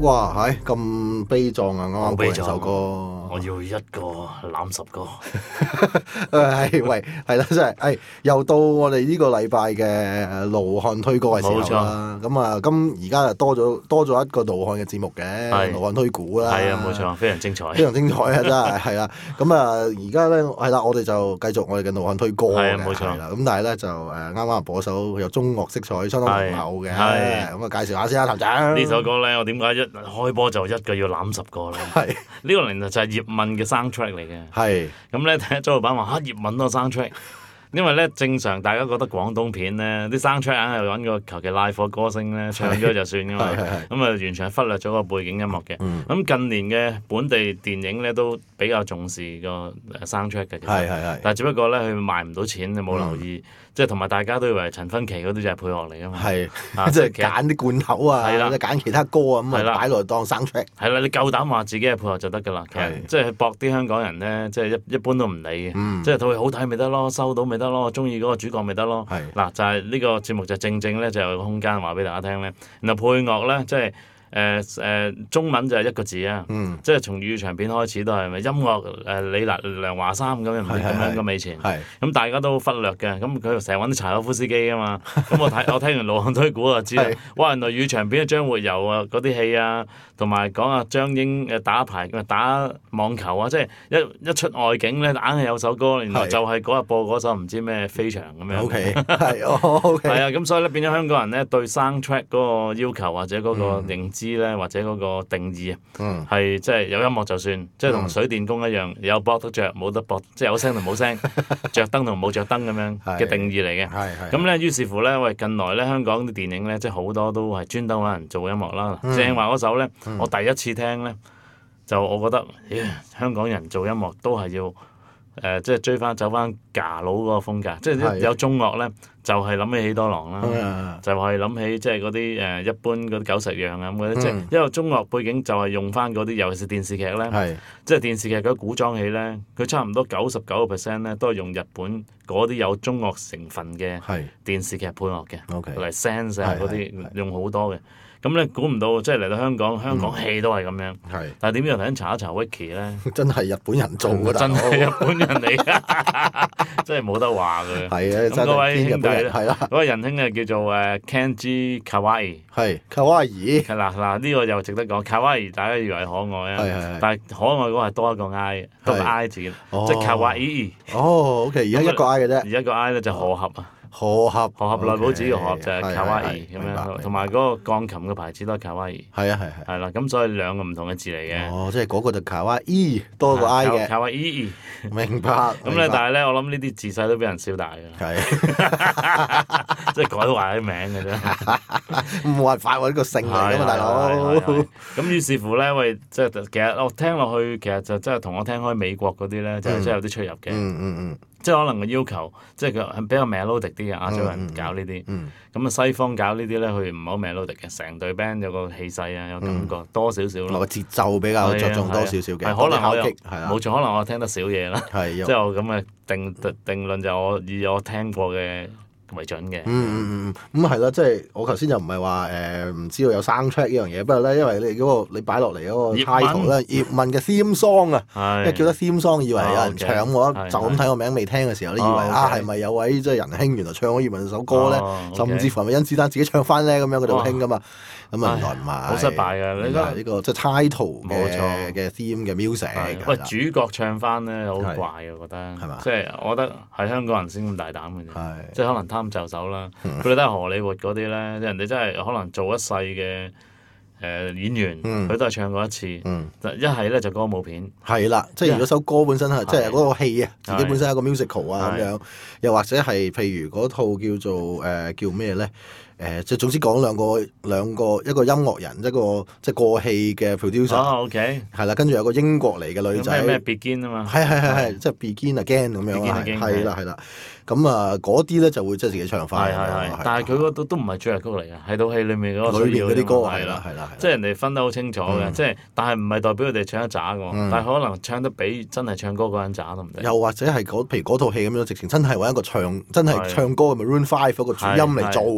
哇，咁悲壯啊！啱啱播完首歌， 我要一個攬10個。 喂，係啦，真係，又到我哋呢個禮拜嘅盧漢推歌嘅時候啦。咁啊，而家就多咗一個盧漢嘅節目嘅，盧漢推估啦。 係啊，冇錯，非常精彩。 非常精彩啊！真係係啦。咁啊，而家咧係啦，我哋就繼續我哋嘅盧漢推歌嘅。 係啊，冇錯。 咁但係咧就啱啱播首有中樂色彩相當濃厚嘅。係。咁啊，介紹下先啊，頭仔。 呢首歌咧，我點解一開波就一個要攬10個咧？係。呢個就係葉問嘅 soundtrack 嚟嘅。係。咁咧，睇周老闆話葉問都 soundtrack。因為咧，正常大家覺得廣東片咧，啲 soundtrack 硬係揾個求其拉貨歌星咧唱咗就算噶嘛，咁啊完全係忽略咗個背景音樂嘅。咁近年嘅本地電影咧都比較重視個 soundtrack 嘅，其實但係只不過咧佢賣唔到錢，你冇留意，即係同埋大家都以為陳勳奇嗰啲就係配樂嚟噶嘛， 即係揀啲罐頭啊，即係揀其他歌啊咁啊擺落當 soundtrack。 係啦，你夠膽話自己係配樂就得㗎啦，其實即係搏啲香港人咧，即係一般都唔理嘅，即係套戲好睇咪得咯，收到咪得咯，中意嗰個主角咪得咯。嗱就係呢個節目就正咧就有個空間話俾大家聽咧。然後配樂咧即係中文就係一個字啊，即係從粵語長片開始都係咪音樂李梁華三咁樣唔係咁樣嘅以前。咁大家都忽略嘅，咁佢成日揾啲柴可夫斯基㗎嘛。咁我聽完盧漢推估就知啦。哇！原來粵語長片嘅張活游啊嗰啲戲啊，同埋講阿張英打牌打網球啊，即係一出外景咧，硬係有首歌，然後就係嗰日播嗰首唔知咩飛翔咁樣。 OK， OK。 係啊，咁所以咧變咗香港人咧對 soundtrack 嗰個要求或者嗰個認知咧，或者嗰個定義啊，係即係有音樂就算，即係同水電工一樣，有駁得着冇得駁，即係有聲同冇聲，着燈同冇着燈咁樣嘅定義嚟嘅。咁咧於是乎咧，喂近來咧香港啲電影咧，即係好多都係專登揾人做音樂啦。正話嗰首咧，我第一次聽咧，就我覺得，香港人做音樂都係要即係走翻架佬嗰個風格，即係有中樂咧，就係諗起喜多郎啦，就係諗起即係嗰啲一般嗰啲久石讓啊咁嗰啲，即係因為中樂背景就係用翻嗰啲，尤其是電視劇咧，即係電視劇嗰啲古裝戲咧，佢差唔多99%咧都係用日本嗰啲有中樂成分嘅電視劇配樂嘅，嚟 Sense 啊嗰啲用好多嘅。咁咧估唔到，即係嚟到香港戲都係咁樣。但係點知頭先查一查 Wiki 咧， 真係日本人做㗎， 真係日本人嚟㗎，真係冇得話㗎。係啊，咁嗰位兄弟咧，嗰位仁兄咧叫做Kenji Kawai。係 Kawai。嗱呢個又值得講 Kawai，大家以為可愛啊，但係可愛嗰個係多一個 I， 多個 I 字，即係 Kawai。 OK， 而家一個 I 嘅啫。 而家個 I 咧就河合啊。 河合內保子嘅河合就係卡哇伊咁樣，同埋嗰個鋼琴嘅牌子都係卡哇伊。係啦，咁所以兩個唔同嘅字嚟嘅。即係嗰個就卡哇伊多個 I 嘅。 卡哇伊。 明白。 咁咧，但係咧，我諗呢啲自細都俾人笑大嘅。即係改壞啲名嘅啫。 冇辦法喎，呢個姓嚟㗎嘛，大佬。 咁於是乎咧，喂，即係其實我聽落去，其實就真係同我聽開美國嗰啲咧，就真係有啲出入嘅。即係可能個要求，即係佢比較 melodic 啲嘅亞洲人搞呢啲，咁啊西方搞呢啲咧，佢唔係好 melodic 嘅，成隊 band 有個氣勢啊，有感覺多少少咯。 個節奏比較着重多少少嘅， 可能我冇錯，可能我聽得少嘢啦。即係我咁嘅定論就以我聽過嘅為準嘅。 咁係啦，即係我頭先就唔係話唔知道有 soundtrack 呢樣嘢，不過咧因為你嗰個你擺落嚟嗰個 title 咧，葉問嘅 theme song 啊，因為叫得 theme song，以為有人唱我就咁睇個名未聽嘅時候咧，以為係咪有位即係仁兄原來唱咗葉問首歌咧，甚至乎係咪甄子丹自己唱翻咧咁樣，佢哋好興噶嘛。咁啊，原來唔係， 好失敗嘅呢個即係 title 嘅 theme 嘅 music。 喂，主角唱翻咧好怪嘅，我覺得係嘛？即係我覺得係香港人先咁大膽嘅啫，即係可能貪就手啦。佢哋都係荷里活嗰啲咧，人哋真係可能做一世嘅演員，佢都係唱過一次。一係咧就歌舞片。係啦，即係如果首歌本身係即係嗰個戲啊，自己本身係一個 musical 啊咁樣，又或者係譬如嗰套叫做叫咩咧？即係總之講兩個一個音樂人，一個即係過氣嘅 producer。OK。係啦，跟住有個英國嚟嘅女仔。 咩 Begin 啊嘛。 係，即係 Begin Again 咁樣啊。係啦。咁啊，嗰啲咧就會即係自己唱翻。 但係佢嗰度都唔係主題曲嚟嘅，係套戲裡面嗰個裏邊嗰啲歌係啦。即係人哋分得好清楚嘅，即係但係唔係代表佢哋唱得渣嘅，但係可能唱得比真係唱歌嗰人渣都唔定。 又或者係譬如嗰套戲咁樣，直情真係揾一個真係唱歌嘅 Maroon 5嗰個主音嚟做埋戲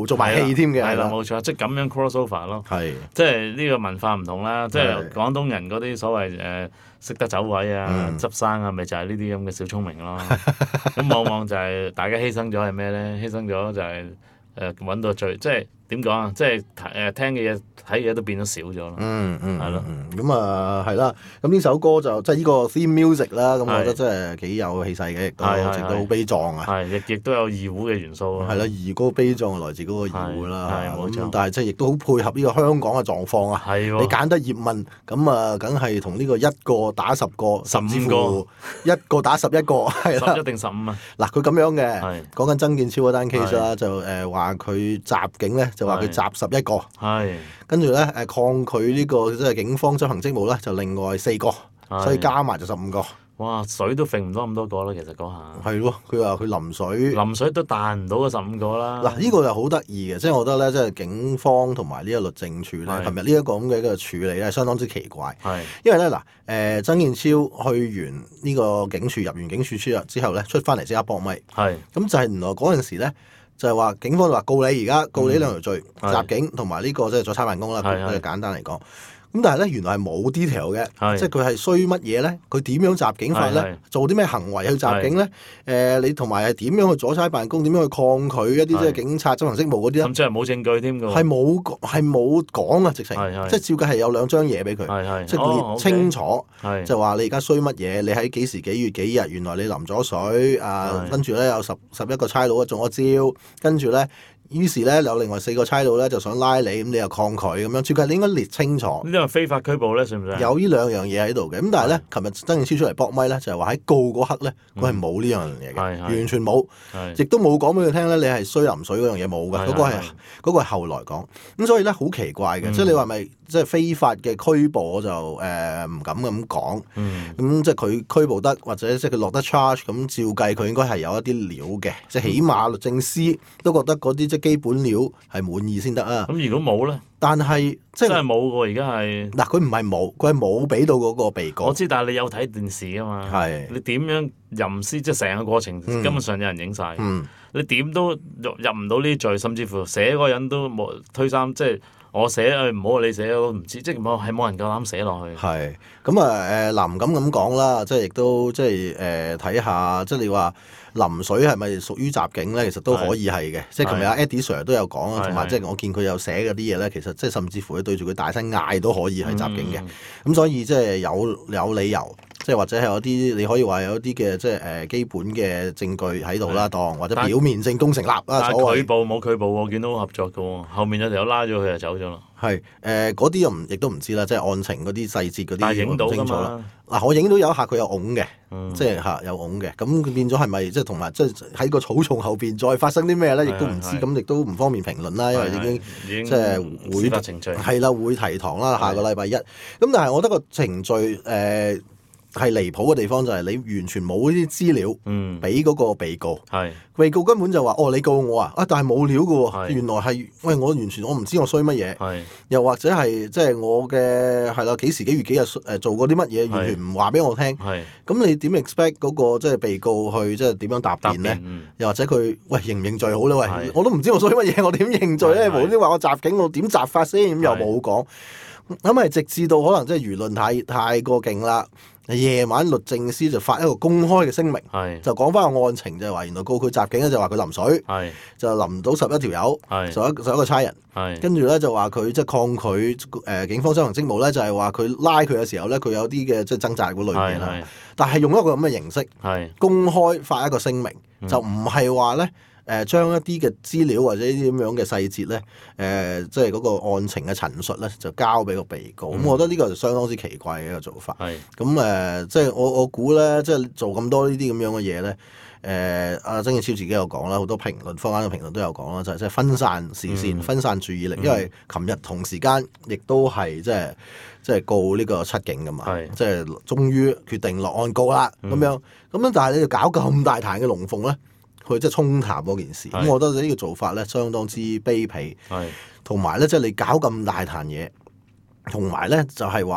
戲添嘅， 係啦，冇錯，即係咁樣 crossover 咯，即係呢個文化唔同啦，即係廣東人嗰啲所謂識得走位啊、執生啊，咪就係呢啲咁嘅小聰明咯。咁往往就係大家犧牲咗係咩咧？犧牲咗就係揾到最即係。點講啊？即係聽嘅嘢、睇嘅嘢都變咗少咗咯。係咯。 咁係啦。咁呢首歌就即係呢個 theme music 啦。咁我覺得真係幾有氣勢嘅，亦都好悲壯啊。 亦都有二胡嘅元素啊。 係啦，而嗰個悲壯來自嗰個二胡啦。 冇錯。 但係即係亦都好配合呢個香港嘅狀況啊。你揀得葉問，咁啊，梗係同呢個一個打10個，甚至乎一個打11個，係啦。 11定15啊？ 嗱，佢咁樣嘅，講緊曾健超嗰單 case 啦，就話佢襲警咧。就話佢襲11個，跟住咧抗拒呢個即係警方執行職務咧，就另外4個，所以加埋就15個。 哇！水都揈唔到咁多個啦，其實嗰下。 係咯，佢話佢淋水都彈唔到嗰15個啦。 嗱，呢個就好得意嘅，即係我覺得咧，即係警方同埋呢個律政處咧，琴日呢一個咁嘅一個處理咧，相當之奇怪。因為咧嗱，曾健超去完呢個警署入完警署之後咧，出翻嚟即刻搏咪。咁就係原來嗰陣時咧。就係話警方就話告你而家告你兩條罪，襲警同埋呢個即係阻差辦公啦。簡單嚟講，咁但係咧原來係冇 detail 嘅，即係佢係衰乜嘢咧？佢點樣襲警法咧？做啲咩行為去襲警咧？你同埋係點樣去阻差辦公？點樣去抗拒一啲即係警察執行職務嗰啲咧？ 甚至係冇證據添㗎。 係冇講啊！直情即係照計係有2張嘢俾佢，即係列清楚，就話你而家衰乜嘢？你喺幾時幾月幾日？原來你淋咗水啊！跟住咧有11個差佬中咗招，跟住咧。於是咧有另外4個差佬咧就想拉你，咁你又抗拒咁樣，照計你應該列清楚。 呢個非法拘捕咧，算唔算？ 有呢2樣嘢喺度嘅，咁但係咧，琴日曾健超出嚟搏咪咧，就係話喺告嗰刻咧，佢係冇呢樣嘢嘅，完全冇，亦都冇講俾佢聽咧，你係衰淋水嗰樣嘢冇嘅，嗰個係後來講。咁所以咧好奇怪嘅，即係你話咪即係非法嘅拘捕，我就唔敢咁講。咁即係佢拘捕得或者即係佢落得 charge，咁照計佢應該係有一啲料嘅，即係起碼律政司都覺得嗰啲即係基本料係滿意先得啊！ 咁如果冇咧？ 但係即係真係冇喎，而家係嗱， 佢唔係冇，佢係冇俾到嗰個被告。 我知，但係你有睇電視㗎嘛？你點樣吟詩？即係成個過程根本上有人影晒。你點都入唔到呢啲罪，甚至乎寫嗰個人都冇推三，即係我寫唔好你寫我都唔知，即係冇人夠膽寫落去。 係咁啊唔敢咁講啦，即係亦都即係睇下，即係你話。淋水係咪屬於襲警咧？其實都可以係嘅，即係琴日阿 Eddie Sir 都有講啊，同埋即係我見佢有寫嗰啲嘢咧，其實即係甚至乎佢對住佢大聲嗌都可以係襲警嘅。咁所以即係有理由，即係或者係有啲你可以話有啲嘅即係基本嘅證據喺度啦，當或者表面證供成立啦。 但係拒捕冇拒捕喎，見到合作嘅喎，後面有條友拉咗佢就走咗啦。 係嗰啲亦都唔知啦，即係案情嗰啲細節嗰啲影到唔清楚啦。嗱，我影到有一下佢有擁嘅，即係有擁嘅，咁變咗係咪即係同埋即係喺個草叢後邊再發生啲咩咧？亦都唔知，咁亦都唔方便評論啦，因為已經即係會係啦，會提堂啦，下個禮拜1。咁但係我覺得個程序係離譜嘅地方就係你完全冇呢啲資料俾嗰個被告，被告根本就話你告我啊，但係冇料嘅喎，原來係我完全我唔知我衰乜嘢，又或者係即係我嘅係啦幾時幾月幾日做過啲乜嘢，完全唔話俾我聽，咁你點 expect 嗰個即係被告去即係點樣答辯咧？又或者佢認唔認罪好咧？我都唔知我衰乜嘢，我點認罪咧？無端端話我襲警，我點襲法先？咁又冇講，咁係直至到可能即係輿論太過勁啦。夜晚律政司就發一個公開嘅聲明，就講翻個案情，就係話原來告佢襲警咧，就話佢淋水，就淋到11條友，11個差人，跟住咧就話佢即係抗拒警方執行職務咧，就係話佢拉佢嘅時候咧，佢有啲嘅即係掙扎嗰類嘢啦。但係用一個咁嘅形式，公開發一個聲明，就唔係話咧。將一啲嘅資料或者呢啲咁樣嘅細節咧，即係嗰個案情嘅陳述咧，就交俾個被告。咁我覺得呢個就相當之奇怪嘅一個做法。咁即係我估咧，即係做咁多呢啲咁樣嘅嘢咧，阿曾健超自己有講啦，好多評論坊間嘅評論都有講啦，就係即係分散視線、分散注意力。因為琴日同時間亦都係即係告呢個7警㗎嘛，即係終於決定落案告啦咁樣。但係你就搞咁大壇嘅龍鳳咧？佢即係沖淡嗰件事，咁我覺得呢個做法咧相當之卑鄙，同埋咧即係你搞咁大壇嘢，同埋咧就係話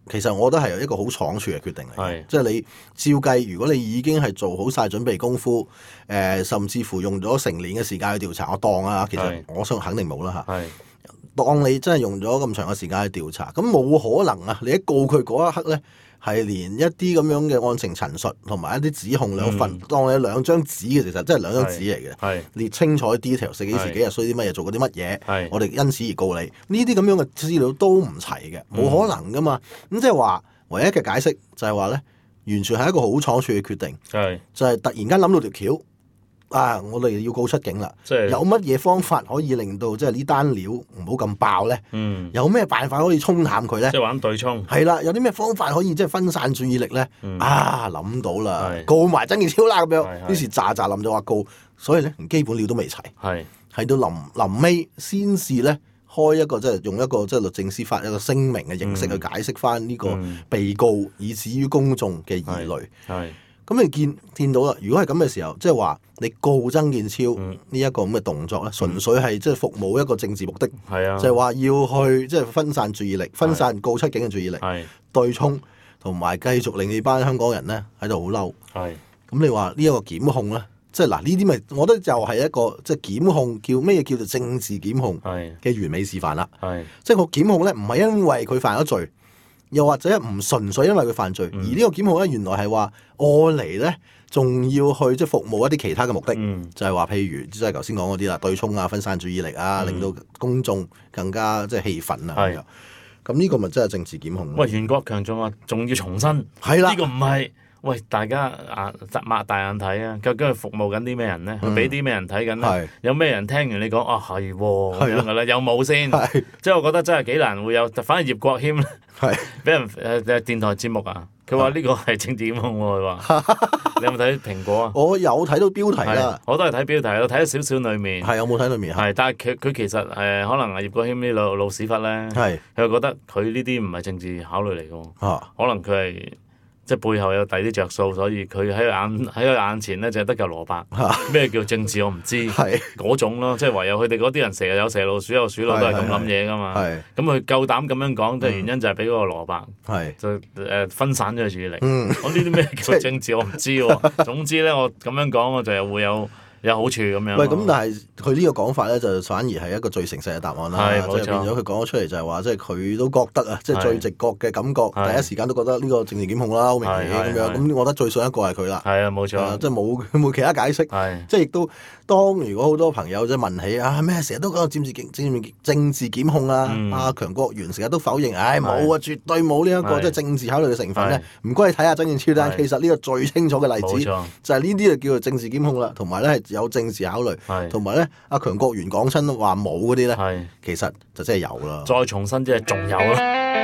其實我覺得係一個好倉促嘅決定嚟嘅，即係你照計，如果你已經係做好晒準備功夫，甚至乎用咗成年嘅時間去調查，我當啊，其實我想肯定冇啦嚇。當你真係用咗咁長嘅時間去調查，咁冇可能啊！你一告佢嗰一刻咧，係連一啲咁樣嘅案情陳述同埋一啲指控兩份，當你兩張紙嘅，其實真係兩張紙嚟嘅，列清楚 detail， 幾時幾日需啲乜嘢，做過啲乜嘢，我哋因此而告你。呢啲咁樣嘅資料都唔齊嘅，冇可能噶嘛。咁即係話，唯一嘅解釋就係話咧，完全係一個好倉促嘅決定，就係突然間諗到條橋。我哋要告出境啦！有乜嘢方法可以令到即係呢單料唔好咁爆咧？有咩辦法可以沖淡佢咧？ 即係玩對沖。係啦，有啲咩方法可以即係分散注意力咧？諗到啦，告埋曾健超啦咁樣。於是喳林就話告，所以咧連基本料都未齊。係到臨尾先至咧開一個即係用一個即係律政司發一個聲明嘅形式去解釋翻呢個被告以至於公眾嘅疑慮。咁你見到啦，如果係咁嘅時候，即係話你告曾健超呢一個咁嘅動作咧，純粹係即係服務一個政治目的，就係話要去即係分散注意力，分散告出境嘅注意力，對沖同埋繼續令你班香港人咧喺度好嬲。咁你話呢一個檢控咧，即係嗱呢啲咪，我覺得就係一個即係檢控叫咩嘢叫做政治檢控嘅完美示範啦。即係個檢控咧，唔係因為佢犯咗罪。又或者唔純粹因為佢犯罪，而呢個檢控咧原來係話攞嚟咧，仲要去即係服務一啲其他嘅目的，就係話譬如即係頭先講嗰啲啦，對沖啊、分散注意力啊，令到公眾更加即係氣憤啊咁樣。咁呢個咪真係政治檢控？ 喂，袁國強仲話仲要重申，呢個唔係。喂，大家擘大眼睇啊！究竟佢服務緊啲咩人咧？佢俾啲咩人睇緊咧？有咩人聽完你講係咁樣嘅咧？有冇先？即係我覺得真係幾難會有。反而葉國謙咧，俾人電台節目啊，佢話呢個係政治檢控喎。佢話你有冇睇蘋果啊？ 我有睇到標題啦， 我都係睇標題，我睇咗少少裡面。 係，我冇睇裡面。 係，但係佢其實可能係葉國謙呢老屎忽咧，佢又覺得佢呢啲唔係政治考慮嚟嘅，可能佢係。即係背後有第啲着數，所以佢喺佢眼前咧就係得嚿蘿蔔。咩叫政治我唔知，嗰種咯，即係唯有佢哋嗰啲人成日有蛇老鼠有鼠佬都係咁諗嘢噶嘛。咁佢夠膽咁樣講，即係原因就係俾嗰個蘿蔔，就分散咗注意力。我呢啲咩叫政治我唔知喎。總之咧，我咁樣講我就會有好處咁樣。 喂，咁但係佢呢個講法咧，就反而係一個最誠實嘅答案啦。即係變咗佢講咗出嚟就係話，即係佢都覺得啊，即係最直覺嘅感覺，第一時間都覺得呢個政治檢控啦，好明顯咁樣。咁我覺得最信一個係佢啦。 係啊，冇錯。 即係冇其他解釋。即係亦都當如果好多朋友即係問起咩成日都講政治檢控啊，阿強國源成日都否認，冇啊，絕對冇呢一個即係政治考慮嘅成分咧。唔該你睇下曾健超單，其實呢個最清楚嘅例子就係呢啲就叫做政治檢控啦，同埋咧係有政治考慮，同埋咧阿強國源講親話冇嗰啲咧，其實就真係有啦。 再重申即係仲有啦。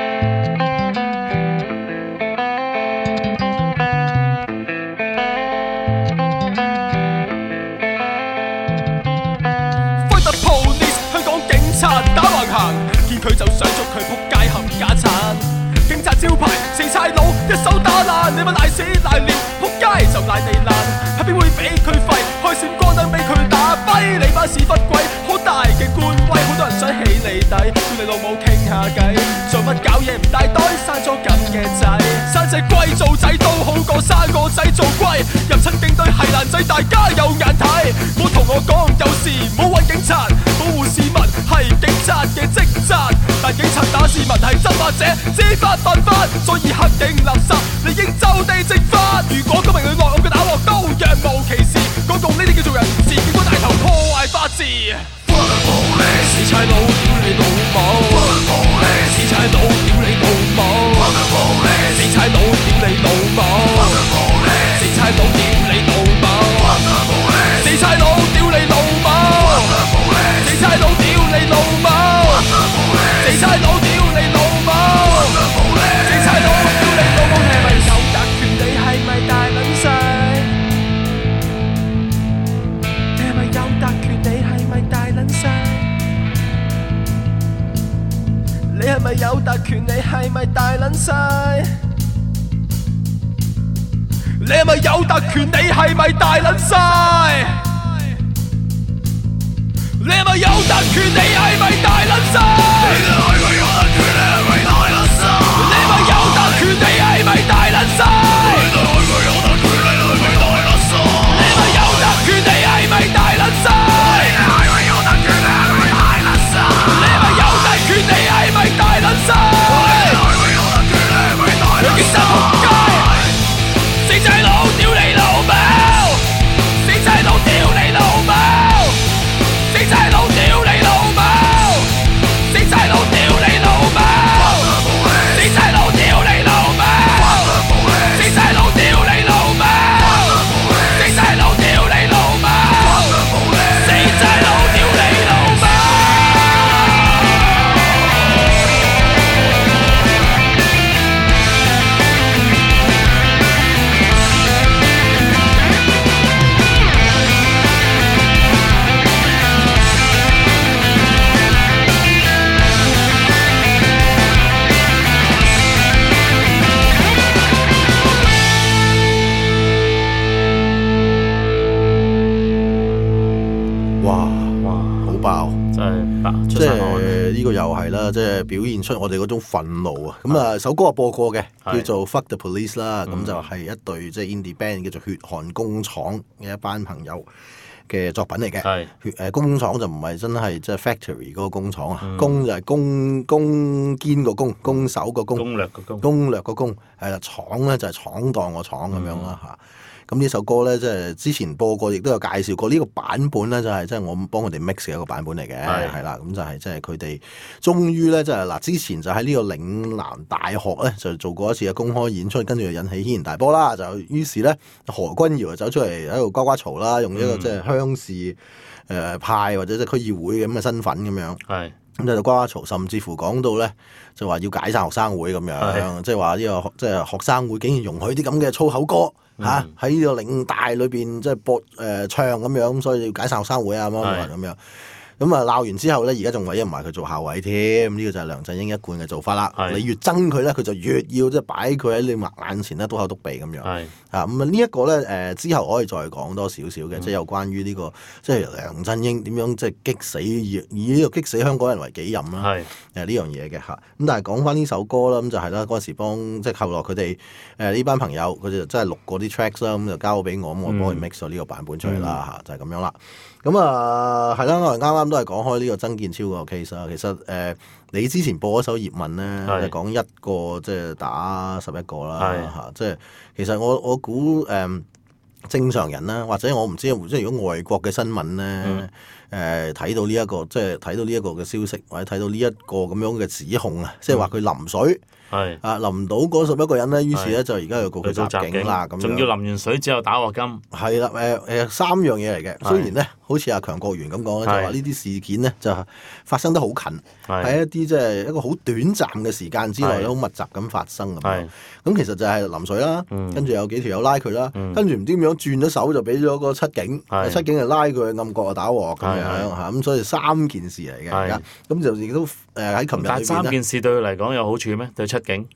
Fight the police， 香港警察打橫行，見佢就想捉佢仆街冚家鏟。警察招牌四差佬一手打爛，你咪賴屎賴尿，仆街就賴地爛，係邊會俾佢廢？開閃光燈俾佢打跛，你班屎忽鬼，好大嘅官威，好多人想起你底，叫你老母傾下偈，做乜搞嘢唔帶袋，生咗咁嘅仔，生隻龜做仔都好過生個仔做龜，入親警隊係爛仔，大家有眼睇，唔好同我講有事，唔好揾警察，保護市民係警察嘅職責，但警察打市民係執法者，知法犯法，所以黑警垃圾，你應就地正法。如果今日佢落我嘅打鑊都若無其事，講共呢啲叫做人事，結果大頭破壞法治。死差佬屌你老母，死差佬屌你老母，死差佬屌你老母，死差佬屌你老母，死差佬屌你老母，死差佬屌你老母，死差佬屌你老母，死差佬屌你老母，係咪有特權？你係咪大撚晒？你係咪有特權？你係咪大撚晒？你係咪有特權？你係咪大撚晒？你係咪有特權？你係咪大撚晒？你係咪有特權？你係咪大撚晒？你係咪有特權？你係咪大撚晒？你係咪有特哇！好爆！ 真係即係呢個又係啦，即係表現出我哋嗰種憤怒啊！咁啊，首歌啊播過嘅，叫做 Fuck the Police 啦，咁就係一隊即係 indie band 叫做血汗工廠嘅一班朋友嘅作品嚟嘅。工廠就唔係真係即係 factory 嗰個工廠啊，工就係攻堅個攻，攻守個攻， 攻略個攻， 攻略個攻係啦。廠咧就係闖蕩個闖咁樣啦嚇。咁呢首歌咧，即係之前播過，亦都有介紹過。呢個版本咧，就係即係我幫佢哋 mix 嘅一個版本嚟嘅，係啦。咁就係即係佢哋終於咧，即係嗱，之前就喺呢個嶺南大學咧，就做過一次嘅公開演出，跟住就引起軒然大波啦。就於是咧，何君堯就走出嚟喺度呱呱嘈啦，用一個即係鄉事派或者即係區議會咁嘅身份咁樣。咁就呱呱嘈，甚至乎講到咧，就話要解散學生會咁樣，即係話呢個即係學生會竟然容許啲咁嘅粗口歌。喺呢個嶺大裏邊即係播唱咁樣，所以要解散學生會啊咁樣。咁啊鬧完之後咧，而家仲委任埋佢做校委添，呢個就係梁振英一貫嘅做法啦。你越憎佢咧，佢就越要即係擺佢喺你眼前咧，篤口篤鼻咁樣。咁啊呢一個咧之後可以再講多少少嘅，即係有關於呢個即係梁振英點樣即係激死以呢個激死香港人為己任啦。呢樣嘢嘅嚇。咁但係講翻呢首歌啦，咁就係啦，嗰陣時幫即係後來佢哋呢班朋友佢哋真係錄過啲 tracks 啦，咁就交俾我，咁我幫佢 mix 咗呢個版本出嚟啦嚇，就係咁樣啦。咁啊，係啦，我哋啱啱都係講開呢個曾健超個 case 啦。其實你之前播嗰首葉問咧，就講一個即係打11個啦嚇。即係其實我估正常人啦，或者我唔知，即係如果外國嘅新聞咧，睇到呢一個即係睇到呢一個嘅消息，或者睇到呢一個咁樣嘅指控啊，即係話佢淋水。淋唔到嗰11個人咧，於是咧就而家又告佢襲警啦，咁樣仲要淋完水之後打鑊金。 係啦，三樣嘢嚟嘅。雖然咧，好似阿強國元咁講咧，就話呢啲事件咧就發生得好近，喺一啲即係一個好短暫嘅時間之內咧，好密集咁發生咁樣。咁其實就係淋水啦，跟住有幾條友拉佢啦，跟住唔知點樣轉咗手就俾咗個七警，七警就拉佢去暗角啊打鑊咁樣嚇。咁所以3件事嚟嘅而家，咁就亦都喺琴日裏邊咧。 但係3件事對佢嚟講有好處咩？對七警？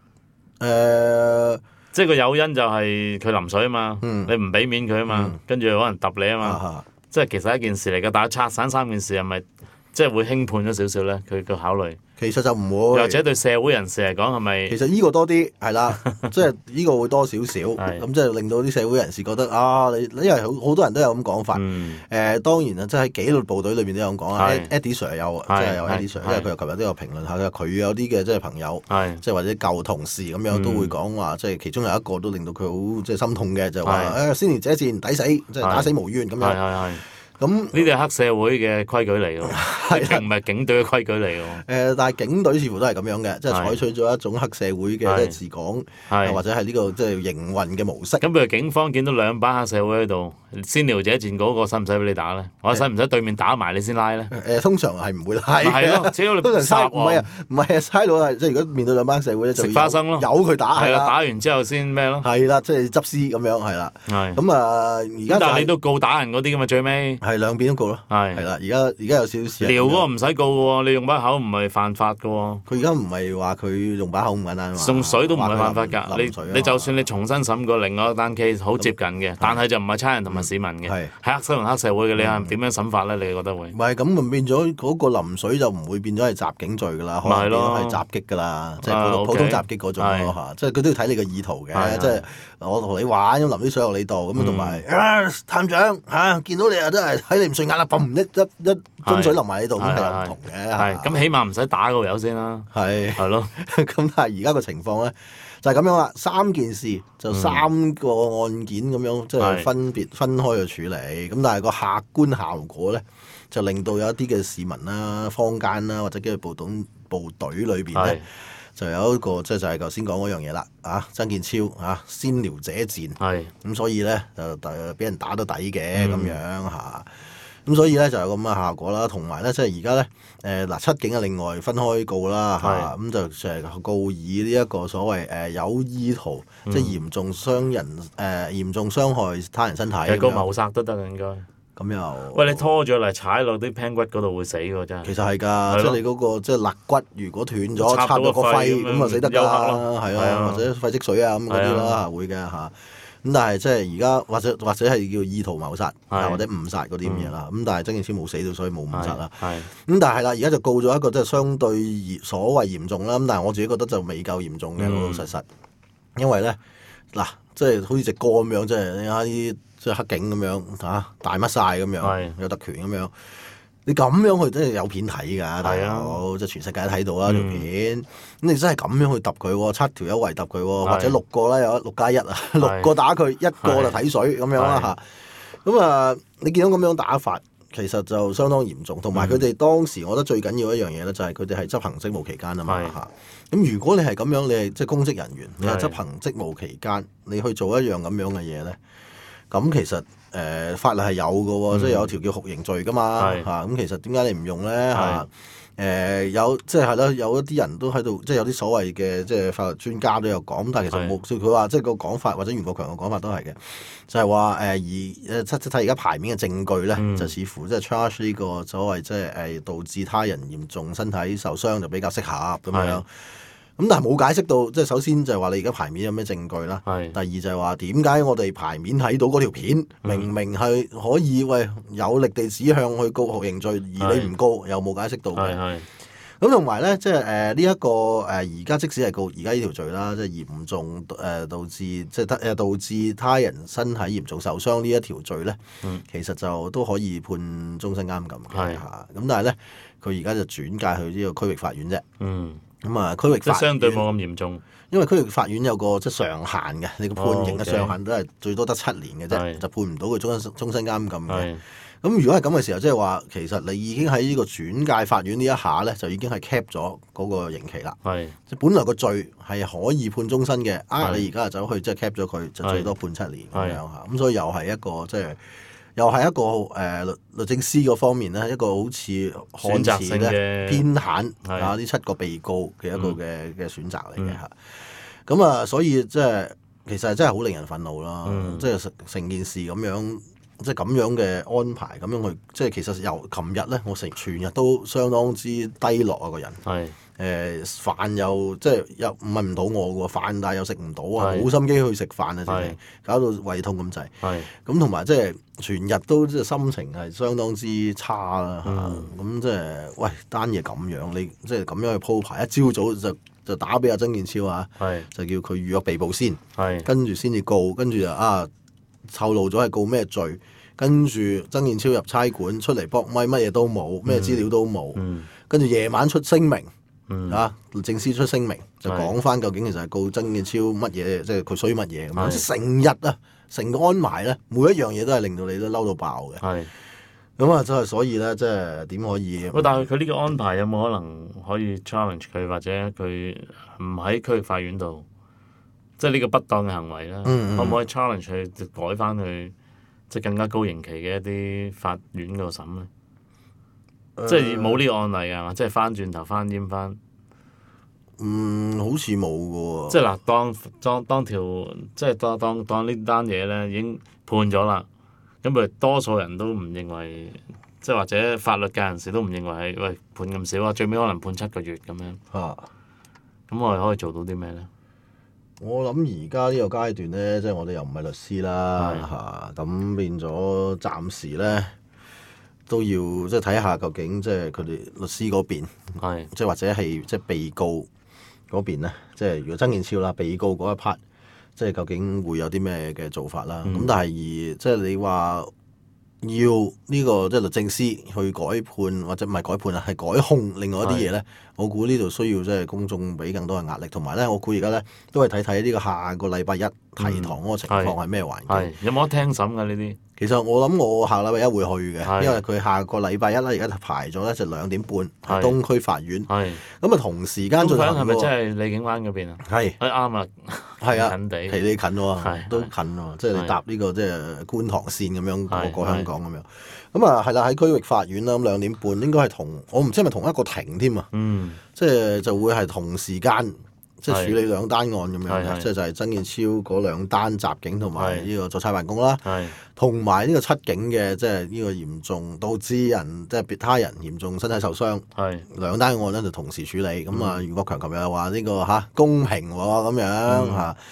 即係個誘因就係佢淋水啊嘛，你唔俾面佢啊嘛，跟住可能揼你啊嘛，即係其實一件事嚟嘅。但係拆散3件事係咪即係會輕判咗少少咧？佢個考慮其實就唔會， 或者對社會人士嚟講係咪？ 其實呢個多啲係啦，即係呢個會多少少，咁即係令到啲社會人士覺得啊，你因為好多人都有咁講法，當然啊，即係喺紀律部隊裏邊都有咁講啦。Eddie Sir 有即係有 Eddie Sir，因為佢琴日都有評論下，佢有啲嘅即係朋友，即係或者舊同事咁樣都會講話，即係其中有一個都令到佢好即係心痛嘅，就話先烈者戰抵死，即係打死無冤咁樣。咁呢啲係黑社會嘅規矩嚟㗎，唔係警隊嘅規矩嚟㗎。 但係警隊似乎都係咁樣嘅，即係採取咗一種黑社會嘅治港，或者係呢個即係營運嘅模式。 咁譬如警方見到2班黑社會喺度，先撩者戰嗰個使唔使俾你打咧？我使唔使對面打埋你先拉咧？ 通常係唔會拉嘅。 係咯，只要你通常差唔係啊，唔係啊，差佬係即係如果面對2班黑社會咧，就食花生咯， 由佢打係啦， 打完之後先咩咯？ 係啦，即係執屍咁樣係啦。咁啊，而家但係你都告打人嗰啲㗎嘛，最尾係兩邊都告咯。係啦，而家有少少撩嗰個唔使告嘅喎，你用把口唔係犯法嘅喎。 佢而家唔係話佢用把口咁簡單嘛？ 送水都唔係犯法㗎。你就算你重新審過另外一單 case， 好接近嘅，但係就唔係差人同埋市民嘅，係黑社會同黑社會嘅，你係點樣審法咧？你覺得會？唔係咁咪變咗嗰個淋水就唔會變咗係襲警罪㗎啦，可能變咗係襲擊㗎啦，即係普通襲擊嗰種咯嚇。即係佢都要睇你嘅意圖嘅，即係我同你玩咁淋啲水落你度咁，同埋探長嚇見到你啊，真係睇你唔順眼啦，一樽水淋埋喺度，咁係有唔同嘅。咁起碼唔使打個友先啦。係咯。 咁但係而家個情況咧就係咁樣啦，3件事就3個案件咁樣，即係分別分開去處理。咁但係個客觀效果咧，就令到有一啲嘅市民啦、坊間啦或者紀律部隊裏邊咧，就有一個即係就係頭先講嗰樣嘢啦。曾健超先撩者戰，咁所以咧就俾人打到底嘅咁樣嚇。咁所以咧就有咁嘅效果啦，同埋咧即係而家咧七警啊另外分開告啦嚇，咁就成告以呢一個所謂有意圖，即係嚴重傷人嚴重傷害他人身體。 個謀殺都得嘅應該。 咁又喂，你拖咗嚟踩落啲 pan 骨嗰度會死㗎真係。 其實係㗎，即係你嗰個即係肋骨如果斷咗，插到個肺咁啊死得㗎，係啊，或者肺積水啊咁嗰啲啦會嘅嚇。 咁但係即係而家或者係叫意圖謀殺或者誤殺嗰啲咁嘢啦。咁但係曾健超冇死到，所以冇誤殺啦。咁但係啦，而家就告咗一個即係相對所謂嚴重啦。咁但係我自己覺得就未夠嚴重嘅，老老實實。因為咧嗱，即係好似隻歌咁樣，即係你睇啲即係黑警咁樣嚇，大乜晒咁樣，有特權咁樣。你咁樣去真係有片睇㗎，大佬，即係全世界都睇到啦條片。咁你真係咁樣去揼佢喎，7條友圍揼佢喎，或者6個啦，有6+1啊，6個打佢，1個就睇水咁樣啦嚇。咁啊，你見到咁樣打法，其實就相當嚴重。同埋佢哋當時，我覺得最緊要一樣嘢咧，就係佢哋係執行職務期間啊嘛嚇。咁如果你係咁樣，你係即係公職人員，你係執行職務期間，你去做一樣咁樣嘅嘢咧，咁其實法律係有嘅喎，即係有條叫酷刑罪㗎嘛嚇。咁其實點解你唔用咧嚇？有即係啦，有一啲人都喺度，即係有啲所謂嘅即係法律專家都有講，但係其實冇，佢話即係個講法或者袁國強嘅講法都係嘅，就係話睇而家牌面嘅證據咧，就似乎即係 charge 呢個所謂即係導致他人嚴重身體受傷就比較適合咁樣。咁但係冇解釋到，即係首先就係話你而家牌面有咩證據啦。第二就係話點解我哋牌面睇到嗰條片，明明係可以有力地指向去告酷刑罪，而你唔告，又冇解釋到嘅。咁同埋咧，即係呢一個而家即使係告而家呢條罪啦，即係嚴重導致他人身體嚴重受傷呢一條罪咧，其實就都可以判終身監禁嘅嚇。咁但係咧，佢而家就轉介去呢個區域法院啫。咁啊，區域法院相對冇咁嚴重， 因為區域法院有個即係上限嘅，你個判刑嘅上限都係最多得7年嘅啫，就判唔到佢終身監禁嘅。咁如果係咁嘅時候，即係話其實你已經喺呢個轉介法院呢一下咧，就已經係 cap 咗嗰個刑期啦。即係本來個罪係可以判終身嘅，你而家就走去即係 cap 咗佢，就最多判7年咁樣嚇。咁所以又係一個即係。又係一個律政司嗰方面咧，一個好似看似咧偏袒呢7個被告嘅一個嘅選擇嚟嘅嚇。咁啊，所以即係其實真係好令人憤怒啦。即係成件事咁樣，即係咁樣嘅安排，咁樣去，即係其實由琴日咧，我全日都相當之低落啊個人。飯又即係又唔係唔肚餓嘅喎，飯但係又食唔到啊，冇心機去食飯啊，搞到胃痛咁滯。咁同埋即係全日都即係心情係相當之差啦。咁即係喂單嘢咁樣，你即係咁樣去鋪排，一朝早就打俾阿曾健超啊，就叫佢預約被捕先，跟住先至告，跟住就透露咗係告咩罪，跟住曾健超入差館出嚟搏咪，乜嘢都冇，咩資料都冇，跟住夜晚出聲明。律政司出聲明就講翻究竟其實係告曾健超乜嘢，即係佢衰乜嘢咁樣，即係成日成個安排咧，每一樣嘢都係令到你都嬲到爆嘅。咁啊，真係所以咧，即係點可以？ 但係佢呢個安排有冇可能可以 challenge 佢，或者佢唔喺區域法院度，即係呢個不當嘅行為啦？可唔可以 challenge 佢改翻去即係更加高刑期嘅一啲法院嗰度審咧？即係冇呢個案例啊！即係翻轉頭翻閹翻， 好似冇嘅喎。 即係嗱，當條即係當呢單嘢咧已經判咗啦，咁佢多數人都唔認為，即係或者法律界人士都唔認為係喂判咁少啊，最尾可能判7個月咁樣。咁我哋可以做到啲咩咧？ 我諗而家呢個階段咧，即係我哋又唔係律師啦咁變咗暫時咧。都要即係睇下究竟即係佢哋律師嗰邊，即係或者係即係被告嗰邊咧，即係如果曾健超啦，被告嗰一 part，即係究竟會有啲咩嘅做法啦？咁但係即係你話要呢個即係律政司去改判或者唔係改判啊，係改控另外一啲嘢咧，我估呢度需要即係公眾俾更多嘅壓力，同埋咧，我估而家咧都係睇呢個下個禮拜1提堂嗰個情況係咩環境？ 有冇得聽審㗎呢啲？ 其實我諗我下禮拜1會去嘅，因為佢下個禮拜1啦，而家排咗咧就2點半喺東區法院。咁啊同時間進行喎。係咪即係李景灣嗰邊啊？啱啊，近地， 離你近喎，都近喎，即係你搭呢個即係觀塘線咁樣過香港咁樣。咁啊係啦，喺區域法院啦，咁2點半應該係我唔知係咪同一個庭添啊？即係就會係同時間。即係處理2單案咁樣嘅，即係就係曾健超嗰2單襲警同埋呢個阻差辦公啦，同埋呢個7警嘅即係呢個嚴重導致人即係別他人嚴重身體受傷，2單案咧就同時處理。咁袁國強琴日又話呢個公平喎咁樣嚇，咁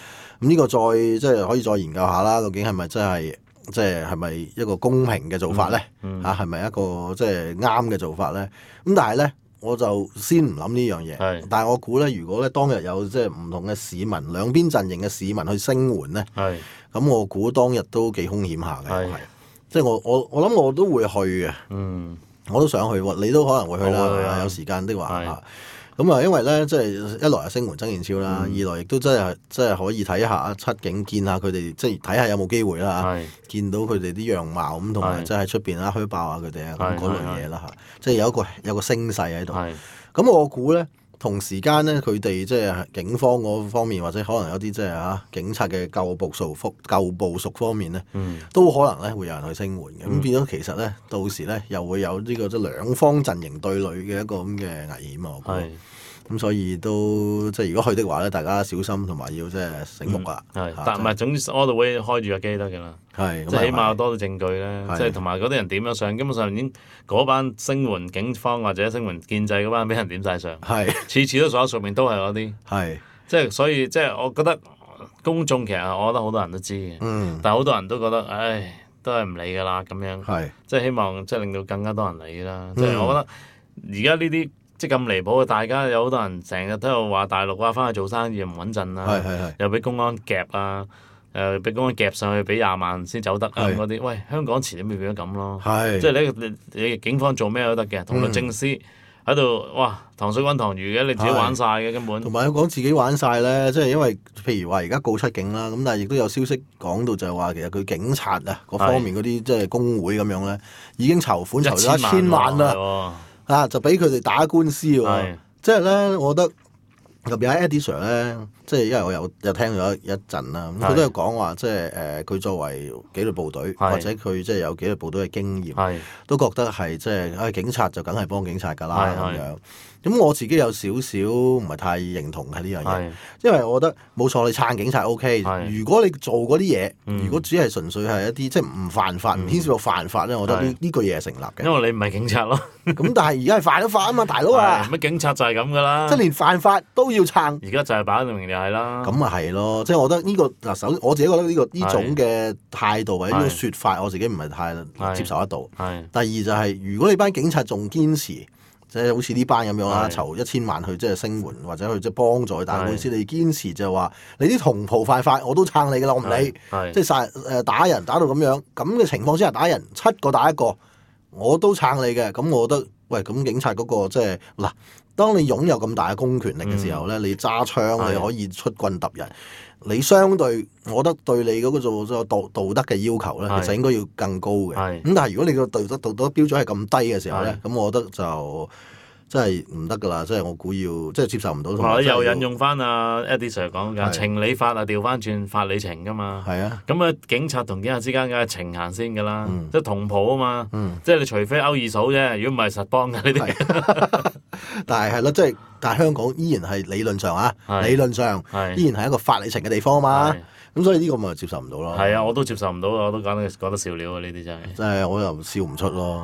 呢個再即係可以再研究下啦，究竟係咪真係即係咪一個公平嘅做法咧？係咪一個即係啱嘅做法咧？咁但係咧，我就先唔諗呢樣嘢。但係我估咧，如果咧當日有即係唔同嘅市民，兩邊陣營嘅市民去聲援咧，咁我估當日都幾兇險下嘅。即係我諗我都會去嘅。我都想去喎，你都可能會去啦。有時間的話咁啊，因為咧，即係一來係聲援曾健超啦，二來亦都真係可以睇下七警，見下佢哋，即係睇下有冇機會啦嚇，見到佢哋啲樣貌咁，同埋即係喺出邊啦，虛爆下佢哋啊咁嗰類嘢啦嚇，即係有個聲勢喺度。咁我估咧，同時間咧，佢哋即係警方嗰方面，或者可能有啲即係警察嘅舊部屬方面咧，都可能咧會有人去聲援嘅。咁變咗其實咧，到時咧又會有呢個即係兩方陣營對壘嘅一個咁嘅危險啊！咁所以都即係如果去的話咧，大家小心同埋要即係醒目啊！ 但唔係總之我哋會開住個機得㗎啦。即係起碼有多啲證據咧，即係同埋嗰啲人點樣上，基本上已經嗰班聲援警方或者聲援建制嗰班俾人點晒上，次次都所有上面都係嗰啲，即係所以即係我覺得公眾其實我覺得好多人都知嘅，但係好多人都覺得唉都係唔理㗎啦咁樣，即係希望即係令到更加多人理啦。即係我覺得而家呢啲即係咁離譜嘅，大家有好多人成日都喺度話大陸翻去做生意唔穩陣啦，又俾公安夾啊。俾公安夾上去，俾20萬先走得啊！嗰啲，喂，香港遲啲咪變咗咁咯。即係你警方做咩都得嘅，同律政司喺度，哇，糖水滾糖魚嘅，你自己玩晒嘅根本。同埋講自己玩晒咧，即係因為譬如話而家告七警啦，咁但係亦都有消息講到就係話其實佢警察啊嗰方面嗰啲即係工會咁樣咧，已經籌款籌咗1000萬啦，就俾佢哋打官司喎。即係咧，我覺得特別喺 Eddie Sir 咧。即係因為我有聽咗一陣啦，咁佢都有講話，即係佢作為紀律部隊，或者佢即係有紀律部隊嘅經驗，都覺得係即係警察就梗係幫警察㗎啦咁樣。咁我自己有少少唔係太認同係呢樣嘢，因為我覺得冇錯，你撐警察 OK。如果你做嗰啲嘢，如果只係純粹係一啲即係唔犯法、唔牽涉到犯法咧，我覺得呢句嘢係成立嘅。 因為你唔係警察咯。 咁但係而家係犯咗法啊嘛，大佬啊！ 乜警察就係咁㗎啦， 即係連犯法都要撐。而家就係擺明就係啦。 咁啊係咯，即係我覺得呢個嗱，首先我自己覺得呢種嘅態度或者呢種説法，我自己唔係太接受得到。第二就係如果你班警察仲堅持，即係好似呢班咁樣啦，籌1000萬去即係聲援或者去即係幫助打官司，你堅持就係話你啲同袍犯法，我都撐你㗎啦，我唔理。即係打人打到咁樣咁嘅情況之下打人7個打1個，我都撐你嘅。咁我覺得喂，咁警察嗰個即係嗱。當你擁有咁大嘅公權力嘅時候咧，你揸槍你可以出棍揼人，你相對我覺得對你嗰個做道德嘅要求咧，其實應該要更高嘅。咁但係如果你個道德標準係咁低嘅時候咧，咁我覺得就真係唔得㗎啦，即係我估要即係接受唔到。同埋又引用翻阿 Eddie Sir 講㗎，情理法啊調翻轉法理情㗎嘛。咁啊，警察同警察之間梗係情行先㗎啦，即係同袍啊嘛。即係你除非勾二嫂啫，如果唔係實幫㗎呢啲。 但係係咯，即係但係香港依然係理論上理論上依然係一個法理情嘅地方嘛。咁所以呢個咪接受唔到咯。 係啊，我都接受唔到，我都覺得笑料啊！呢啲真係。 真係我又笑唔出咯。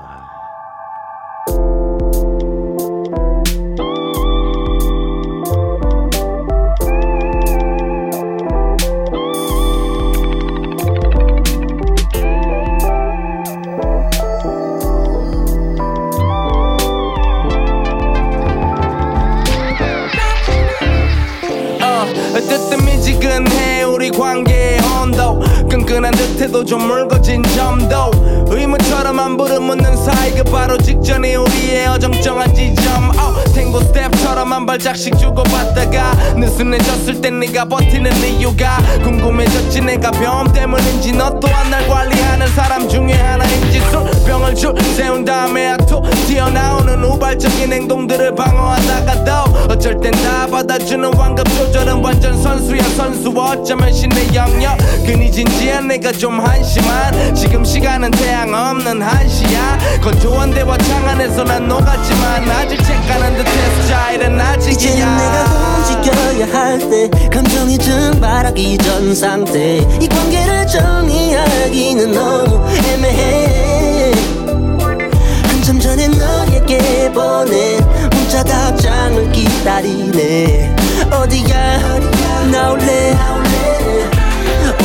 관계의 온도 끈끈한 듯해도 좀 묽어진 점도 의무처럼 안부를 묻는 사이가 바로 직전에 우리의 어정쩡한 지점 탱고 스텝처럼 한 발짝씩 주고받다가 느슨해졌을 땐 네가 버티는 이유가 궁금해졌지 내가 병 때문인지 너 또한 날 관리하는 사람 중에 하나인지 술병을 줄 세운 다음에 악투 튀어나오는 우발적인 행동들을 방어하다가도 어쩔 땐 다 받아주는 완급 조절은 완전 선수야 선수 어쩌면 신의 영역 근이진지한 내가 좀 한심한 지금 시간은 태양 없는 1시야 건조한 대화 창 안에서 난 녹았지만 아직 책가는 듯해서 자일은 아직이야 이제는 내가 움직여야 할 때 감정이 증발하기 전 상태 이 관계를 정의하기는 너무 애매해 한참 전에 너에게 보낸 문자 답장을 기다리네 어디야 나올래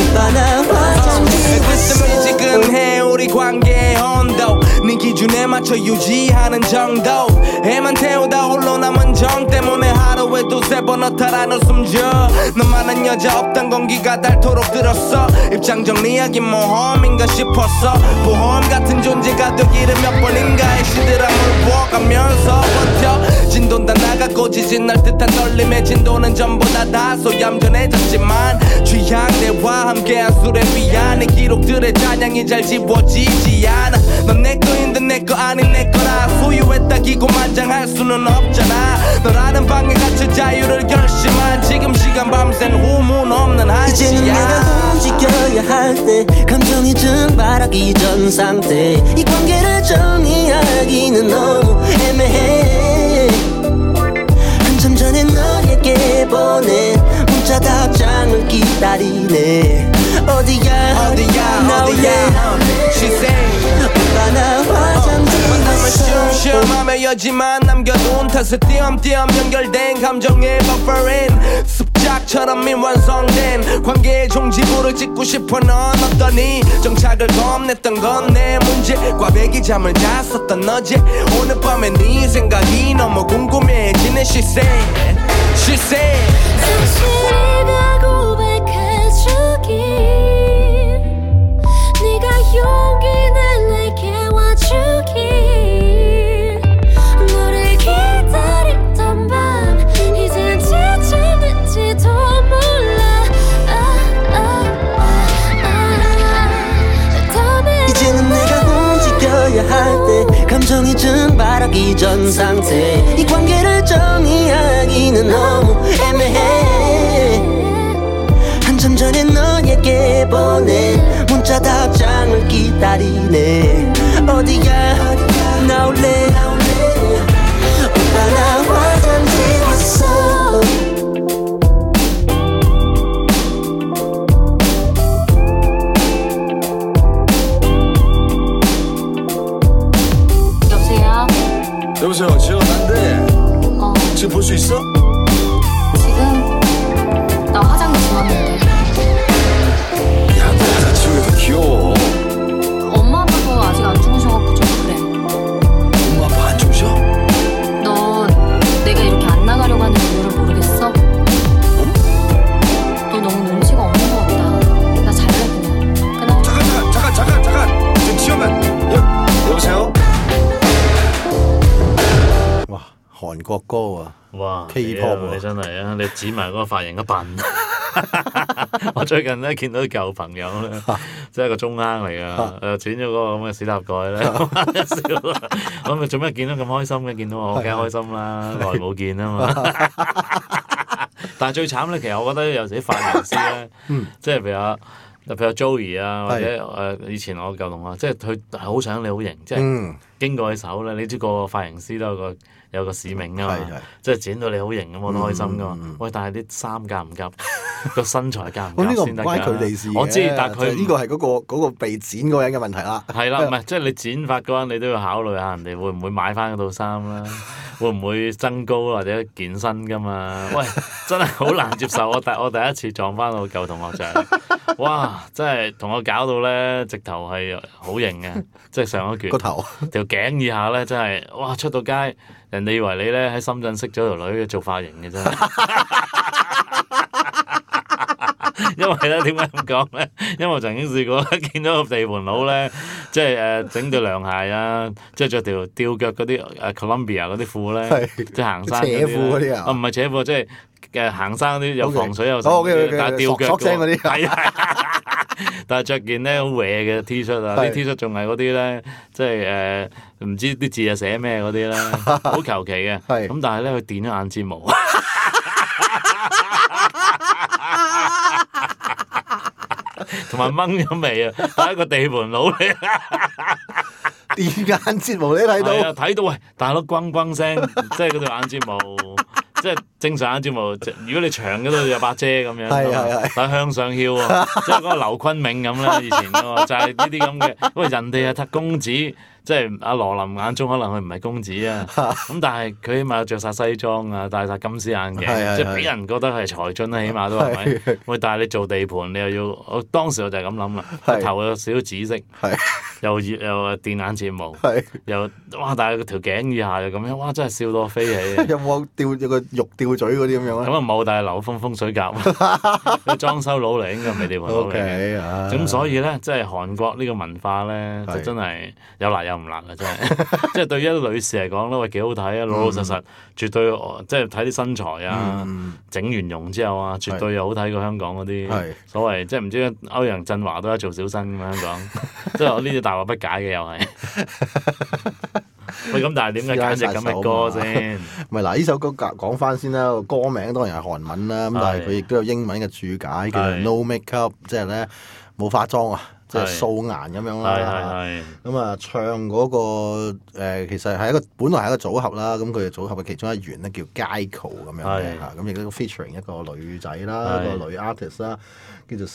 오빠 나 화장지 뜨뜨미지근해 우리 관계의 온도 네 기준에 맞춰 유지하는 정도 애만 태우다 홀로 남은 정 때문에 하루에 두세 번 허탈한 웃음 줘 너만한 여자 없단 공기가 닳도록 들었어 입장 정리하기 모험인가 싶었어 보험 같은 존재가 되기를 몇 번인가의 시들함을 부어가면서 버텨 진도는 다 나갔고 지진 날 듯한 떨림의 진도는 전보다 다소 얌전해졌지만 취향대와 함께한 술에 위한 내 기록들의 잔향이 잘 지워지지 않아 넌 내 거인 듯 내 거 아닌 내 거라 소유했다기고 만장할 수는 없잖아 너라는 방에 갇혀 자유를 결심한 지금 시간 밤샌 후문 없는 이제는 내가 한시야 움직여야 할 때 감정이 증발하기 전 상태 이 관계를 정의하기는 너무 애매해 한참 전에 너에게 보낸 문자 답장을 기다리네 어디야 나올래 She say 오빠 나 화장지 만남은 쉬엄쉬엄하며 여지만 남겨둔 탓에 띄엄띄엄 연결된 감정의 버퍼인 습작처럼 미완성된 관계의 종지부를 찍고 싶어 넌 어떠니 정착을 겁냈던 건 내 문제 꽈배기 잠을 잤었던 어제 오늘 밤에 네 생각이 너무 궁금해지네 She said She said 사실이가 고백해주길 네가 용기를 내게 와주길 너를 기다리던 밤 이젠 지쳤는지도 몰라 이제는 내가 움직여야 할 때 감정이 증발하기 전 상태 이 관계를 정의하기는 너무 애매해 한참 전에 너에게 보낸 문자 답장을 기다리네 어디야 나올래 오빠 나 화장지 왔어 여보세요? 여보세요, 지금 난데 지금 볼 수 있어? 지금? 나 화장실 좀 왔는데 야, 너 화장 지우개 더 귀여워. 엄마 아빠도 아직 안 주무셔갖고 좀 그래 엄마 아빠 안 주무셔? 너 내가 이렇게 안 나가려고 하는 이유를 모르겠어? 너 너무 눈치가 없는 것 같다 나 잘래 그냥 끊어 잠깐. 지금 지우면 여보세요? 와韓國歌啊！ 哇 K-pop 喎你真係啊！你指埋嗰個髮型嘅笨。我最近咧見到啲舊朋友咧，即係個中坑嚟㗎，剪咗嗰個咁嘅屎塔蓋咧，笑啊！咁咪做咩見到咁開心嘅？見到我梗係開心啦，耐冇見啊嘛。但係最慘咧，其實我覺得有時啲髮型師咧，即係譬如 Joey 啊，或者以前我舊同學，即係佢係好想你好型，即係經過佢手咧，你知個髮型師都有個使命㗎嘛，即係剪到你好型咁，我都開心㗎嘛。喂，但係啲衫夾唔夾，個身材夾唔夾先得㗎？ 關佢哋事嘅。 我知，但係佢呢個係嗰個被剪嗰個人嘅問題啦。 係啦，唔係即係你剪髮嗰陣，你都要考慮下人哋會唔會買翻嗰套衫啦，會唔會增高或者健身㗎嘛？喂，真係好難接受。我第一次撞翻我舊同學就係，哇！真係同我搞到咧，直頭係好型嘅，即係上一橛個頭條頸以下咧，真係哇！出到街，人哋以為你咧喺深圳識咗條女做髮型嘅啫。因為咧點解咁講咧？因為我曾經試過見到個地盤佬咧，即係整對涼鞋啊，即係着條吊腳嗰啲Columbia 嗰啲褲咧，即係行山扯褲嗰啲啊？ 唔係扯褲，即係行山嗰啲有防水有成，但係吊腳嗰啲。 係但係着件咧好歪嘅 T 恤啊，啲 T 恤仲係嗰啲咧，即係唔知啲字係寫咩嗰啲咧，好求其嘅。咁但係咧佢電咗眼睫毛。同埋掹咗味啊！係一個地盤佬嚟， 電眼睫毛你睇到？ 係啊，睇到喂，大佬轟轟聲，即係嗰條眼睫毛，即係正常眼睫毛。如果你長嗰度有把遮咁樣，但係向上翹喎，即係嗰個劉坤明咁啦，以前嗰個就係呢啲咁嘅。喂，人哋係公子， 即係阿羅琳眼中可能佢唔係公子啊，咁但係佢起碼有着晒西裝啊，戴晒金絲眼鏡，即係俾人覺得係才俊啦，起碼都係咪？喂，但係你做地盤，你又要我當時我就係咁諗啦，個頭有少少紫色，又電眼睫毛，又哇！但係條頸以下又咁樣，哇！真係笑到我飛起。 有冇有個肉吊嘴嗰啲咁樣啊？ 咁啊冇，但係留風水甲，佢裝修佬嚟，應該唔係地盤佬嚟嘅。咁所以咧，即係韓國呢個文化咧，就真係有辣有唔辣啊！真係，即係對於一啲女士嚟講咧，喂幾好睇啊，老老實實，絕對即係睇啲身材啊，整完容之後啊，絕對又好睇過香港嗰啲所謂，即係唔知歐陽震華都係做小生咁香港，即係我呢啲大惑不解嘅又係。喂，咁但係點解揀隻咁嘅歌先？ 唔係嗱，呢首歌講翻先啦，個歌名當然係韓文啦，咁但係佢亦都有英文嘅注解，叫做 No Makeup， 即係咧冇化妝啊，即係素顏咁樣啦。咁啊，唱嗰個其實係本來係一個組合啦，咁佢嘅組合嘅其中一員咧叫 Gaiko 咁樣嘅嚇，咁亦都 featuring 一個女仔啦，一個女 artist 啦，叫做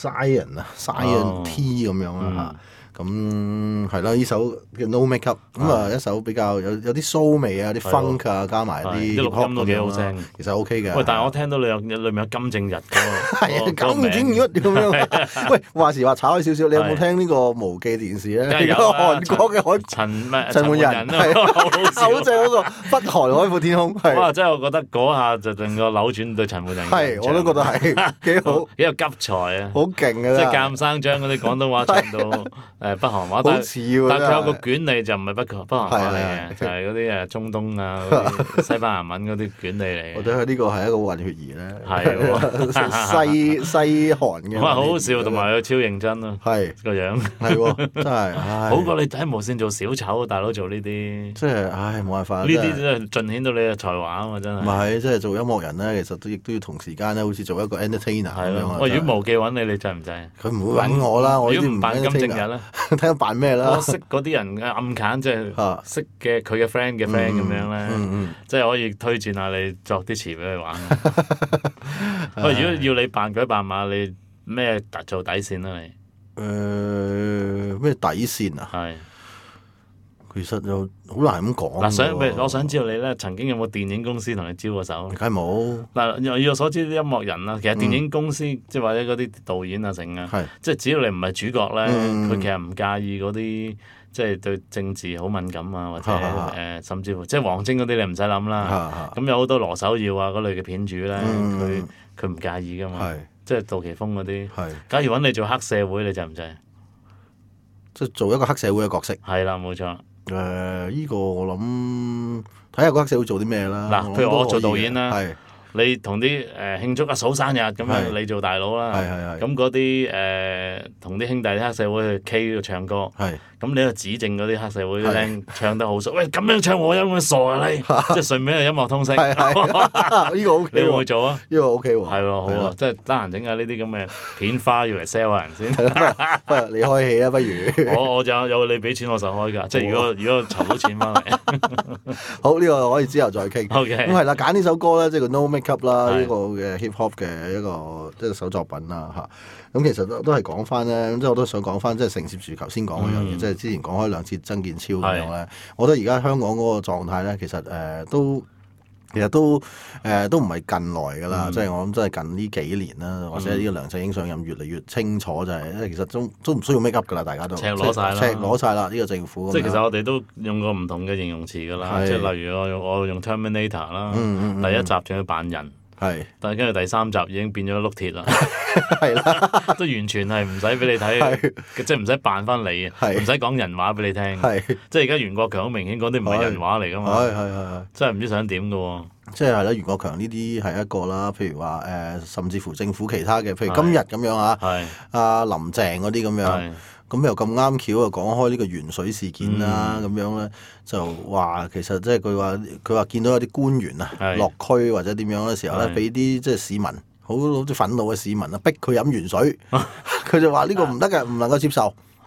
Cyan T 咁樣啦嚇。咁係啦，呢首叫 No Makeup， 咁啊一首比較有啲蘇味啊，啲 funk 啊，加埋啲錄音都幾好聽， 其實 OK 嘅。 喂，但係我聽到你裏面有金正日嗰個， 係啊，金正日咁樣。喂，話時話炒開少少，你有冇聽呢個無記電視咧？ 有韓國嘅陳滿人，好正嗰個北韓海闊天空。 哇！真係我覺得嗰下就令我扭轉對陳滿人。 係，我都覺得係幾好， 幾有急才啊！ 好勁嘅， 即係鑑生將嗰啲廣東話唱到。北韓話，但係佢有個捲脷就唔係北韓話嚟嘅，就係嗰啲中東啊、西班牙文嗰啲捲脷嚟嘅。 我覺得佢呢個係一個混血兒咧， 係西韓嘅。 哇！好好笑，同埋佢超認真咯，個樣係喎，真係好過你喺無線做小丑，大佬做呢啲， 即係冇辦法。 呢啲真係盡顯到你嘅才華啊嘛，真係。 唔係，即係做音樂人咧，其實亦都要同時間咧，好似做一個 entertainer 咁樣啊。 如果無記揾你，你制唔制？ 佢唔會揾我啦，我呢啲唔扮金正日啦。 睇下扮咩啦？ 我識嗰啲人嘅暗揀，即係識嘅佢嘅 friend 嘅 friend 咁樣咧，即係可以推薦下你作啲詞俾佢玩。喂，如果要你扮鬼扮馬，你咩做底線啊？你咩底線啊？ 係。 其實就好難咁講。 嗱，我想知道你咧，曾經有冇電影公司同你招過手？ 梗係冇。 嗱，以我所知啲音樂人啦，其實電影公司即係或者嗰啲導演啊成啊，即係只要你唔係主角咧，佢其實唔介意嗰啲即係對政治好敏感啊，或者甚至乎即係王晶嗰啲你唔使諗啦。咁有好多羅守耀啊嗰類嘅片主咧，佢唔介意噶嘛。即係杜琪峰嗰啲。假如揾你做黑社會，你制唔制？ 即係做一個黑社會嘅角色。 係啦，冇錯。 呢個我諗睇下個黑社會做啲咩啦。 嗱，譬如我做導演啦，你同啲慶祝阿嫂生日咁樣，你做大佬啦。咁嗰啲同啲兄弟黑社會去 K 度唱歌。咁你就指正嗰啲黑社會僆唱得好熟，喂咁樣唱我音咁傻啊你！即係順便係音樂通識。呢個 OK。 你會唔會做啊？ 呢個 OK 喎。 係喎，好啊，即係得閒整下呢啲咁嘅片花要嚟 sell 下人先。 不如你開戲啊，不如。 我就有你俾錢我實開㗎，即係如果籌到錢翻嚟。 好，呢個可以之後再傾。 OK。 咁係啦，揀呢首歌咧，即係個 No Makeup 啦，呢個嘅 hip hop 嘅一首作品啦嚇。咁其實都係講翻咧，即係我都想講翻，即係承接住頭先講嗰樣嘢，即係之前講開兩次曾健超咁樣咧。我覺得而家香港嗰個狀態咧，其實都唔係近來㗎啦，即係我諗真係近呢幾年啦，或者呢個梁振英上任越嚟越清楚就係，其實都唔需要 make up 㗎啦，大家都赤裸晒啦， 呢個政府。 即係其實我哋都用過唔同嘅形容詞㗎啦，即係例如我用 Terminator 啦，第一集仲要扮人。但係跟住第三集已經變咗碌鐵啦，都完全係唔使俾你睇，即係唔使扮翻你，唔使講人話俾你聽，即係而家袁國強好明顯講啲唔係人話嚟㗎嘛，真係唔知想點㗎喎。 即係啦，袁國強呢啲係一個啦，譬如話甚至乎政府其他嘅，譬如今日咁樣啊，阿林鄭嗰啲咁樣。咁又咁啱巧啊，講開呢個鉛水事件啦，咁樣咧就話其實即係佢話見到有啲官員啊落區或者點樣嘅時候咧，俾啲即係市民好似憤怒嘅市民啊，逼佢飲鉛水，佢就話呢個唔得嘅，唔能夠接受。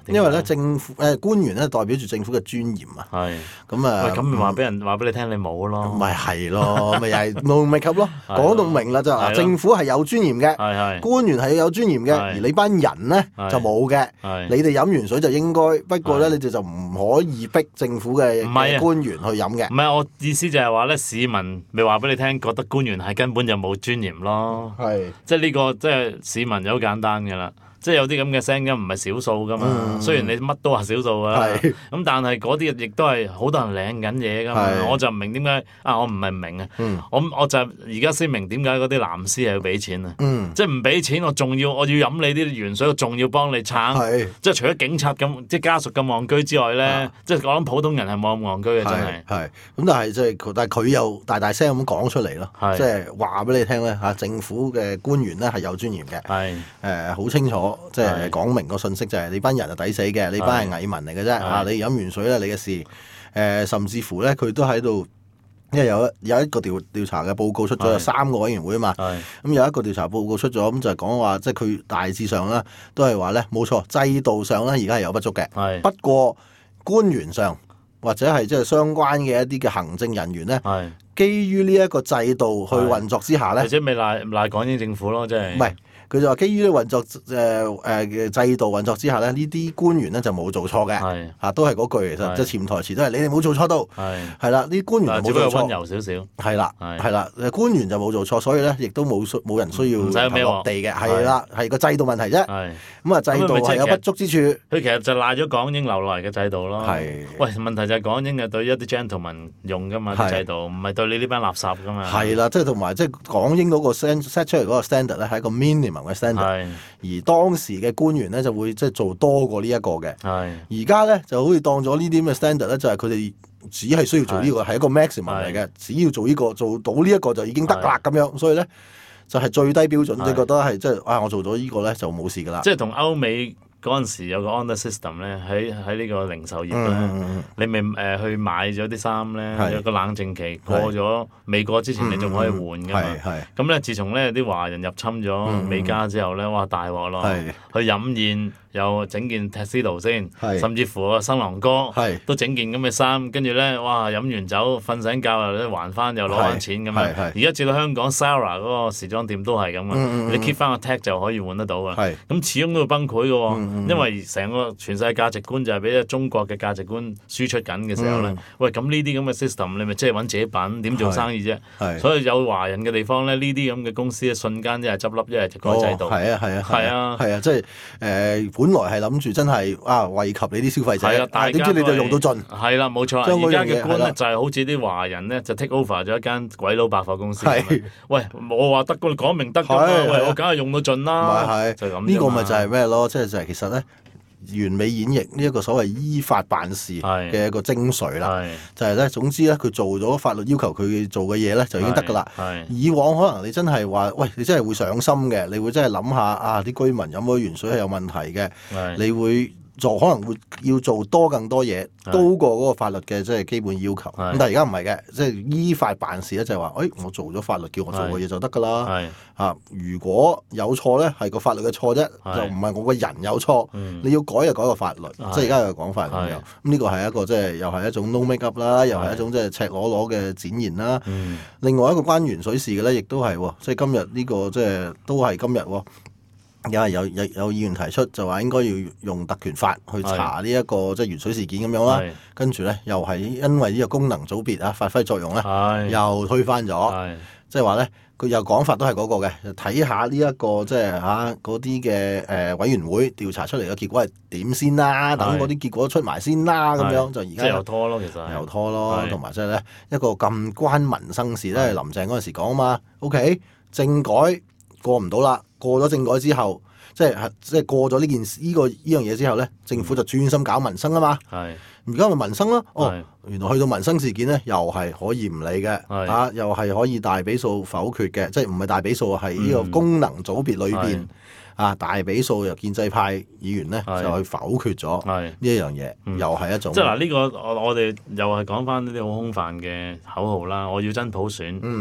因為咧政府官員咧代表住政府嘅尊嚴啊。 係。 咁啊。 喂，咁咪話俾你聽，你冇咯。 咪係咯，咪又係 no make up 咯。講到明啦就嗱，政府係有尊嚴嘅，官員係有尊嚴嘅，而你班人咧就冇嘅。你哋飲完水就應該，不過咧你哋就唔可以逼政府嘅官員去飲嘅。 唔係，我意思就係話咧，市民咪話俾你聽，覺得官員係根本就冇尊嚴咯。 係， 即係呢個即係市民就好簡單㗎啦。即係有啲咁嘅聲音唔係少數噶嘛，雖然你乜都話少數㗎啦，咁但係嗰啲亦都係好多人領緊嘢㗎嘛，我就唔明點解我唔係唔明啊，我就而家先明點解嗰啲藍絲係要俾錢啊，即係唔俾錢我要飲你啲元水，我仲要幫你撐，即係除咗警察咁即係家屬咁戇居之外咧，即係我諗普通人係冇咁戇居嘅真係。 係咁，但係佢又大聲咁講出嚟咯，即係話俾你聽咧嚇，政府嘅官員咧係有尊嚴嘅，好清楚。即係講明個信息就係你班人係抵死嘅，你班係蟻民嚟嘅啫。你飲完水咧，你嘅事。甚至乎咧，佢都喺度，因為有一個調查嘅報告出咗，有3個委員會啊嘛。咁有一個調查報告出咗，咁就係講話，即係佢大致上咧都係話咧，冇錯，制度上咧而家係有不足嘅。不過官員上或者係即係相關嘅一啲嘅行政人員咧，基於呢一個制度去運作之下咧， 或者咪賴港英政府咯，即係唔係。佢就話基於呢運作嘅制度運作之下咧，呢啲官員咧就冇做錯嘅，都係嗰句其實即係潛台詞都係你哋冇做錯到，係啦，呢啲官員就冇做錯， 溫柔少少， 係啦，官員就冇做錯，所以咧亦都冇人需要投落地嘅，係啦，係個制度問題啫。咁啊，制度係有不足之處。 佢其實就賴咗港英留落嚟嘅制度咯。喂，問題就係港英係對一啲 gentleman 用噶嘛啲制度，唔係對你呢班垃圾噶嘛。 係啦，即係同埋即係港英嗰個 set 出嚟嗰個 standard 咧係一個 minimum。而當時嘅官員咧就會即係做多過呢一個嘅。而家咧就好似當咗呢啲咁嘅 standard 咧，就係佢哋只係需要做呢個係一個 maximum 嚟嘅，只要做呢個做到呢一個就已經得啦咁樣。所以咧就係最低標準，你覺得係即係我做咗呢個咧就冇事㗎啦。 即係同歐美嗰陣時有個 honor system 咧，喺呢個零售業咧，你咪去買咗啲衫咧，有個冷靜期過咗未過之前，你仲可以換㗎嘛。咁咧，自從咧啲華人入侵咗美加之後咧，哇大鑊咯！去飲宴又整件 tuxedo 先，甚至乎個新郎哥都整件咁嘅衫，跟住咧哇飲完酒瞓醒覺又還翻又攞翻錢咁樣。而家至到香港 Zara 嗰個時裝店都係咁啊，你 keep 翻個 tag 就可以換得到啊。咁始終都會崩潰㗎喎。因為成個全世界價值觀就係俾中國嘅價值觀輸出緊嘅時候咧，喂咁呢啲咁嘅 system 你咪即係揾自己品點做生意啫？所以有華人嘅地方咧，呢啲咁嘅公司咧瞬間一係執笠，一係就改制度。 係啊，即係本來係諗住真係惠及你啲消費者，但係點知你就用到盡。 係啦，冇錯。而家嘅官咧就係好似啲華人咧就 take over 咗一間鬼佬百貨公司。喂，我話得㗎，你講明得㗎嘛？喂，我梗係用到盡啦。就咁。呢個咪就係咩咯？即係其實咧，完美演繹呢一個所謂依法辦事嘅一個精髓啦，就係咧，總之咧，佢做咗法律要求佢做嘅嘢咧，就已經得㗎啦。以往可能你真係話，喂，你真係會上心嘅，你會真係諗下啲居民飲嗰元水係有問題嘅，你會可能會要做更多嘢，高過嗰個法律嘅即係基本要求。咁但係而家唔係嘅，即係依法辦事咧，就係話，我做咗法律叫我做嘅嘢就得㗎啦。如果有錯咧，係個法律嘅錯啫，就唔係我個人有錯。你要改就改個法律，即係而家嘅講法咁樣。咁呢個係一個即係又係一種 no make up 啦，又係一種即係赤裸裸嘅展現啦。另外一個關元水事嘅咧，亦都係即係今日呢個即係都係今日。有議員提出就話應該要用特權法去查呢一個即係元水事件咁樣啦，跟住咧又係因為呢個功能組別發揮作用咧，又推翻咗，即係話咧佢又講法都係嗰個嘅，睇下呢一個即係嗰啲嘅委員會調查出嚟嘅結果係點先啦，等嗰啲結果出埋先啦，咁樣就而家又拖咯，其實又拖咯，同埋即係咧一個咁關民生事咧，林鄭嗰陣時講啊嘛 ，OK 政改過唔到啦。過咗政改之後，即係過咗呢樣嘢之後咧，政府就專心搞民生啊嘛。而家咪民生咯。原來去到民生事件咧，又係可以唔理嘅，又係可以大比數否決嘅，即係唔係大比數係呢個功能組別裏邊大比數由建制派議員咧就去否決咗呢一樣嘢，又係一種。 即係嗱，呢個我哋又係講翻呢啲好空泛嘅口號啦。我要真普選。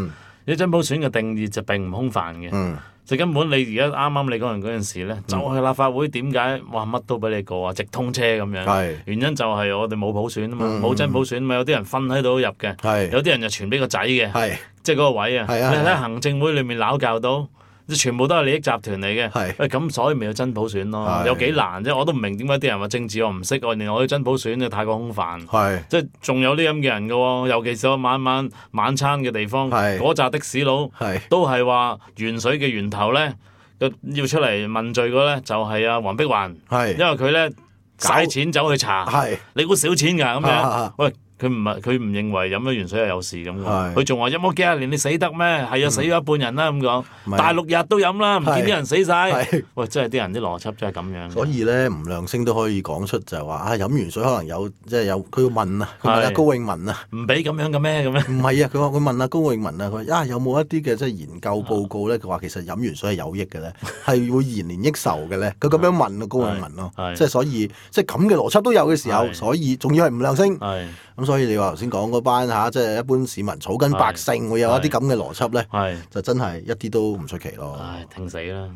你真普選嘅定義就並唔空泛嘅。就根本你而家啱啱你講完嗰陣時咧，就係立法會點解哇乜都俾你過啊，直通車咁樣？原因就係我哋冇普選啊嘛，冇真普選嘛，有啲人瞓喺度入嘅，有啲人就傳俾個仔嘅，即係嗰個位啊。你睇行政會裏面鬧教到。全部都係利益集團嚟嘅，咁所以咪有真普選咯？有幾難啫？我都唔明點解啲人話政治我唔識，連我啲真普選就太過空泛。即係仲有啲咁嘅人嘅喎，尤其是我晚餐嘅地方，嗰紮的士佬都係話鉛水嘅源頭咧，要出嚟問罪嘅咧就係阿黃碧環，因為佢咧使錢走去查，你估少錢㗎咁樣？喂！佢唔認為飲咗鉛水係有事咁講，佢仲話飲咗幾廿年你死得咩？係啊，死咗一半人啦咁講，大陸日都飲啦，唔見啲人死晒。喂，真係啲人啲邏輯真係咁樣。 所以咧，吳亮星都可以講出就係話飲完水可能有即係有，佢要問啊，佢問阿高永文啊， 唔俾咁樣嘅咩咁樣？ 唔係啊，佢問阿高永文啊，佢話有冇一啲嘅即係研究報告咧？佢話其實飲完水係有益嘅咧，係會延年益壽嘅咧。佢咁樣問啊高永文咯，即係所以即係咁嘅邏輯都有嘅時候，所以仲要係吳亮星。咁所以你話頭先講嗰班即係一般市民草根百姓會有一啲咁嘅邏輯咧，就真係一啲都唔出奇咯。 停死啦！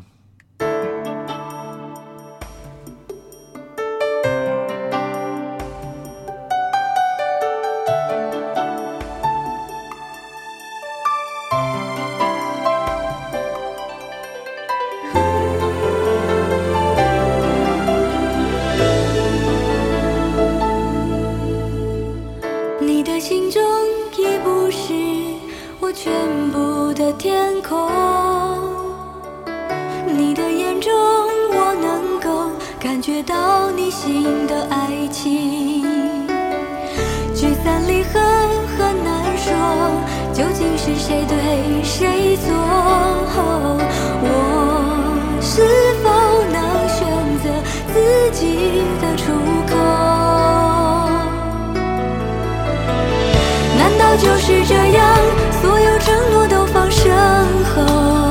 就是这样，所有承诺都放身后。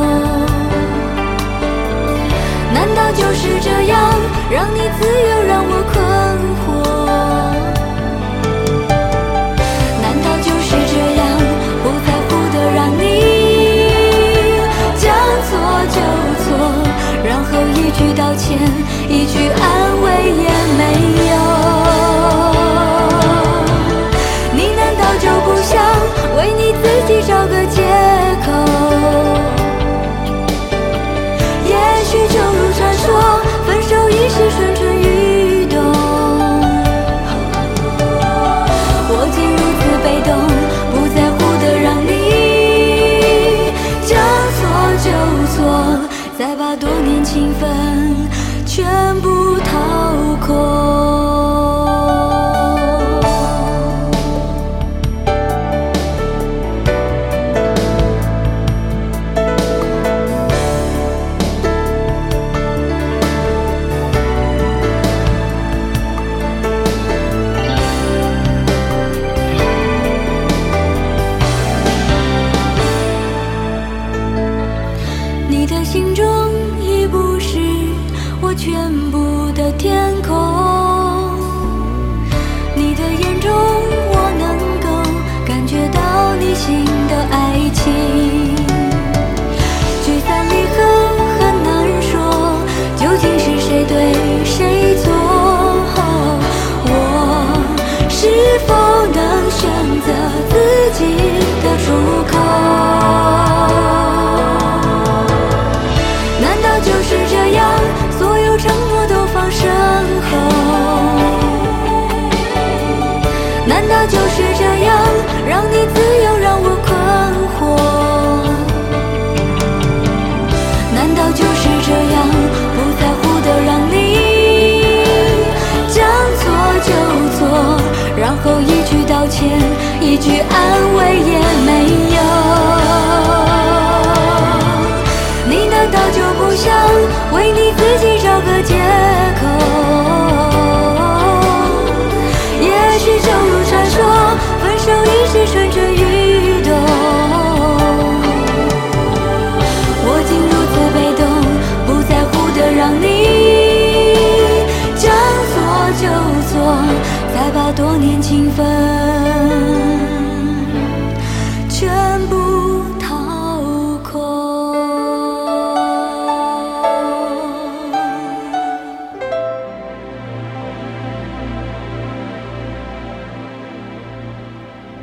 难道就是这样，让你自由，让我困惑？难道就是这样，不在乎的让你将错就错，然后一句道歉，一句安慰也没有？就不想为你自己找个借口，也许就如传说，分手已是蠢蠢欲动。我竟如此被动，不在乎的让你将错就错，再把多年情分全部掏空。就是这样，让你自由，让我困惑。难道就是这样，不在乎的让你将错就错，然后一句道歉，一句安慰也没有？你难道就不想为你自己找个借口？也许就如传说，分手已是蠢蠢欲动。我竟如此被动，不在乎的让你将错就错，再把多年情分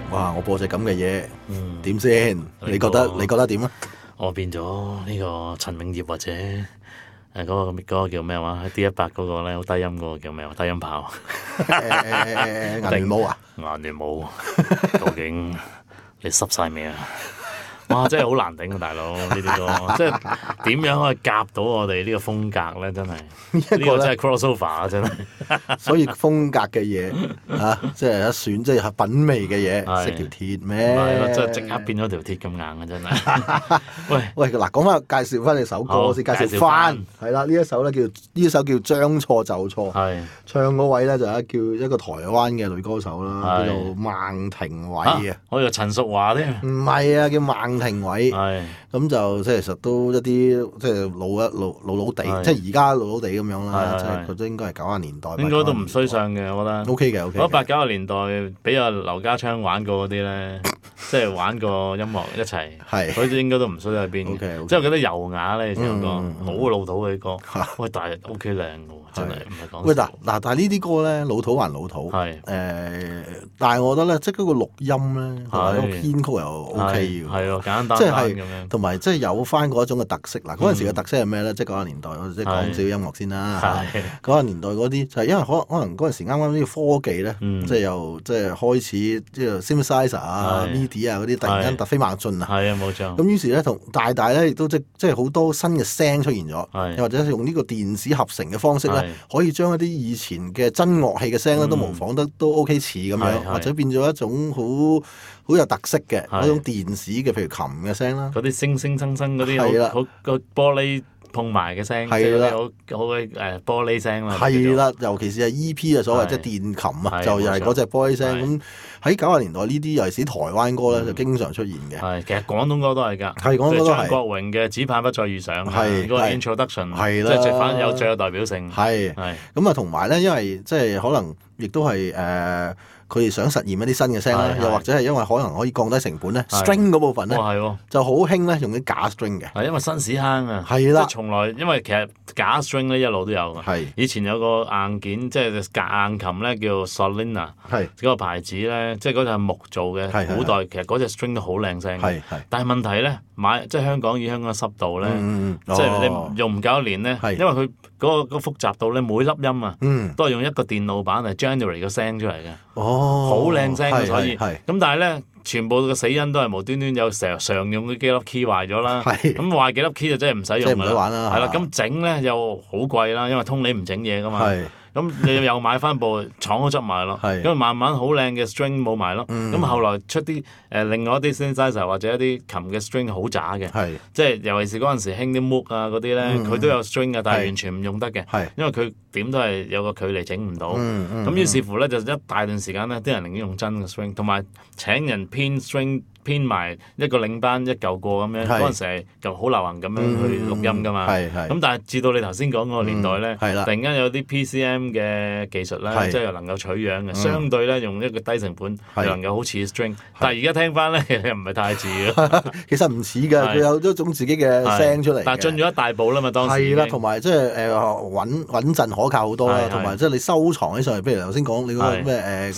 哇！我播隻咁嘅嘢，點先？你覺得點啊？ 我變咗呢個陳永業或者嗰個叫咩話？D100嗰個咧好低音嗰個叫咩話？低音炮。 銀聯舞啊？ 銀聯舞，究竟你濕晒未啊？哇！真係好難頂啊，大佬呢啲歌，即係點樣可以夾到我哋呢個風格咧？真係呢個真係 crossover 啊！真係， 所以風格嘅嘢嚇，即係一選即係品味嘅嘢，識條鐵咩？ 係咯，即係即刻變咗條鐵咁硬啊！真係。 喂，嗱，講翻介紹翻你首歌先，介紹翻係啦，呢一首叫將錯就錯， 係唱嗰位咧就係叫一個台灣嘅女歌手啦，叫做孟庭葦啊。 我以為陳淑華添。 唔係啊，叫孟庭葦。咁就即係其實都一啲即係老地，即係而家老地咁樣啦。即係佢都應該係90年代。 應該都唔衰相嘅，我覺得。 OK 嘅。 我80、90年代俾阿劉家昌玩過嗰啲咧，即係玩過音樂一齊，嗰啲應該都唔衰喺邊嘅。即係我覺得優雅咧，唱歌好老土嘅歌。喂，但係 OK 靚嘅喎，真係唔係講。 喂，嗱，但係呢啲歌咧老土還老土。但係我覺得咧，即係嗰個錄音咧，同埋嗰個編曲又 OK 嘅。 係咯，簡單即係同埋即係有翻嗰一種嘅特色。嗱，嗰陣時嘅特色係咩咧？即係90年代，我哋即係講少少音樂先啦。90年代嗰啲就係因為可能嗰陣時啱啱呢個科技咧，即係又即係開始即係 synthesizer 啊、MIDI 啊嗰啲突然間突飛猛進啊。 係啊，冇錯。 咁於是咧，同大咧亦都即係好多新嘅聲出現咗，又或者用呢個電子合成嘅方式咧，可以將一啲以前嘅真樂器嘅聲咧都模仿得都 OK 似咁樣，或者變咗一種好有特色嘅嗰種電子嘅，譬如琴嘅聲啦， 嗰啲聲嗰啲好個玻璃碰埋嘅聲， 係啦， 好嘅玻璃聲啦， 係啦，尤其是係 EP 啊，所謂即係電琴啊，就又係嗰隻玻璃聲。咁喺90年代呢啲尤其是台灣歌咧，就經常出現嘅。 係，其實廣東歌都係㗎， 係廣東歌都係。 張國榮嘅《只盼不再遇上》， 係嗰個 introduction， 係啦， 即係反有最有代表性。 係咁啊，同埋咧，因為即係可能亦都係佢哋想實驗一啲新嘅聲啦，又或者係因為可能可以降低成本咧，string 嗰部分咧就好興咧用啲假 string 嘅。 係因為新屎坑啊， 係啦， 即係從來因為其實假 string 咧一路都有嘅。係以前有個硬件，即係硬琴咧叫 Solina， 嗰個牌子咧，即係嗰隻係木做嘅。古代其實嗰隻 string 都好靚聲嘅。但係問題咧即係香港以香港嘅濕度咧，即係你用唔夠一年咧，因為佢嗰個複雜度咧，每粒音啊都係用一個電腦版嚟 generate 個聲出嚟嘅。好靚聲嘅，所以咁但係咧，全部嘅死因都係無端端有常用嘅幾粒 key 壞咗啦。咁壞幾粒 key 就真係唔使用㗎啦。係啦，咁整咧又好貴啦，因為通你唔整嘢㗎嘛。咁你又買翻部廠都執埋咯，咁慢慢好靚嘅 string 冇埋咯。咁後來出啲另外一啲 synthesizer 或者一啲琴嘅 string 好渣嘅，即係尤其是嗰陣時興啲 Moog 啊嗰啲咧，佢都有 string 嘅，但係完全唔用得嘅，因為佢點都係有個距離整唔到。咁於是乎咧就一大段時間咧，啲人寧願用真嘅 string，同埋請人編 string。編埋一個領班一嚿過咁樣，嗰陣時就好流行咁樣去錄音㗎嘛。咁但係至到你頭先講嗰個年代咧，突然間有啲 PCM 嘅技術咧，即係又能夠取樣嘅，相對咧用一個低成本又能夠好似 string。但係而家聽翻咧，又唔係太似嘅。 其實唔似㗎，佢有一種自己嘅聲出嚟。 但係進咗一大步啦嘛，當時。 係啦，同埋即係穩陣可靠好多啦，同埋即係你收藏起上嚟，譬如頭先講你嗰個咩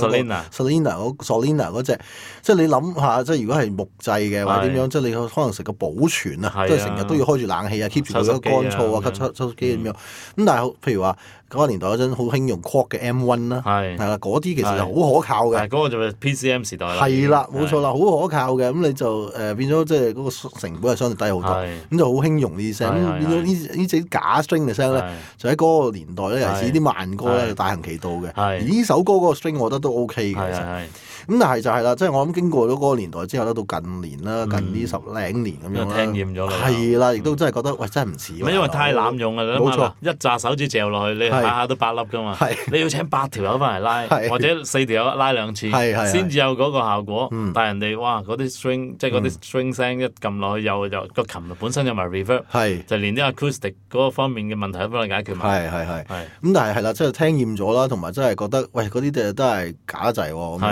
Solina 嗰隻，即係你諗下，即係如果係木製嘅或者點樣，即係你可能成個保存啊，即係成日都要開住冷氣啊 ，keep 住佢乾燥啊，抽濕機咁樣。咁但係譬如話90年代嗰陣好興用 Korg 嘅 M1 啦，係啦，嗰啲其實係好可靠嘅。 嗰個就係 PCM 時代啦。 係啦，冇錯啦，好可靠嘅。咁你就變咗即係嗰個成本係相對低好多，咁就好興用呢啲聲。咁變咗呢隻假 string 嘅聲咧，就喺嗰個年代咧，尤其是啲慢歌咧，大行其道嘅。而呢首歌嗰個 string 我覺得都 OK 嘅。咁但係就係啦，即係我諗經過咗嗰個年代之後咧，到近年啦，近呢10零年咁樣啦， 聽厭咗啦。 係啦，亦都真係覺得喂，真係唔似。 因為太濫用啦， 冇錯， 一紮手指嚼落去，你下下都8粒㗎嘛。你要請8條友翻嚟拉，或者4條友拉2次，先至有嗰個效果。但係人哋哇嗰啲 string， 即係嗰啲 string 聲一撳落去，又個琴本身有埋 reverb， 就連啲 acoustic 嗰方面嘅問題都幫你解決埋。咁但係啦，即係聽厭咗啦，同埋真係覺得喂嗰啲都係假得滯喎。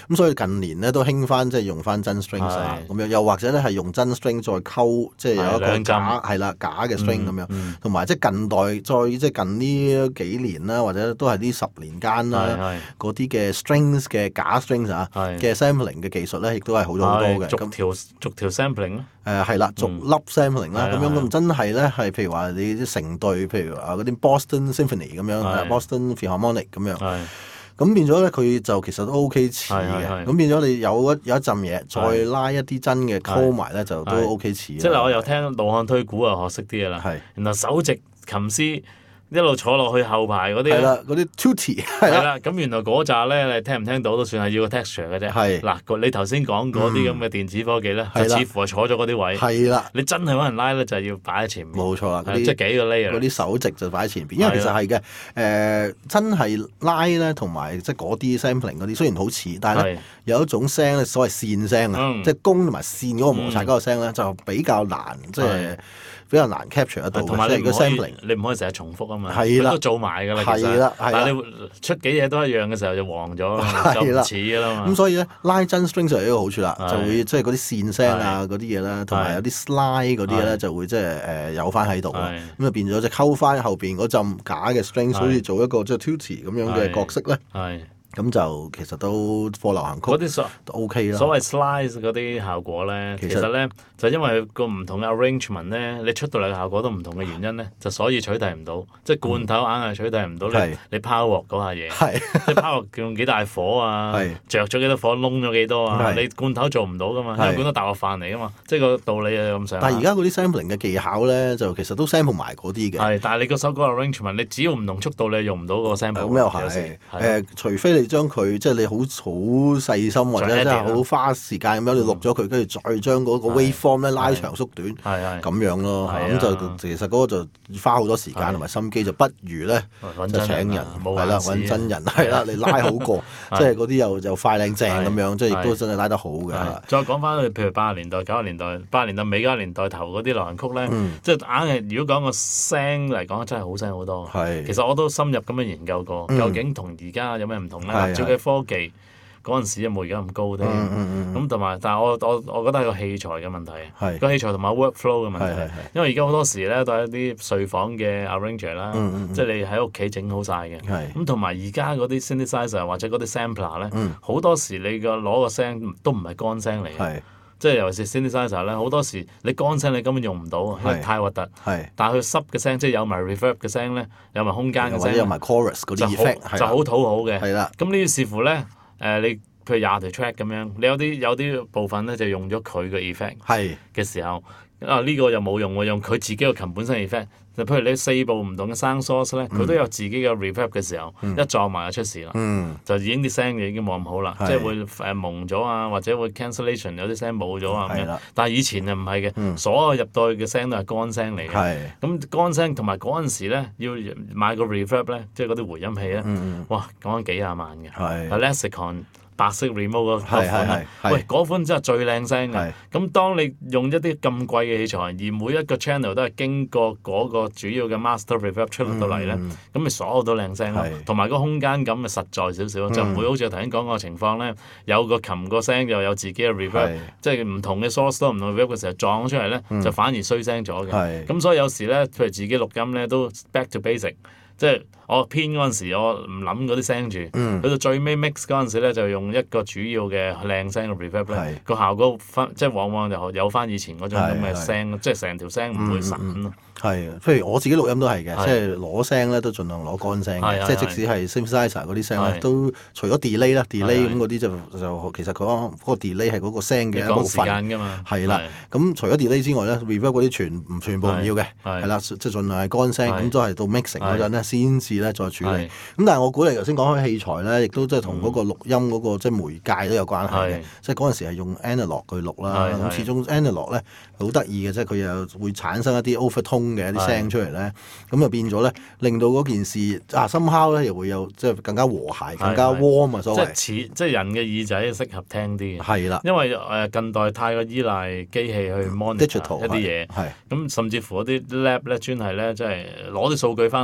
咁所以近年咧都興翻即係用翻真 strings 啊咁樣，又或者咧係用真 string 再溝，即係有一個假係啦假嘅 string 咁樣，同埋即係近代再即係近呢幾年啦，或者都係呢10年間啦，嗰啲嘅 strings 嘅假 strings 嘅 sampling 嘅技術咧，亦都係好咗好多嘅。 逐條 sampling 咯。 係啦，逐粒 sampling 啦，咁樣咁真係咧係譬如話你啲成隊，譬如嗰啲 Boston Symphony 咁樣，Boston Philharmonic 咁樣。咁變咗咧，佢就其實都 OK 似嘅。咁變咗你有一陣嘢，再拉一啲真嘅溝埋咧，就都 OK 似。 即係我又聽盧漢推鼓啊，學識啲嘅啦。然後首席琴師一路坐落去後排嗰啲係啦，嗰啲 tutti 係啦。咁原來嗰扎咧，你聽唔聽到都算係要個 texture 嘅啫。 係嗱，你頭先講嗰啲咁嘅電子科技咧，就似乎係坐咗嗰啲位。 係啦， 你真係揾人拉咧，就係要擺喺前面。 冇錯啦， 即係幾個 layer。 嗰啲首席就擺喺前邊，因為其實係嘅。真係拉咧，同埋即係嗰啲 sampling 嗰啲，雖然好似，但係咧有一種聲咧，所謂線聲啊，即係弓同埋線嗰個摩擦嗰個聲咧，就比較難，即係比較難 capture 得到。 同埋你唔可以成日重複啊嘛。 係啦， 都做埋㗎啦，其實。但係你出幾嘢都一樣嘅時候就黃咗，就唔似㗎啦嘛。 咁所以咧拉真 string 就係一個好處啦，就會即係嗰啲線聲啊嗰啲嘢啦，同埋有啲 slide 嗰啲咧就會即係有翻喺度啦。咁就變咗即係溝翻後邊嗰陣假嘅 string，好似做一個即係 tutti 咁樣嘅角色咧。咁就其實都課流行曲嗰啲都 OK 啦。 所謂 slice 嗰啲效果咧，其實咧就因為個唔同嘅 arrangement 咧，你出到嚟嘅效果都唔同嘅原因咧，就所以取替唔到。即係罐頭硬係取替唔到你拋鑊嗰下嘢。即係拋鑊用幾大火啊，着咗幾多火，燶咗幾多啊？你罐頭做唔到噶嘛，因為罐頭大鑊飯嚟噶嘛，即係個道理係咁上下。 但係而家嗰啲 sampling 嘅技巧咧，就其實都 sample 埋嗰啲嘅。 但係你個首歌 arrangement，你只要唔同速度，你用唔到個 sample。 咁又係除非你將佢即係你好細心或者真係好花時間咁樣，你錄咗佢，跟住再將嗰個 waveform 咧拉長縮短，咁樣咯。咁就其實嗰個就花好多時間同埋心機，就不如咧就請人係啦，揾真人係啦，你拉好過，即係嗰啲又快靚正咁樣，即係亦都真係拉得好嘅。 再講翻去，譬如80年代、90年代、80年代尾、90年代頭嗰啲流行曲咧，即係硬係如果講個聲嚟講，真係好聲好多。其實我都深入咁樣研究過，究竟同而家有咩唔同咧？照計科技嗰陣時有冇而家咁高添？咁同埋，但係我覺得係個器材嘅問題，個器材同埋 workflow 嘅問題。因為而家好多時咧都係一啲睡房嘅 arranger 啦，即係你喺屋企整好晒嘅。咁同埋而家嗰啲 synthesizer 或者嗰啲 sampler 咧，好多時你攞個聲都唔係乾聲嚟嘅。即係尤其是 synthesizer 咧，好多時你乾聲你根本用唔到，因為太核突。但係佢濕嘅聲，即係有埋 reverb 嘅聲咧，有埋空間嘅聲， 有埋 chorus 嗰啲 effect， 就好討好嘅。 咁呢要視乎咧，你譬如20條 track 咁樣，你有啲部分咧就用咗佢嘅 effect 嘅時候，呢個又冇用喎，用佢自己個琴本身 effect。就譬如你4部唔同嘅 sound source 咧，佢都有自己嘅 reverb 嘅時候，一撞埋就出事啦，就已經啲聲已經冇咁好啦，即係會蒙咗啊，或者會 cancellation 有啲聲冇咗啊咁樣。但係以前就唔係嘅，所有入到去嘅聲都係乾聲嚟嘅。咁乾聲同埋嗰陣時咧，要買個 reverb 咧，即係嗰啲回音器咧，哇講緊幾廿萬嘅。Lexicon白色 remote 嗰款，喂嗰款真係最靚聲嘅。咁當你用一啲咁貴嘅器材，而每一個 channel 都係經過嗰個主要嘅 master reverb 出到嚟咧，咁咪所有都靚聲咯。同埋個空間感咪實在少少，就唔會好似我頭先講個情況咧，有個琴個聲又有自己嘅 reverb，即係唔同嘅 source 都唔同 reverb 嘅時候撞出嚟咧，就反而衰聲咗嘅。咁所以有時咧，譬如自己錄音咧，都 back to basic。即係我編嗰陣時，我唔諗嗰啲聲住，去到最尾 mix 嗰陣時咧，就用一個主要嘅靚聲嘅 reverb 咧，個效果即係往往就有翻以前嗰種咁嘅聲，即係成條聲唔會散咯。 譬如我自己錄音都係嘅，即係攞聲咧都盡量攞乾聲嘅，即係即使係 synthesizer 嗰啲聲咧，都除咗 delay 啦，delay 咁嗰啲就其實嗰個 delay 係嗰個聲嘅一部分。係啦，咁除咗 delay 之外咧 ，reverb 嗰啲全部唔要嘅，係啦，即係盡量係乾聲，咁都係到 mixing 嗰陣咧先至咧再處理。咁但係我估你頭先講開器材咧，亦都即係同嗰個錄音嗰個即係媒介都有關係嘅。即係嗰陣時係用 analog 去錄啦，咁始終 analog 咧好得意嘅，即係佢又會產生一啲 overtone嘅一啲聲出嚟咧，咁就變咗咧，令到嗰件事somehow咧又會有即係更加和諧、更加 warm 啊，所謂即係人嘅耳仔適合聽啲嘅。 係啦， 因為近代太過依賴機器去 monitor 一啲嘢，咁甚至乎嗰啲 lab 咧專係咧即係攞啲數據翻嚟，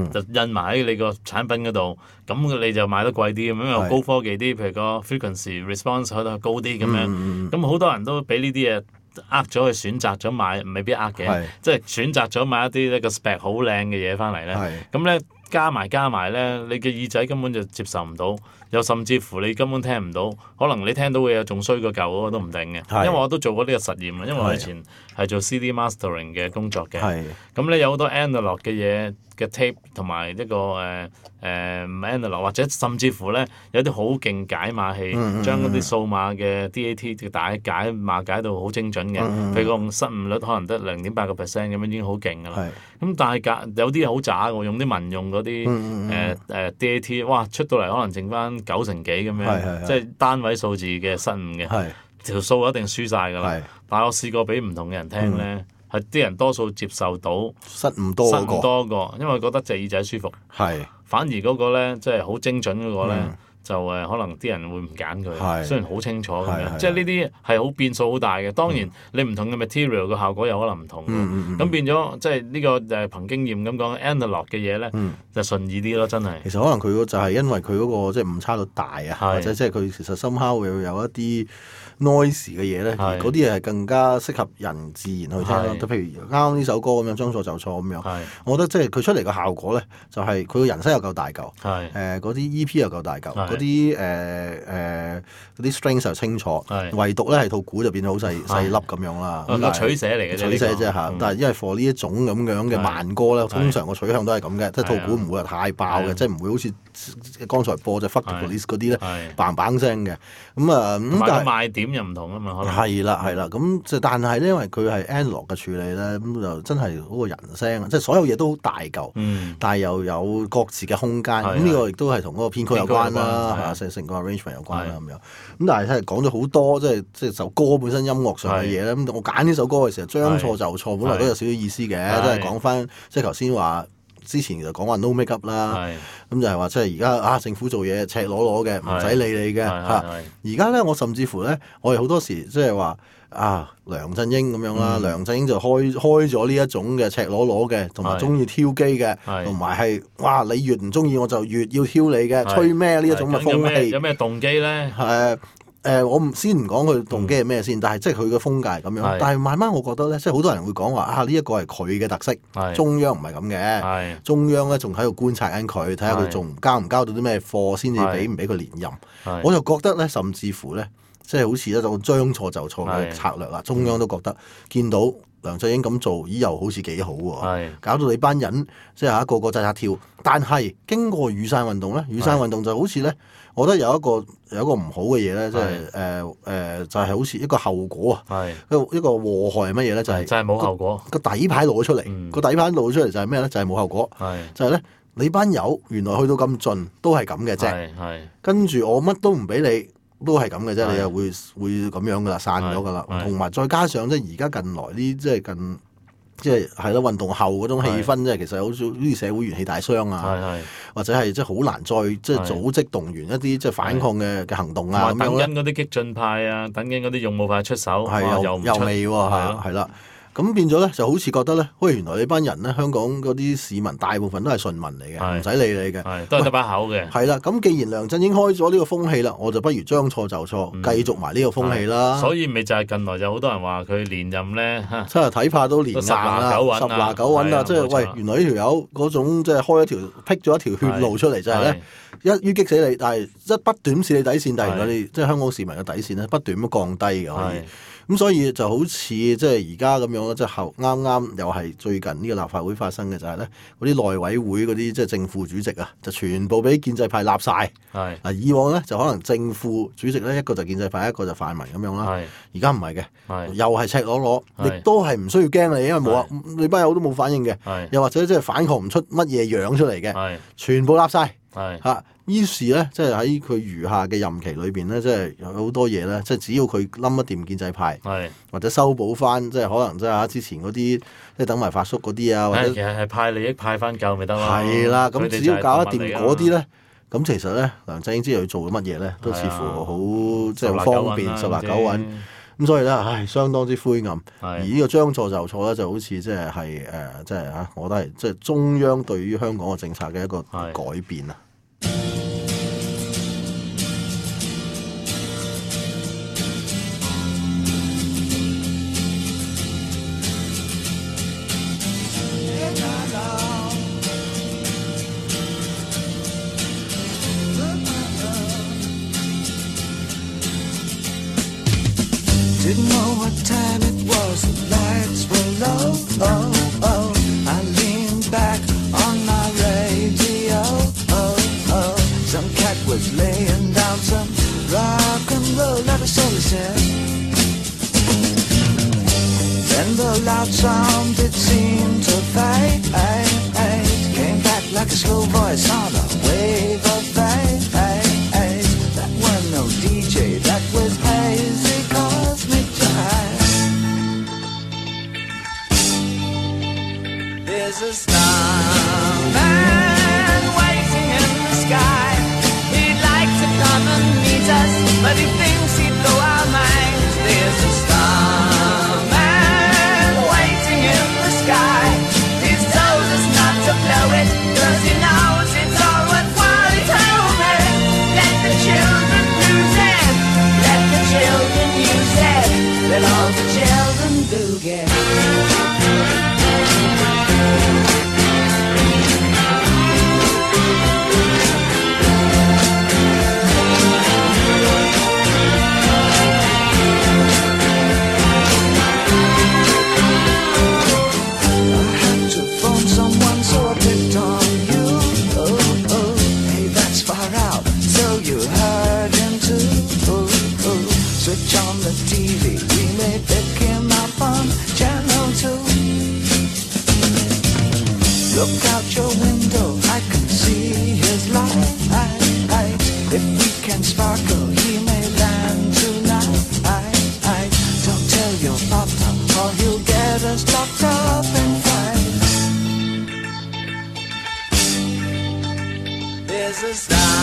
就印埋喺你個產品嗰度，咁你就賣得貴啲咁樣，又高科技啲，譬如個 frequency response 可能高啲咁樣，咁好多人都俾呢啲嘢咗去選擇咗買，未必嘅，即係選擇咗買一啲呢個 spec 好靚嘅嘢翻嚟咧，咁咧加埋咧，你嘅耳仔根本就接受唔到。又甚至乎你根本聽唔到，可能你聽到嘅嘢仲衰過舊嗰個都唔定嘅，因為我都做過呢個實驗啊。因為我以前係做 CD mastering 嘅工作嘅，咁咧有好多 analog 嘅嘢嘅 tape 同埋一個analog 或者甚至乎咧有啲好勁解碼器，將嗰啲數碼嘅 DAT 嘅帶解碼解到好精準嘅，譬如個失誤率可能得0.8%咁樣已經好勁㗎啦。咁但係有啲好渣喎，用啲民用嗰啲DAT， 哇出到嚟可能剩翻90幾咁樣，即係單位數字嘅失誤嘅，條數一定輸晒㗎啦。但係我試過俾唔同嘅人聽咧，係啲人多數接受到失誤多個， 因為覺得隻耳仔舒服。反而嗰個咧，即係好精準嗰個咧，就可能啲人會唔揀佢。雖然好清楚咁樣，即係呢啲係好變數好大嘅。當然你唔同嘅 material 個效果有可能唔同。咁變咗即係呢個憑經驗咁講 analog 嘅嘢咧，就順耳啲咯，真係。 其實可能佢就係因為佢嗰個即係誤差率大啊，或者即係佢其實somehow會有一啲 noise 嘅嘢咧，嗰啲嘢係更加適合人自然去聽咯。譬如啱啱呢首歌咁樣，將錯就錯咁樣。我覺得即係佢出嚟嘅效果咧，就係佢個人聲又夠大嚿，嗰啲 EP 又夠大嚿，嗰啲 strings 又清楚，唯獨咧係套鼓就變到好細粒咁樣啦。 個取捨嚟嘅啫， 取捨啫嚇。但係因為 for 呢一種咁樣嘅慢歌咧，通常個取向都係咁嘅，即係套鼓唔會話太爆嘅，即係唔會好似剛才播隻 Fuck the Police 嗰啲咧嘭聲嘅。咁但係賣點又唔同啊嘛，可能係啦，咁就但係咧，因為佢係 analog 嘅處理咧，咁就真係嗰個人聲，即係所有嘢都好大嚿，但係又有各自嘅空間。咁呢個亦都係同嗰個編曲有關啦，成個 arrangement 有關啦咁樣。咁但係真係講咗好多，即係首歌本身音樂上嘅嘢咧。咁我揀呢首歌嘅時候，將錯就錯，本來都有少少意思嘅，都係講翻即係頭先話。之前就講話 no make up 啦，咁就係話即係而家政府做嘢赤裸裸嘅，唔使理你嘅嚇。而家咧，我甚至乎咧，我哋好多時即係話梁振英咁樣啦，梁振英就開咗呢一種嘅赤裸裸嘅，同埋中意挑機嘅，同埋係哇你越唔中意我就越要挑你嘅，吹咩呢一種嘅風氣？ 有咩動機咧？ 我先唔講佢動機係咩先，但係即係佢嘅風格係咁樣。但係慢慢我覺得咧，即係好多人會講話呢一個係佢嘅特色，中央唔係咁嘅。中央咧仲喺度觀察緊佢，睇下佢仲交唔交到啲咩貨，先至俾唔俾佢連任。我就覺得咧，甚至乎咧，即係好似一種將錯就錯嘅策略啦。中央都覺得見到梁振英咁做，又好似幾好喎。搞到你班人即係一個個扎扎跳。但係經過雨傘運動咧，雨傘運動就好似咧。我覺得有一個唔好嘅嘢咧，即係就係好似一個後果啊，一個禍害係乜嘢咧？就係冇後果。 個底牌露咗出嚟，個底牌露咗出嚟就係咩咧？就係冇後果。就係咧，你班友原來去到咁盡都係咁嘅啫。跟住我乜都唔俾你，都係咁嘅啫。你又會咁樣噶啦，散咗噶啦。同埋再加上即係而家近來呢，即係係咯，運動後嗰種氣氛，即係其實好似社會元氣大傷啊，或者係即係好難再即係組織動員一啲即係反抗嘅行動啊咁樣。 等緊嗰啲激進派啊，等緊嗰啲勇武派出手， 又未喎，係啦。咁變咗咧，就好似覺得咧，喂，原來呢班人咧，香港嗰啲市民大部分都係順民嚟嘅，唔使理你嘅， 都係得把口嘅。 係啦，咁既然梁振英開咗呢個風氣啦，我就不如將錯就錯，繼續埋呢個風氣啦。 所以咪就係近來有好多人話佢連任咧， 真係睇怕都連任啦，十拿九穩啦。即係喂，原來呢條友嗰種即係開一條闢咗一條血路出嚟，就係咧一於擊死你，但係一不斷試你底線，但係原來你即係香港市民嘅底線咧，不斷咁降低嘅可以。咁所以就好似即係而家咁樣咯，即係啱又係最近呢個立法會發生嘅就係咧，嗰啲內委會嗰啲即係正副主席啊，就全部俾建制派立晒。以往咧就可能正副主席咧一個就建制派，一個就泛民咁樣啦。而家唔係嘅，又係赤裸裸，亦都係唔需要驚你，因為冇啊，你班友都冇反應嘅。又或者即係反抗唔出乜嘢樣出嚟嘅，全部立晒。於是咧，即係喺佢餘下嘅任期裏邊咧，即係有好多嘢咧，即係只要佢冧一掂建制派，或者修補翻，即係可能即係之前嗰啲，即係等埋發叔嗰啲啊，或者其實係派利益派翻夠咪得咯。 係啦，咁只要搞得掂嗰啲咧，咁其實咧，梁振英知道佢做咗乜嘢咧，都似乎好即係好方便，十拿九穩。 咁所以咧，相當之灰暗。而係呢個將錯就錯咧，就好似即係我覺得係即係中央對於香港嘅政策嘅一個係改變啊。 Didn't know what time it was, the lights were low. Oh, oh. I leaned back on my radio. Oh, oh. Some cat was laying down some rock and roll, that is all he said. Then the loud sound it seemed to fade. Came back like a slow voice on a wave of fade. That was no DJ, that was hazy cosmic jive. There's a starman waiting in the sky. He'd like to come and meet us, but he thinks he'd blow our minds. There's a starman waiting in the sky. He's told us not to blow it, 'cause he knows it's all worthwhile. He told me, let the children lose it, let the children use it, let all the children boogie. Switch on the TV, we may pick him up on channel 2. Look out your window, I can see his light. If we can sparkle, he may land tonight. Don't tell your papa, or he'll get us locked up in fight. There's a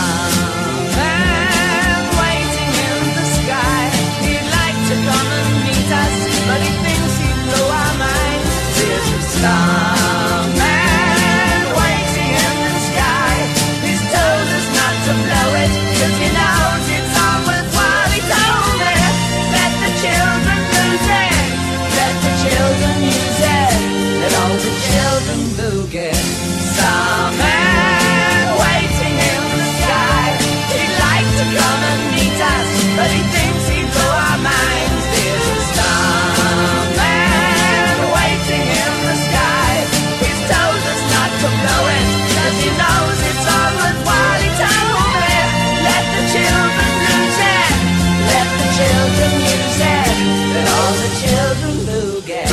starman waiting in the sky. He'd like to come and meet us, but he thinks he'd blow our minds. There's a starman waiting in the sky. He's told us not to blow it, 'cause he knows it's all worthwhile. He told me, let the children lose it, let the children use it, let all the children boogie. Starman waiting in the sky. He'd like to come and meet us, but he thinks he'd blow our minds. There's a starman waiting in the sky. He's told us not to blow it, 'cause he knows it's all worthwhile. He told me, let the children lose it, let the children use it, let all the children boogie.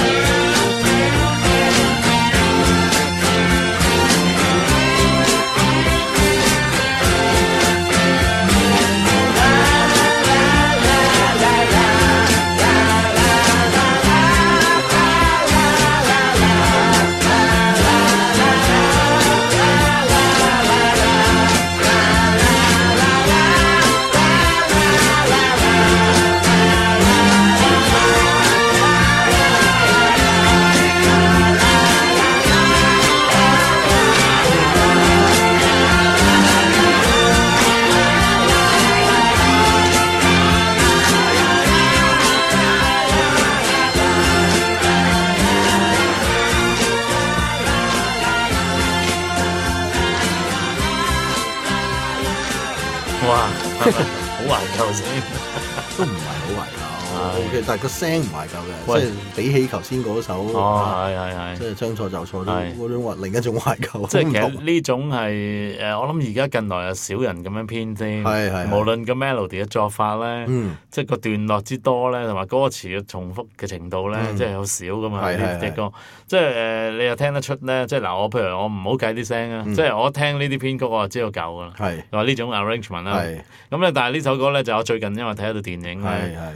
哇，好懷舊先。 都唔係好懷舊，OK，但係個聲唔懷舊嘅， 喂即係比起頭先嗰首， 係即係將錯就錯都係嗰種另一種懷舊， 即係其實好唔同呢種係我諗而家近來有少人咁樣編添， 係無論個 melody 嘅作法咧，即係個段落之多咧，同埋歌詞嘅重複嘅程度咧，即係好少噶嘛係呢啲歌，即係你又聽得出咧，即係嗱我譬如我唔好計啲聲啊，即係我聽呢啲編曲我就知道舊噶啦， 係話呢種 arrangement 啦， 係咁咧但係呢首歌咧就我最近因為睇一套電影咧，就係《火星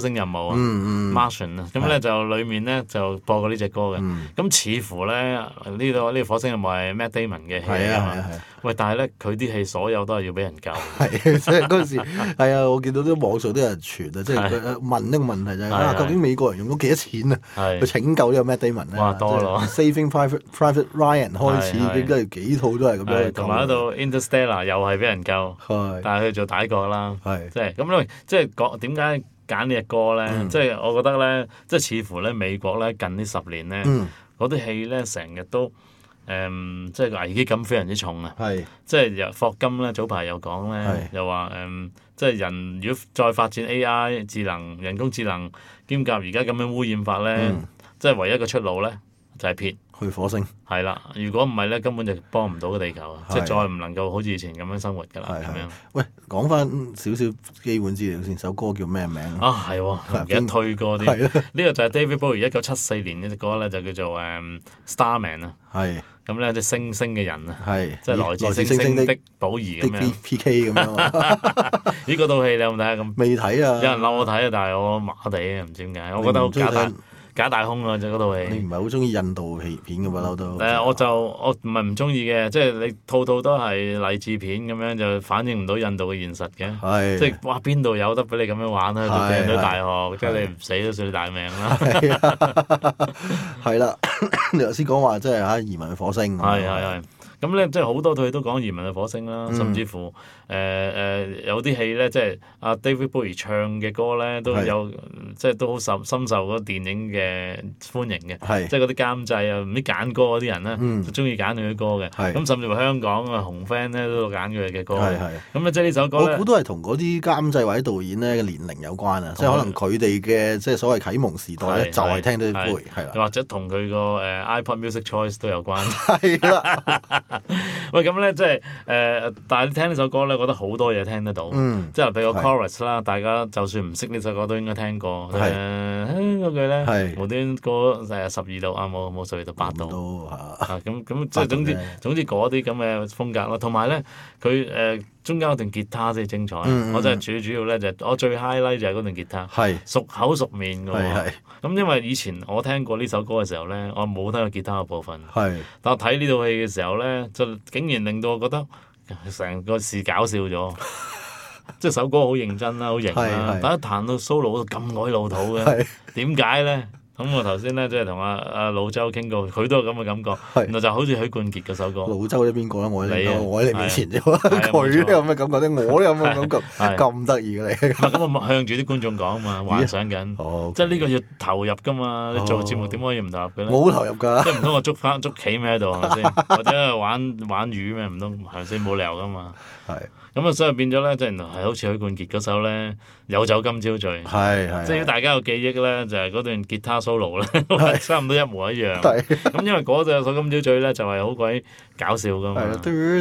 星任務啊，Martian 啊，咁咧就裡面咧就播過呢隻歌嘅。咁似乎咧呢個火星任務係 Matt Damon 嘅戲啊嘛。喂，但係咧佢啲戲所有都係要俾人救。 係，即係嗰陣時係啊！我見到啲網上都有人傳啊，即係佢問呢個問題就係究竟美國人用咗幾多錢啊？去拯救呢個 Matt Damon 咧？ 哇，多咯 ！Saving Private Ryan 開始已經係幾套都係咁樣去救。 同埋嗰度 Interstellar 又係俾人救，但係佢做歹角啦。即係咁咧，即係講點解揀呢隻歌咧？即係我覺得咧，即係似乎咧美國咧近呢10年咧，嗰啲戲咧成日都。即係危機感非常之重啊！即係霍金咧早排又講咧，又話即係人如果再發展 AI 智能、人工智能兼夾而家咁樣污染法咧，即係唯一嘅出路咧就係撇去火星。 係啦，如果唔係咧，根本就幫唔到個地球啊！即係再唔能夠好似以前咁樣生活㗎啦，咁樣。 喂，講翻少少基本資料先，首歌叫咩名啊？係喎，唔記得推歌啲。呢個就係 David Bowie 1974年呢隻歌咧，就叫做Starman 啊。 係。 咁咧，啲星星嘅人啊，即係來自星星的寶兒咁樣 PK 咁樣。 咦，嗰套戲你有冇睇啊？咁未睇啊！ 有人鬧我睇啊，但係我麻地啊，唔知點解，我覺得好假大空啊！就嗰套戲。 你唔係好中意印度片嘅不嬲都？ 我唔係唔中意嘅，即係你套都係勵志片咁樣，就反映唔到印度嘅現實嘅。即係哇，邊度有得俾你咁樣玩啊？讀定咗大學，即係你唔死都算你大命啦。 係啦，你頭先講話即係移民去火星。 係。咁咧，即係好多套戲都講移民去火星啦，甚至乎有啲戲咧，即係阿 David Bowie 唱嘅歌咧，都有即係都好深受嗰電影嘅歡迎嘅。即係嗰啲監製啊，唔知揀歌嗰啲人咧，就中意揀佢啲歌嘅。咁甚至乎香港啊紅 fan 咧都揀佢嘅歌。咁咧即係呢首歌咧， 我估都係同嗰啲監製或者導演咧嘅年齡有關啊，即係可能佢哋嘅即係所謂啟蒙時代咧，就係聽 David Bowie 係啦。 或者同佢個iPod Music Choice 都有關。 係啦。 喂，咁咧即係但係你聽呢首歌咧，覺得好多嘢聽得到，即係譬如個 chorus 啦，大家就算唔識呢首歌都應該聽過。嗰句咧，無端過12度啊，冇12度8度咁即係總之嗰啲咁嘅風格咯。同埋咧，佢中間嗰段吉他先精彩。我真係主要咧就我最 highlight 就係嗰段吉他，熟口熟面㗎喎。咁因為以前我聽過呢首歌嘅時候咧，我冇聽過吉他嘅部分。但我睇呢套戲嘅時候咧，就竟然令到我覺得成個事搞笑咗。即係首歌好認真啦，好型啦，但一彈到 solo 咁鬼老土嘅，點解咧？咁我頭先咧即係同阿老周傾過，佢都有咁嘅感覺。原來就好似許冠傑嗰首歌。 老周咧邊個咧？我喺你面前啫，佢都有咩感覺咧？我都有咩感覺？咁得意嘅你。 咁我向住啲觀眾講啊嘛，幻想緊。即係呢個要投入噶嘛？你做節目點可以唔投入嘅咧？ 我好投入㗎。 即係唔通我捉棋咩喺度係咪先？或者玩魚咩？唔通係咪先？冇理由㗎嘛。咁啊，所以變咗咧，即係原來係好似許冠傑嗰首咧《有酒今朝醉》，即係如果大家有記憶咧，就係嗰段吉他 solo 咧，差唔多一模一樣。咁因為嗰首《今朝醉》咧就係好鬼搞笑噶嘛。係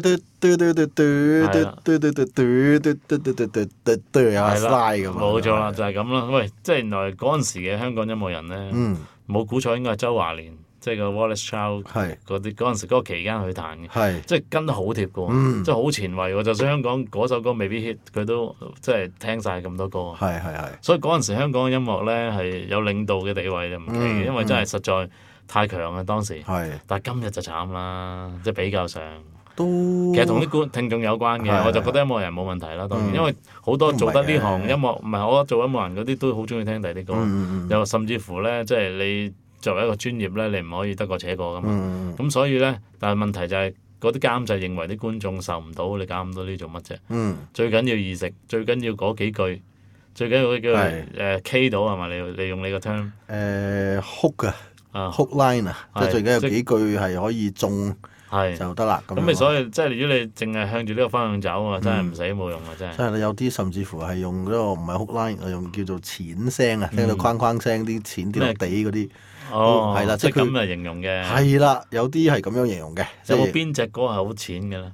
啦，冇錯啦，就係咁啦。喂，即係原來嗰陣時嘅香港音樂人咧，冇估錯應該係周華連。即係個 Wallace Child 嗰陣時嗰個期間去彈嘅，即係跟得好貼嘅喎，即係好前衛喎。就算香港嗰首歌未必 hit，佢都即係聽晒咁多歌。所以嗰陣時香港嘅音樂咧係有領導嘅地位就唔奇嘅，因為真係實在太強啦當時。但係今日就慘啦，即係比較上都其實同啲聽眾有關嘅。我就覺得音樂人冇問題啦，當然，因為好多做得呢行音樂唔係我覺得做音樂人嗰啲都好中意聽第啲歌，又甚至乎咧即係你。作為一個專業咧，你唔可以得過且過噶嘛。咁所以咧，但係問題就係嗰啲監製認為啲觀眾受唔到，你搞咁多呢做乜啫？最緊要易食，最緊要嗰幾句，最緊要嗰叫K 到係嘛？你用你個 term hook 啊，hook line 啊，即係最緊要幾句係可以中就得啦。 咁你所以即係如果你淨係向住呢個方向走啊，真係唔死冇用啊！真係。 即係你有啲甚至乎係用嗰個唔係 hook line，係用叫做錢聲啊，聽到框框聲啲錢跌落地嗰啲。係啦，即係咁嚟形容嘅。係啦，有啲係咁樣形容嘅。 有冇邊隻歌係好淺嘅咧？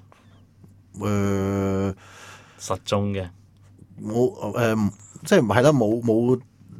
實中嘅。 冇即係係啦，冇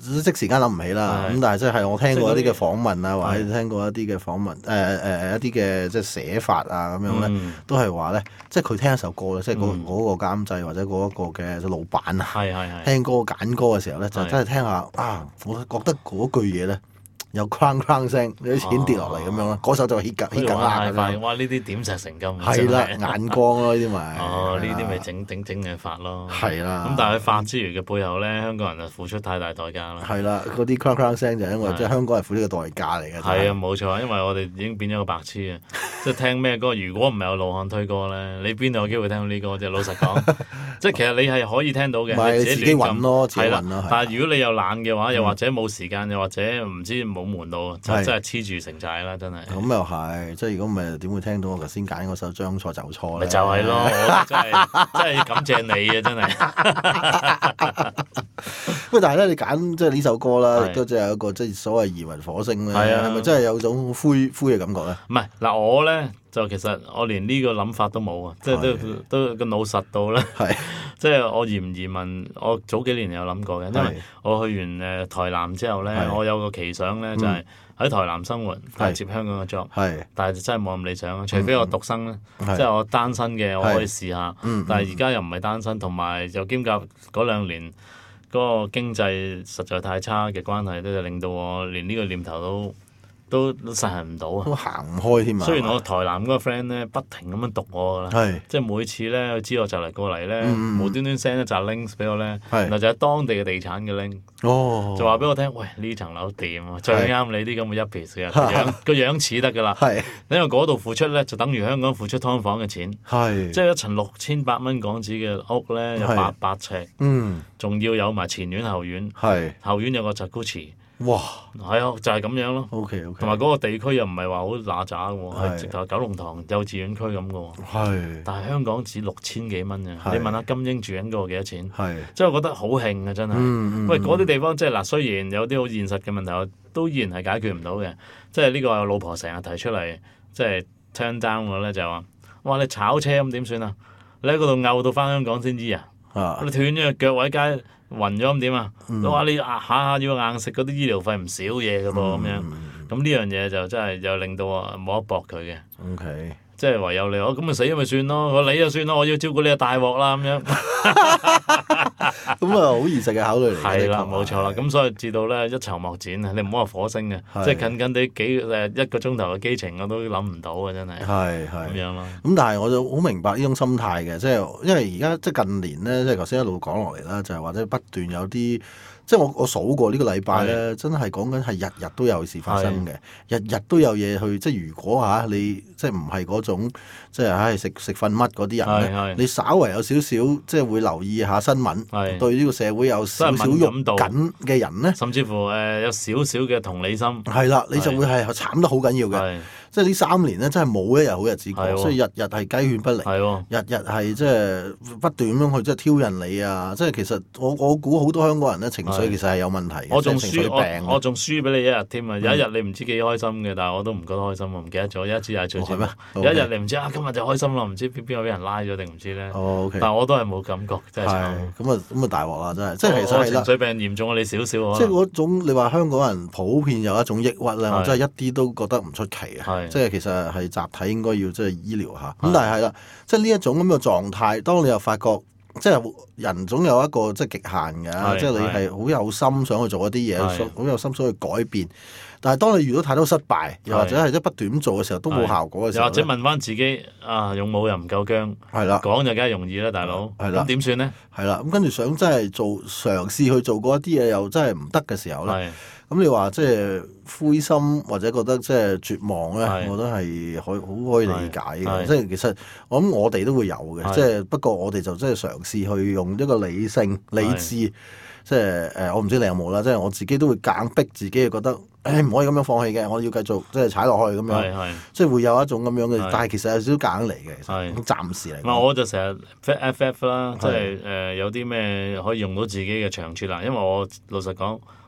即時間諗唔起啦。咁但係即係我聽過一啲嘅訪問啊，或者聽過一啲嘅訪問一啲嘅即係寫法啊咁樣咧，都係話咧，即係佢聽一首歌咧，即係嗰個監製或者嗰一個嘅老闆啊，聽歌揀歌嘅時候咧，就真係聽下啊，我覺得嗰句嘢咧。有鏗聲，有啲錢跌落嚟咁樣咯，嗰首就 hit 緊啦。 哇！呢啲點石成金。 係啦，眼光咯，呢啲咪。 呢啲咪整嘅法咯。 係啦。 咁但係法之餘嘅背後咧，香港人就付出太大代價啦。 係啦，嗰啲鏗聲就因為即係香港人付出嘅代價嚟嘅。 係啊，冇錯，因為我哋已經變咗個白痴啊！即係聽咩歌，如果唔係有盧漢推歌咧，你邊度有機會聽到呢歌啫？老實講，即係其實你係可以聽到嘅， 你自己揾咯，自己揾咯。 但係如果你又懶嘅話，又或者冇時間，又或者唔知冇門道，就真係黐住成寨啦，真係。 咁又係，即係如果唔係點會聽到我頭先揀嗰首將錯就錯咧？ 咪就係咯，我真係感謝你啊！真係。 喂，但係咧，你揀即係呢首歌啦，亦都即係有一個即係所謂移民火星咧，係咪真係有種灰嘅感覺咧？ 唔係嗱，我咧就其實我連呢個諗法都冇啊，即係都個腦實到咧。即係我移唔移民，我早幾年有諗過嘅，因為我去完台南之後咧，我有個奇想咧，就係喺台南生活，但係接香港嘅 job，但係真係冇咁理想啊！除非我獨生咧，即係我單身嘅，我可以試下。但係而家又唔係單身，同埋又兼夾嗰2年嗰個經濟實在太差嘅關係，都令到我連呢個念頭都實行唔到啊！ 都行唔開添啊！ 雖然我台南嗰個 friend 咧不停咁樣讀我㗎啦，即係每次咧佢知我就嚟過嚟咧，無端端 send 一紮 links 俾我咧，然後就係當地嘅地產嘅 link，就話俾我聽，喂，呢層樓掂啊，最啱你啲咁嘅 yuppies 嘅個樣似得㗎啦，因為嗰度付出咧就等於香港付出劏房嘅錢，即係一層6800蚊港紙嘅屋咧有800尺，仲要有埋前院後院，後院有個 jacuzzi。哇！係啊，就係咁樣咯。 OK。 同埋嗰個地區又唔係話好乸渣嘅喎，係直頭九龍塘幼稚園區咁嘅喎。係。但係香港只6000幾蚊嘅，你問下金英住緊嗰個幾多錢？係。即係我覺得好興啊！真係。喂，嗰啲地方即係嗱，雖然有啲好現實嘅問題，我都依然係解決唔到嘅。即係呢個我老婆成日提出嚟，即係 turn down 我咧就話：哇！你炒車咁點算啊？你喺嗰度嘔到翻香港先知啊！你斷咗個腳位街。暈咗咁點啊？都話你下下要硬食嗰啲醫療費唔少嘢嘅噃咁樣，咁呢樣嘢就真係又令到我冇得駁佢嘅。 OK， 即係唯有你我咁咪死咪算咯，我你就算咯，我要照顧你就大鑊啦咁樣。 咁啊，好現實嘅考慮嚟。 係啦，冇錯啦。咁所以至到咧一籌莫展啊！你唔好話火星嘅，即係近地1個鐘頭嘅機程我都諗唔到啊！真係。係咁樣咯。咁但係我就好明白呢種心態嘅，即係因為而家即係近年咧，即係頭先一路講落嚟啦，就係或者不斷有啲。即係我數過呢個禮拜咧，真係講緊係日日都有事發生嘅，日日都有嘢去。即係如果你即係唔係嗰種即係食瞓乜嗰啲人咧，你稍為有少少即係會留意下新聞，對呢個社會有少少肉緊嘅人咧， 甚至乎有少少嘅同理心， 係啦，你就會係慘得好緊要嘅。即係呢3年咧，真係冇一日好日子過，所以日日係雞犬不寧，日日係即係不斷咁樣去即係挑釁你啊！即係其實我估好多香港人咧情緒其實係有問題嘅， 我仲輸俾你一日添啊！有一日你唔知幾開心嘅，但係我都唔覺得開心，我唔記得咗。有一次係最咩？有一日你唔知今日就開心咯，唔知邊個俾人拉咗定唔知咧。但係我都係冇感覺，真係咁啊大鑊啦！真係，即係其實情緒病嚴重過你少少。 即係嗰種你話香港人普遍有一種抑鬱咧，我真係一啲都覺得唔出奇啊！即係其實係集體應該要即係醫療下。咁但係係啦，即係呢一種咁嘅狀態，當你又發覺即係人總有一個即係極限嘅，即係你係好有心想去做一啲嘢，好有心想去改變。但係當你遇到太多失敗，又或者係不斷咁做嘅時候都冇效果嘅時候， 又或者問翻自己勇武又唔夠薑，係啦，講就梗係容易啦，大佬，係啦，咁點算咧？係啦，咁跟住想真係嘗試去做嗰一啲嘢，又真係唔得嘅時候咧。咁你話即係灰心或者覺得即係絕望咧，我覺得係好可以理解嘅。即係其實我諗我哋都會有嘅，即係不過我哋就真係嘗試去用一個理性、理智，即係我唔知你有冇啦。即係我自己都會硬逼自己，覺得唔可以咁樣放棄嘅，我要繼續即係踩落去咁樣。即係會有一種咁樣嘅，但係其實有少少夾硬嚟嘅。其實暫時嚟講， 我就成日 FF 啦，即係有啲咩可以用到自己嘅長處啦。因為我老實講，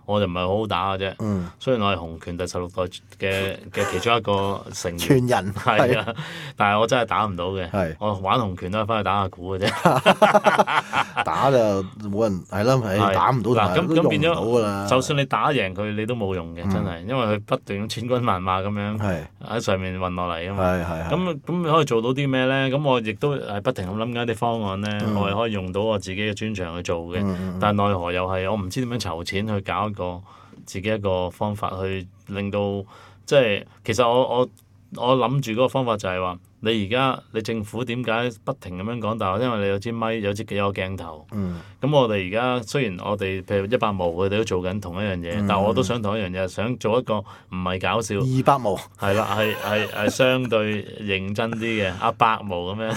我就唔係好好打嘅啫。雖然我係紅拳第16代嘅其中一個成員， 傳人係啊，但係我真係打唔到嘅。 係我玩紅拳都係翻去打下鼓嘅啫。 打就冇人係啦，係打唔到嗱， 同埋都咁變用唔到㗎咗， 啦。 就算你打贏佢，你都冇用嘅，真係，因為佢不斷咁千軍萬馬咁樣喺上面運落嚟啊嘛。咁可以做到啲咩咧？咁我亦都係不停咁諗緊啲方案咧，我係可以用到我自己嘅專長去做嘅。但係奈何又係我唔知點樣籌錢去搞一個自己一個方法去令到即係其實我諗住嗰個方法就係話你而家你政府點解不停咁樣講大話？因為你有支咪有個鏡頭。咁我哋而家雖然我哋譬如100毛佢哋都做緊同一樣嘢，但我都想同一樣嘢，想做一個唔係搞笑 200毛係啦，係相對認真啲嘅100毛咁樣。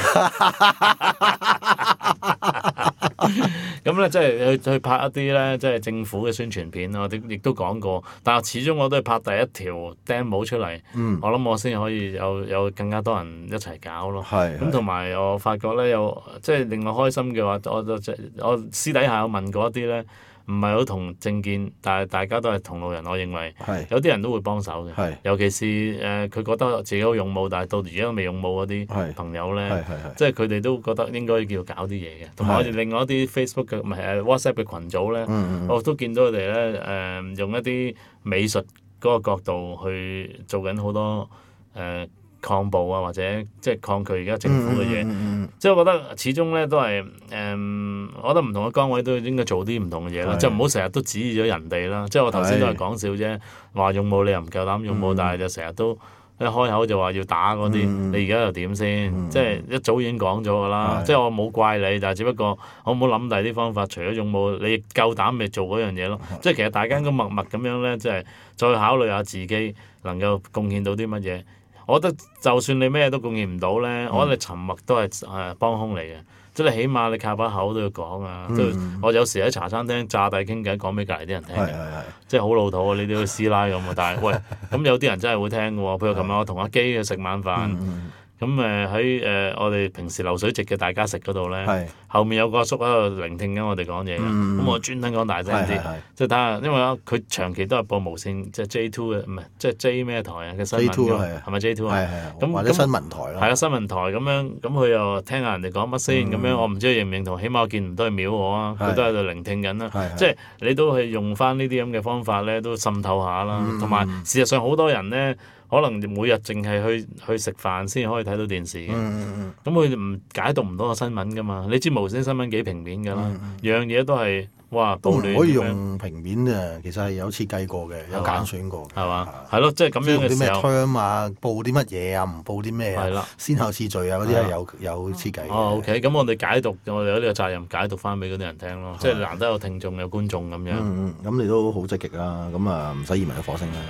咁咧即係去拍一啲咧，即係政府嘅宣傳片咯。我哋亦都講過，但係始終我都係拍第一條 demo 出嚟。我諗我先可以有更加多人一齊搞咯。咁同埋我發覺咧，有即係令我開心嘅話，我私底下有問過一啲咧，唔係好同政見，但係大家都係同路人。我認為有啲人都會幫手嘅，尤其是佢覺得自己好勇武，但係到而家都未勇武嗰啲朋友咧，即係佢哋都覺得應該要搞啲嘢嘅。同埋我哋另外一啲 Facebook 嘅唔係WhatsApp 嘅群組咧，我都見到佢哋咧用一啲美術嗰個角度去做緊好多抗暴啊，或者即係抗拒而家政府嘅嘢。即係我覺得始終咧都係我覺得唔同嘅崗位都應該做啲唔同嘅嘢啦，即係唔好成日都指意咗人哋啦。即係我頭先都係講笑啫，話勇武你又唔夠膽勇武，但係就成日都一開口就話要打嗰啲，你而家又點先？即係一早已經講咗㗎啦。即係我冇怪你，但係只不過我冇諗第啲方法，除咗勇武，你夠膽咪做嗰樣嘢咯。即係其實大家應該默默咁樣咧，即係再考慮下自己能夠貢獻到啲乜嘢。我覺得就算你咩都貢獻唔到咧，我覺得你沉默都係幫兇嚟嘅。即係你起碼你靠把口都要講啊！我有時喺茶餐廳詐帝傾偈，講俾隔離啲人聽嘅，即係好老土啊！你都好似師奶咁啊！但係喂，咁有啲人真係會聽嘅喎。譬如琴日我同阿基去食晚飯。咁喺我哋平時流水席嘅大家食嗰度咧，後面有個阿叔喺度聆聽緊我哋講嘢嘅，咁我專登講大聲啲，即係睇下，因為佢長期都係播無線，即係 J2 嘅，唔係即係 J 咩台啊嘅新聞嘅，係咪 J2 啊？咁或者新聞台咯。 係啊，新聞台咁樣，咁佢又聽下人哋講乜先，咁樣我唔知佢認唔認同，起碼我見唔到佢秒我啊，佢都喺度聆聽緊啦。即係你都係用翻呢啲咁嘅方法咧，都滲透下啦。同埋事實上好多人咧。可能每日淨係去食飯先可以睇到電視嘅，咁佢唔解讀唔到個新聞噶嘛？你知無線新聞幾平面㗎啦，樣嘢都係哇暴亂。 都唔可以用平面嘅，其實係有設計過嘅，有揀選過。 係嘛？係咯，即係咁樣嘅時候。啲咩 term 啊，報啲乜嘢啊，唔報啲咩啊，先後次序啊嗰啲係有設計嘅。 OK，咁我哋解讀，我哋有呢個責任解讀翻俾嗰啲人聽咯，即係難得有聽眾有觀眾咁樣。 咁你都好積極啦，咁啊唔使移民去火星啦。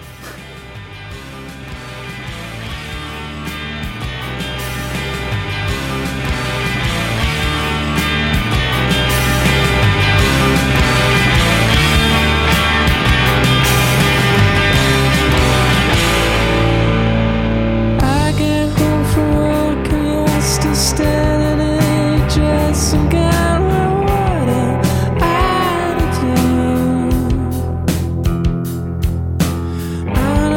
I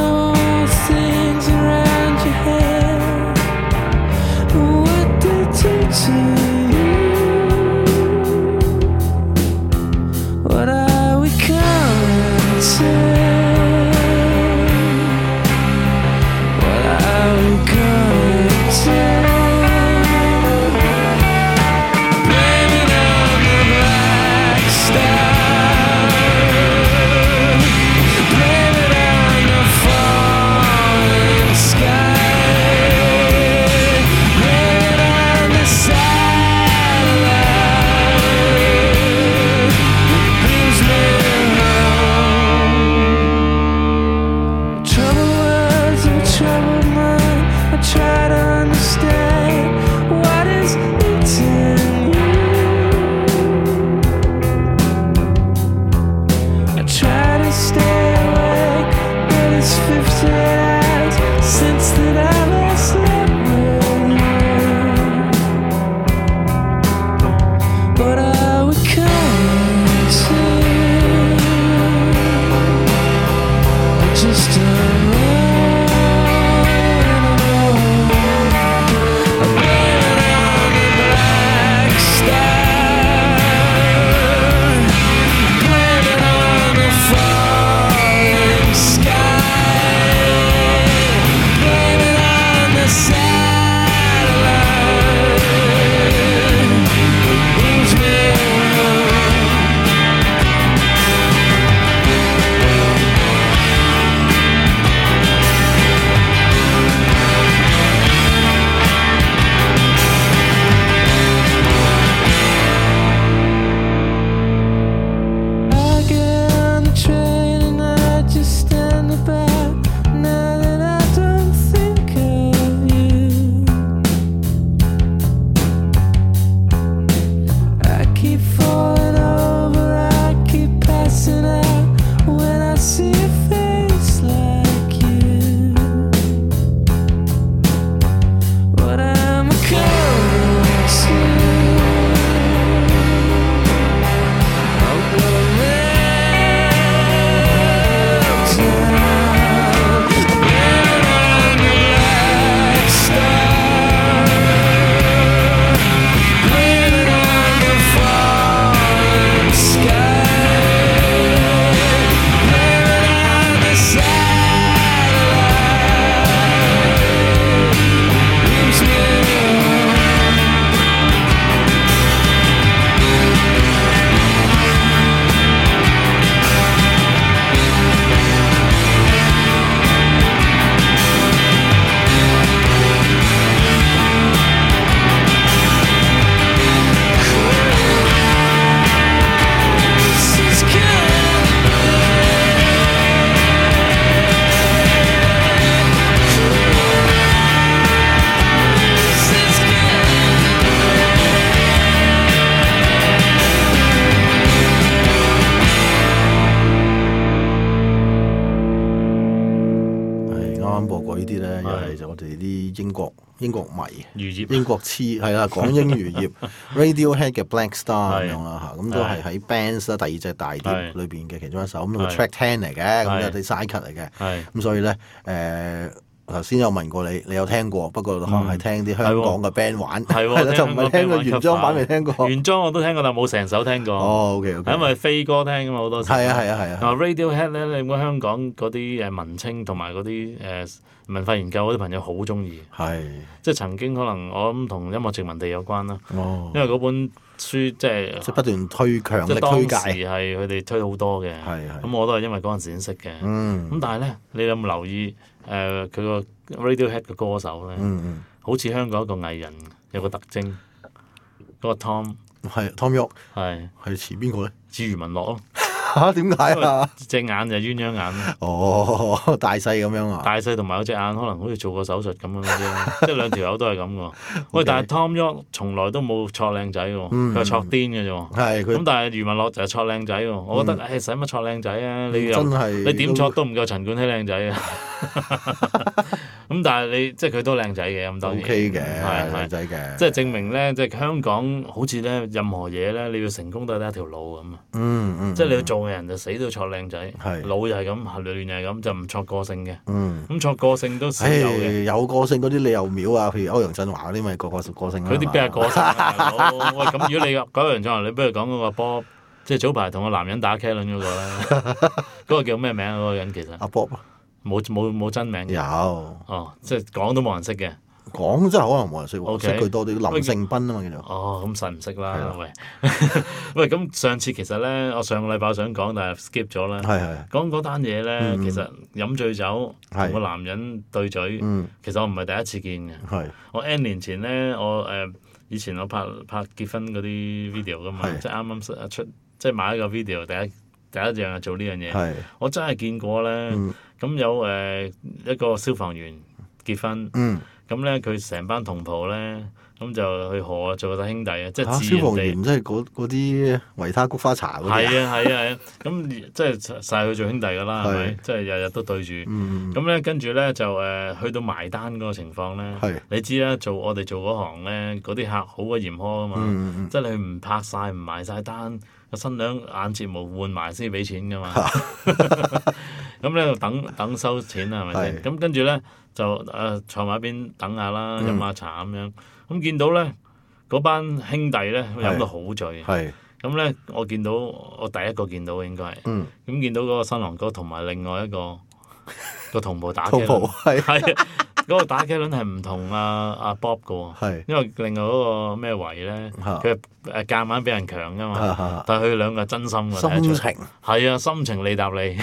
啱播過呢啲咧，又係就我哋啲英國迷、 漁業英國痴係啦，港英漁業 Radiohead 嘅 Black Star 咁樣啦嚇，咁都係喺 Bands 啦第二隻大碟裏邊嘅其中一首，咁個 Track 10嚟嘅，咁有啲 side cut 嚟嘅，咁所以咧頭先有問過你有聽過，不過可能係聽啲香港嘅 band 玩，係啦，就唔係聽過原裝版未聽過。 原裝我都聽過，但冇成首聽過。 哦，OK，係因為飛歌聽㗎嘛好多時。 係啊。 Radiohead 咧，你覺得香港嗰啲文青同埋嗰啲文化研究嗰啲朋友好中意。係。即係曾經可能我諗同音樂殖民地有關啦。哦。因為嗰本書即係不斷強力推介。當時係佢哋推好多嘅。咁我都係因為嗰陣時先識嘅。咁但係咧，你有冇留意？佢個 Radiohead 嘅歌手咧，好似香港一個藝人有個特徵，嗰個 Tom York 係似邊個咧？ 似余文樂咯。 嚇點解啊？ 隻眼就係鴛鴦眼。 哦，大細咁樣啊！ 大細同埋有隻眼可能好似做過手術咁樣啫，即係兩條友都係咁喎。喂，但係 Tom York 從來都冇錯靚仔喎，佢係錯癲嘅啫喎。係咁，但係余文樂就係錯靚仔喎。我覺得使乜錯靚仔啊？你點錯都唔夠陳冠希靚仔啊！咁但係你即係佢都靚仔嘅，咁當然 OK 嘅，係靚仔嘅。 即係證明咧，即係香港好似咧，任何嘢咧，你要成功都係得一條路咁啊。即係你要做嘅人就死都要錯靚仔，老又係咁，亂又係咁，就唔錯個性嘅。咁錯個性都少有嘅。 有個性嗰啲你又秒啊，譬如歐陽震華嗰啲咪個性啦。 佢啲邊係個性啊？喂，咁如果你講歐陽震華，你不如講嗰個波，即係早排同個男人打茄輪嗰個咧，嗰個叫咩名啊？嗰個人其實阿 Bob。 冇真名嘅。有。哦，即係講都冇人識嘅。 講真係可能冇人識，識佢多啲。林盛斌啊嘛叫做。 哦，咁實唔識啦，喂。喂，咁上次其實咧，我上個禮拜想講，但係 skip 咗啦。講嗰單嘢咧，其實飲醉酒同個男人對嘴，其實我唔係第一次見嘅。我 N 年前咧，以前我拍結婚嗰啲 video 噶嘛，即係啱啱出，即係買一個 video，第一樣係做呢樣嘢。我真係見過咧。咁有一個消防員結婚，咁咧佢成班同袍咧，咁就去河做個兄弟啊！即係自然地。消防員即係嗰啲維他菊花茶嗰啲。 係啊，咁即係晒佢做兄弟㗎啦，係咪？即係日日都對住。咁咧跟住咧就去到埋單嗰個情況咧，你知啦，我哋做嗰行咧，嗰啲客好鬼嚴苛啊嘛，即係你唔拍晒唔埋晒單，個新娘眼睫毛換埋先俾錢㗎嘛。咁咧就等收錢啦，係咪先？咁跟住咧就坐埋一邊等下啦，飲下茶咁樣。咁見到咧嗰班兄弟咧飲到好醉。咁咧我第一個見到應該係。咁見到嗰個新郎哥同埋另外一個同袍打茄輪。係啊，嗰個打茄輪係唔同阿 Bob 嘅喎。因為另外嗰個咩維咧，佢夾硬俾人強㗎嘛。但係佢哋兩個係真心嘅。 心情。係啊，心情利搭利。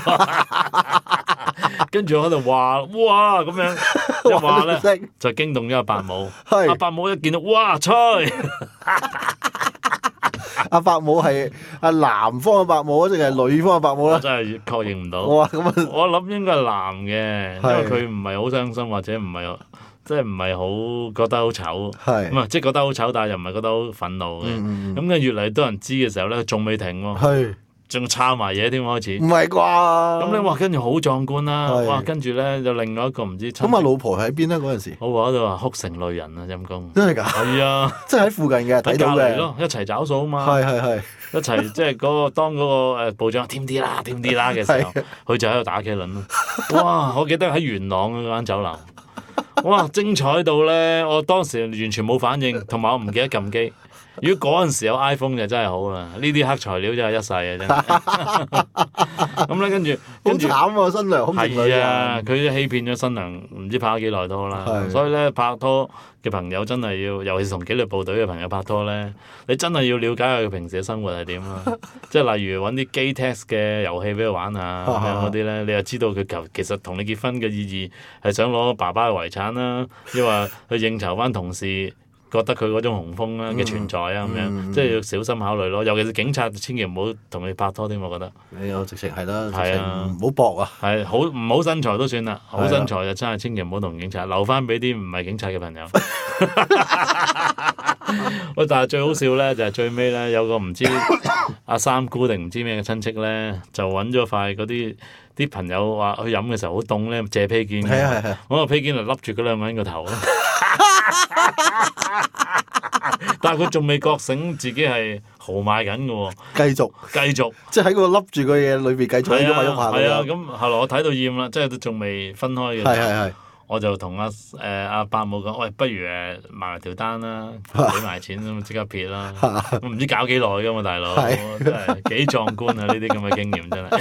跟住我喺度話，哇咁樣，一話咧就驚動咗阿伯母。阿伯母一見到，哇吹！ 阿伯母係男方嘅伯母定係女方嘅伯母咧？ 我真係確認唔到。 哇！咁啊， 我諗應該係男嘅，因為佢唔係好傷心，或者唔係即係唔係好覺得好醜。咁啊，即係覺得好醜，但係又唔係覺得好憤怒嘅。咁跟住越嚟越多人知嘅時候咧，仲未停喎。仲抄埋嘢添開始， 唔係啩？ 咁你話跟住好壯觀啦，哇！跟住咧有另外一個唔知。 咁老婆喺邊咧嗰陣時？ 我話喺度話哭成淚人啊，陰公。 真係㗎？ 係啊， 即係喺附近嘅睇到嘅。 咯，一齊找數啊嘛。 係。 一齊即係當嗰個部長添啲啦嘅時候，佢就喺度打茄輪咯。哇！我記得喺元朗嗰間酒樓，哇！精彩到咧，我當時完全冇反應，同埋我唔記得撳機。如果嗰陣時有 iPhone 就真係好啦，呢啲黑材料真係一世啊真係。咁咧跟住好慘喎，新娘係啊，佢欺騙咗新娘，唔知拍咗幾耐拖啦。所以咧拍拖嘅朋友真係要，尤其是同紀律部隊嘅朋友拍拖咧，你真係要了解下佢平時嘅生活係點啦。即係例如揾啲 gay text 嘅遊戲俾佢玩下咁樣嗰啲咧，你就知道佢其實同你結婚嘅意義係想攞爸爸嘅遺產啦，抑或去應酬翻同事。覺得佢嗰種雄風啦嘅存在啊咁樣，即係要小心考慮咯。尤其是警察，千祈唔好同佢拍拖添，我覺得。 我直情係啦，直情唔好搏啊！ 係好唔好身材都算啦，好身材就真係千祈唔好同警察，留翻俾啲唔係警察嘅朋友。 喂，但係最好笑咧就係最尾咧有個唔知阿三姑定唔知咩嘅親戚咧，就揾咗塊嗰啲朋友話去飲嘅時候好凍咧，借披肩嘅，揾個披肩嚟笠住嗰兩個人個頭咯。但係佢仲未覺醒自己係豪邁緊嘅喎，繼續，即係喺個笠住嘅嘢裏邊繼續喐下喐下。 係啊，咁後來我睇到厭啦，即係都仲未分開嘅。 係。 我就同阿伯母講，喂，不如埋條單啦，俾埋錢咁即刻撇啦。唔知搞幾耐㗎嘛，大佬，真係幾壯觀啊！呢啲咁嘅經驗真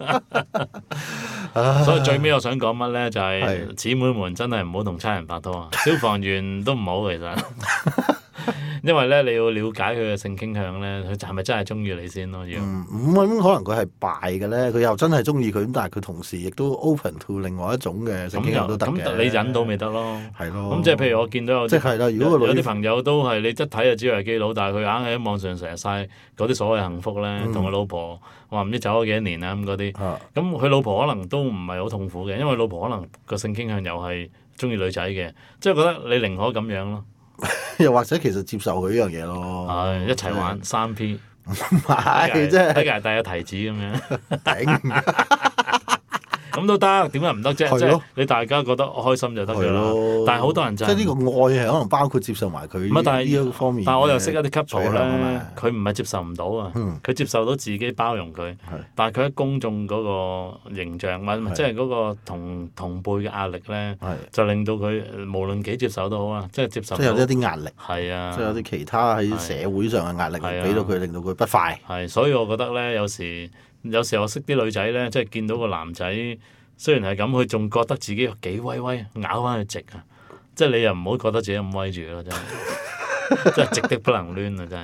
係。所以最尾我想講乜咧，就係姊妹們真係唔好同差人拍拖啊！消防員都唔好其實。因為咧，你要了解佢嘅性傾向咧，佢係咪真係中意你先咯？要咁可能佢係敗嘅咧，佢又真係中意佢，咁但係佢同時亦都 open to 另外一種嘅性傾向都得嘅。 咁你引到咪得咯？ 係咯。咁即係譬如我見到有如果有啲朋友都係你一睇就知佢係基佬，但係佢硬係喺網上成日晒嗰啲所謂幸福咧，同佢老婆話唔知走咗幾多年啊咁嗰啲。咁佢老婆可能都唔係好痛苦嘅，因為老婆可能個性傾向又係中意女仔嘅，即係覺得你寧可咁樣咯。 又或者其實接受佢呢樣嘢咯， 係一齊玩3P， 唔係即係睇嚟帶個提子咁樣， 頂咁都得，點解唔得啫？即係你大家覺得開心就得㗎啦。但係好多人就即係呢個愛係可能包括接受埋佢呢一方面。 但係我又識一啲 couple 咧，佢唔係接受唔到啊，佢接受到自己包容佢，但係佢喺公眾嗰個形象，即係嗰個同輩嘅壓力咧，就令到佢無論幾接受都好啊，即係接受。即係有一啲壓力。 係啊。 即係有啲其他喺社會上嘅壓力，俾到佢，令到佢不快。 係，所以我覺得咧，有時我識啲女仔咧，即係見到個男仔，雖然係咁，佢仲覺得自己幾威，咬翻佢直啊！即係你又唔好覺得自己咁威住咯，真係，真係直的不能攣啊！真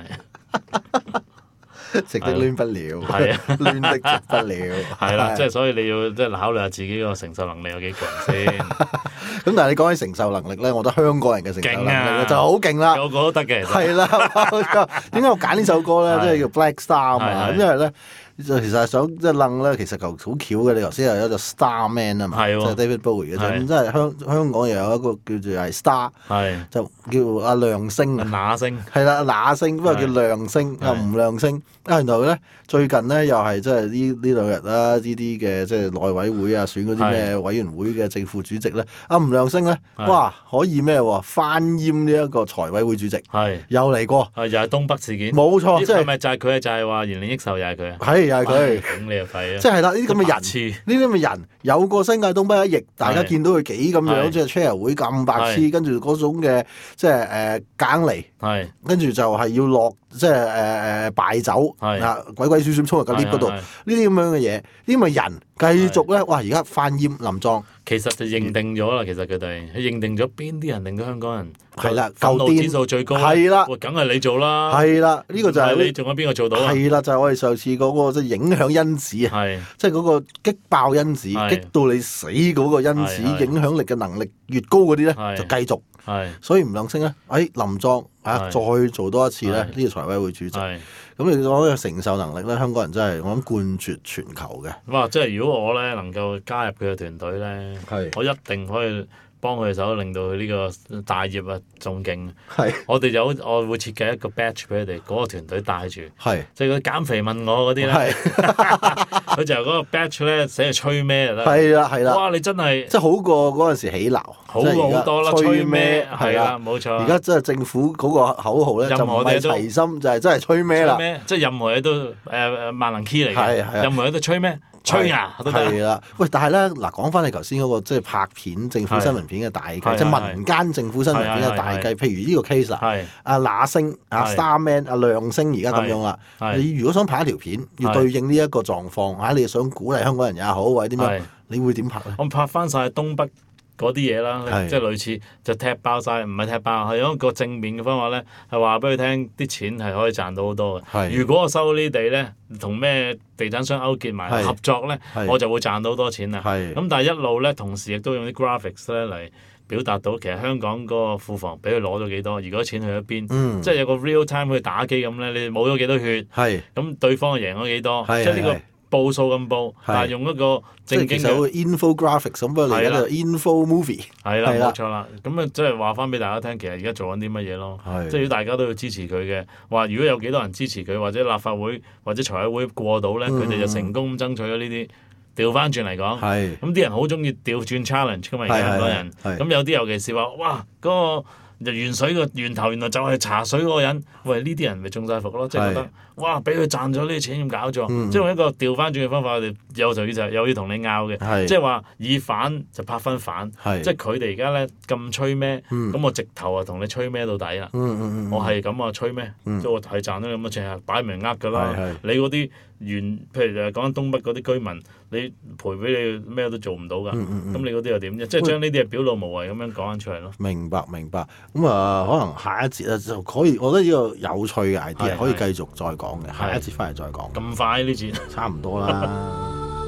係， 直的攣不了， 係啊， 攣的直不了， 係啦，即係所以你要即係考慮下自己個承受能力有幾強先。 咁但係你講起承受能力咧，我覺得香港人嘅承受能力就好勁啦， 個個都得嘅。 係啦，點解我揀呢首歌咧？即係叫 Black Star 啊嘛，因為咧。其實係想即係楞咧，其實就好巧嘅。你頭先又有一個 Starman 啊嘛，即係 David Bowie 嘅啫。咁即係香港又有一個叫做係 Star，就叫阿亮星啊。 那星係啦，那星不過叫亮星啊，吳亮星。原來咧最近咧又係即係呢兩日啦，呢啲嘅即係內委會啊選嗰啲咩委員會嘅正副主席咧，阿吳亮星咧，哇可以咩喎？翻閹呢一個財委會主席，又嚟過， 又係東北事件， 冇錯，即係咪就係佢就係話延年益壽又係佢啊？ 又係佢， 頂你個肺啊！ 即係啦，呢啲咁嘅人，呢啲咁嘅人有個新界東北一役，大家見到佢幾咁樣，即係 chair 會咁白痴，跟住嗰種嘅即係硬嚟，跟住就係要落即係敗走，鬼鬼祟祟衝入個 lift 嗰度，呢啲咁樣嘅嘢，呢啲咁嘅人繼續咧，哇！而家翻閹林莊， 其實就認定咗啦。其實佢認定咗邊啲人令到香港人係啦， 憤怒指數最高， 係啦， 梗係你做啦， 係啦，呢個就係你仲有邊個做到啊？ 係啦，就係我哋上次嗰個即係影響因子啊，即係嗰個激爆因子，激到你死嗰個因子，影響力嘅能力越高嗰啲咧，就繼續。所以吳亮星咧，林莊再做多一次咧，呢個財委會主席。咁你講嘅承受能力咧，香港人真係我諗冠絕全球嘅。 哇！即係如果我咧能夠加入佢嘅團隊咧，我一定可以幫佢手，令到佢呢個大業啊仲勁。我會設計一個 batch 俾佢哋，嗰個團隊帶住。即係嗰啲減肥問我嗰啲咧，佢就嗰個 batch 咧寫住吹咩就得。係啦。哇！你真係即係好過嗰陣時起鬧。 好好多啦，吹咩係啦，冇錯。 而家真係政府嗰個口號咧，就唔係齊心，就係真係吹咩啦。 即係任何嘢都萬能 key 嚟嘅，任何嘢都吹咩？吹啊都得。係啦，喂，但係咧嗱，講翻你頭先嗰個即係拍片政府新聞片嘅大計，即係民間政府新聞片嘅大計。譬如呢個 case 啦，阿那星、阿 Starman、阿亮星而家咁樣啦。你如果想拍一條片，要對應呢一個狀況，你想鼓勵香港人也好，或者點樣，你會點拍咧？ 我拍翻晒東北嗰啲嘢啦，即係類似就踢爆晒，唔係踢爆，係用一個正面嘅方法咧，係話俾佢聽啲錢係可以賺到好多嘅。如果我收呢啲地咧，同咩地產商勾結埋合作咧，我就會賺到好多錢啦。咁但係一路咧，同時亦都用啲 graphics 咧嚟表達到其實香港嗰個庫房俾佢攞咗幾多，而嗰啲錢去咗邊，即係有個 real time 去打機咁咧，你冇咗幾多血，咁對方贏咗幾多，即係呢個報數咁報，但係用一個正經嘅 infographics 咁樣嚟嘅 info movie。 係啦，冇錯啦。咁啊，即係話翻俾大家聽，其實而家做緊啲乜嘢咯？即係如果大家都要支持佢嘅話，如果有幾多人支持佢，或者立法會或者財委會過到咧，佢哋就成功爭取咗呢啲。調翻轉嚟講，咁啲人好中意調轉 challenge 噶嘛，而家好多人。咁有啲尤其是話，哇嗰個原水個源頭原來就係茶水嗰個人，喂呢啲人咪中晒伏咯，即係覺得哇俾佢賺咗呢啲錢咁搞錯，即係用一個調翻轉嘅方法，我哋又要同你拗嘅，即係話以反就拍翻反，即係佢哋而家咧咁吹咩，咁我直頭啊同你吹咩到底啦，我係咁啊吹咩，即係我係賺咗咁嘅錢，擺明呃㗎啦，你嗰啲譬如講緊東北嗰啲居民，你賠俾你咩都做唔到㗎，咁你嗰啲又點啫？即係將呢啲嘢表露無遺咁樣講翻出嚟咯。 明白。咁啊，可能下一節咧就可以，我覺得呢個有趣嘅 idea 可以繼續再講嘅，下一節翻嚟再講。 咁快呢節？ 差唔多啦。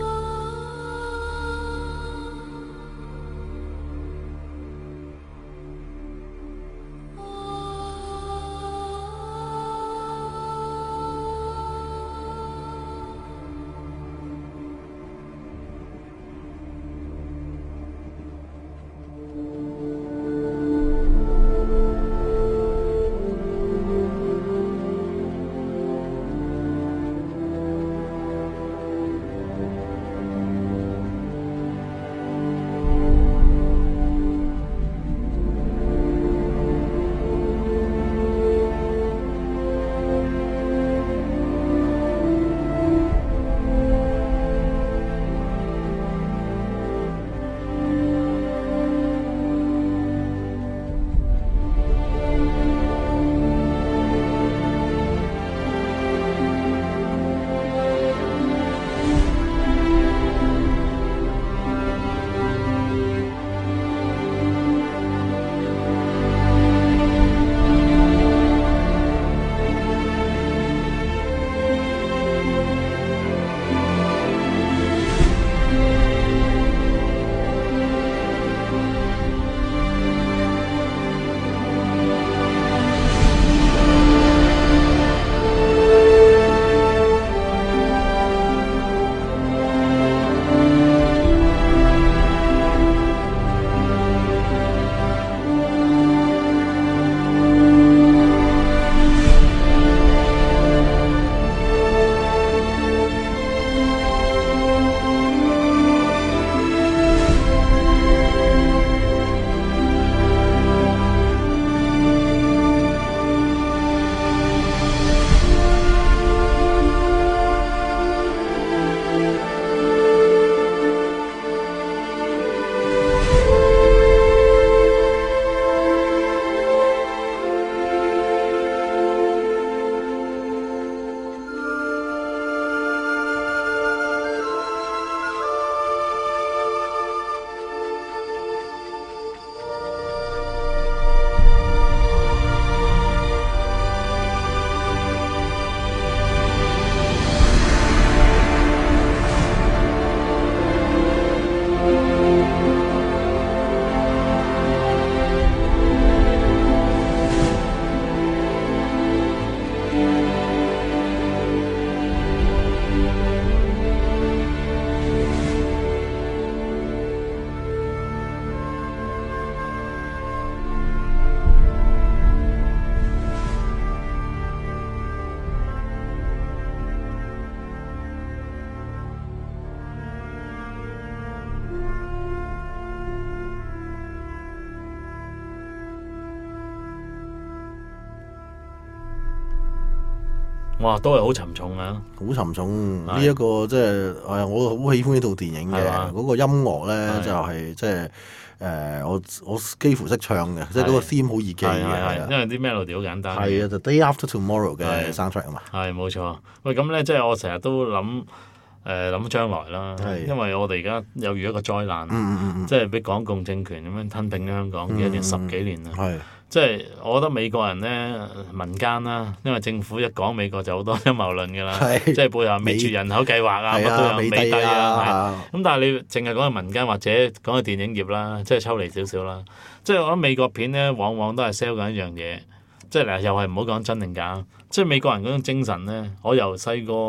哇，都係好沉重啊！ 好沉重呢一個即係我好喜歡呢套電影嘅嗰個音樂咧，就係即係我幾乎識唱嘅，即係嗰個 theme 好易記嘅， 因為啲 melody 好簡單。 係啊，就 Day After Tomorrow 嘅 soundtrack 啊嘛。 係冇錯。喂，咁咧即係我成日都諗將來啦，因為我哋而家有遇一個災難，即係俾港共政權咁樣吞併咗香港，已經10幾年啦。即係我覺得美國人咧民間啦，因為政府一講美國就好多陰謀論㗎啦，即係背後滅絕人口計劃啊，乜都有美帝啊，咁但係你淨係講係民間或者講係電影業啦，即係抽離少少啦。即係我覺得美國片咧，往往都係 sell 緊一樣嘢，即係嗱又係唔好講真定假。即係美國人嗰種精神咧，我由細個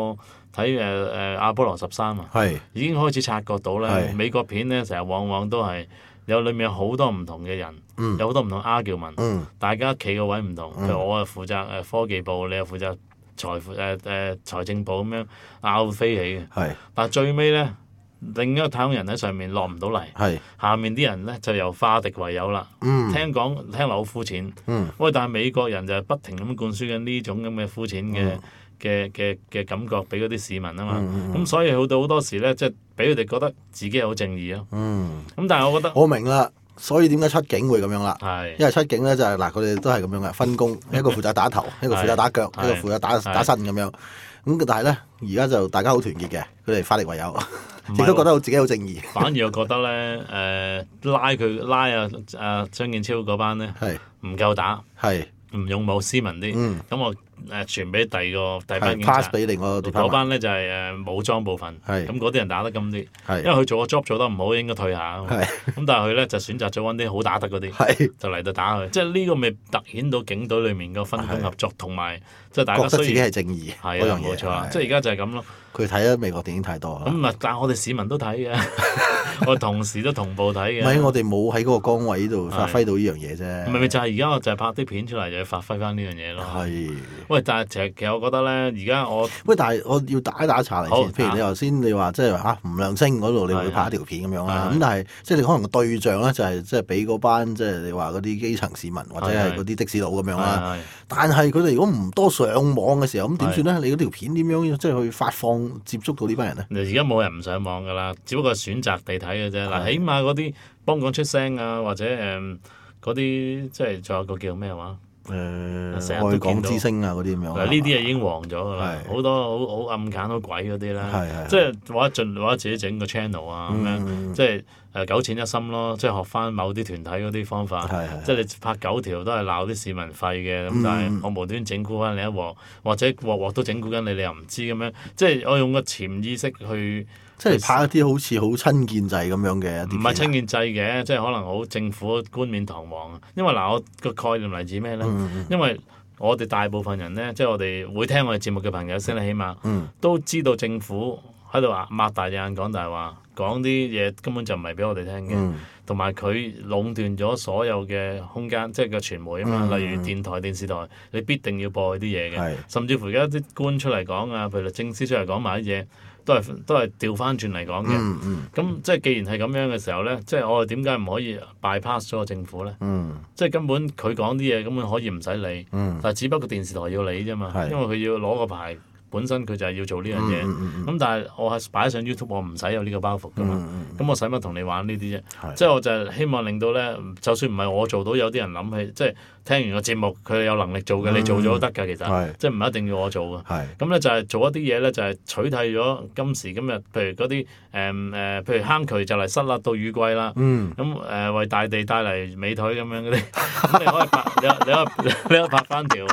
睇阿波羅13啊，已經開始察覺到咧，美國片咧成日往往都係裏面有好多唔同嘅人，有好多唔同 argument，大家企個位唔同，譬如我係負責科技部，你又負責財政部咁樣拗飛起嘅，但係最尾咧。另一個太空人喺上面落唔到嚟，下面啲人咧就由化敵為友啦。聽落好膚淺，喂！但係美國人就係不停咁灌輸緊呢種咁嘅膚淺嘅感覺俾嗰啲市民啊嘛。咁所以好多時咧，即係俾佢哋覺得自己係好正義咯。咁但係我覺得我明啦，所以點解出境會咁樣啦？因為出境咧就係嗱，佢哋都係咁樣嘅分工，一個負責打頭，一個負責打腳，一個負責打身咁樣。咁但係咧，而家就大家好團結嘅，佢哋化敵為友。亦都覺得自己好正義。 反而我覺得咧，拉張建超嗰班咧，唔夠打，唔勇武斯文啲。咁我傳俾第班警察 pass 俾另外嗰班咧就係武裝部分。咁嗰啲人打得金啲，因為佢做個 job 做得唔好，應該退下。咁但係佢咧就選擇咗揾啲好打得嗰啲，就嚟到打佢。即係呢個咪突顯到警隊裡面個分工合作，同埋即係大家覺得自己係正義嗰樣嘢。 冇錯，即係而家就係咁咯。 佢睇咗美國電影太多。 咁啊，但係我哋市民都睇嘅，我同事都同步睇嘅。 唔係，我哋冇喺嗰個崗位度發揮到呢樣嘢啫。 咪就係而家我就係拍啲片出嚟，就要發揮翻呢樣嘢咯。喂，但係其實我覺得咧，而家但係我要打一打岔嚟先。譬如你頭先你話即係話吳亮星嗰度，你會拍一條片咁樣啦。咁但係即係你可能個對象咧就係即係俾嗰班即係你話嗰啲基層市民或者係嗰啲的士佬咁樣啦。但係佢哋如果唔多上網嘅時候，咁點算咧？你嗰條片點樣即係去發放接觸到呢班人咧？ 而家冇人唔上網㗎啦，只不過選擇地睇嘅啫。嗱，起碼嗰啲幫港出聲啊，或者嗰啲即係仲有個叫咩話？ 愛港之星啊嗰啲咁樣。 嗱，呢啲已經黃咗㗎啦，好多好暗揀好鬼嗰啲啦。即係或者自己整個 channel 啊咁樣，即係九淺一深咯。即係學翻某啲團體嗰啲方法，即係你拍9條都係鬧啲市民廢嘅，咁但係我無端整蠱翻你一鑊，或者鑊都整蠱緊你，你又唔知咁樣。即係我用個潛意識去。 即係拍一啲好似好親建制咁樣嘅一啲片。 唔係親建制嘅，即係可能好政府冠冕堂皇啊！因為嗱，我個概念嚟自咩咧？因為我哋大部分人咧，即係我哋會聽我哋節目嘅朋友先啦，起碼都知道政府喺度話擘大隻眼講大話，講啲嘢根本就唔係俾我哋聽嘅，同埋佢壟斷咗所有嘅空間，即係個傳媒啊嘛。例如電台、電視台，你必定要播啲嘢嘅，甚至乎而家啲官出嚟講啊，譬如律政司出嚟講埋啲嘢。都係調翻轉嚟講嘅，咁即係既然係咁樣嘅時候咧，即係我哋點解唔可以 bypass 咗個政府咧？即係根本佢講啲嘢根本可以唔使理，但係只不過電視台要理啫嘛，因為佢要攞個牌。本身佢就係要做呢樣嘢，咁但係我係擺上 YouTube，我唔使有呢個包袱噶嘛，咁我使乜同你玩呢啲啫？即係我就係希望令到咧，就算唔係我做到，有啲人諗起，即係聽完個節目，佢有能力做嘅，你做咗都得㗎，其實，即係唔一定要我做嘅。咁咧就係做一啲嘢咧，就係取替咗今時今日，譬如嗰啲譬如坑渠就嚟塞啦，到雨季啦，咁為大地帶嚟美腿咁樣嗰啲，咁你可以拍，你可以拍翻條。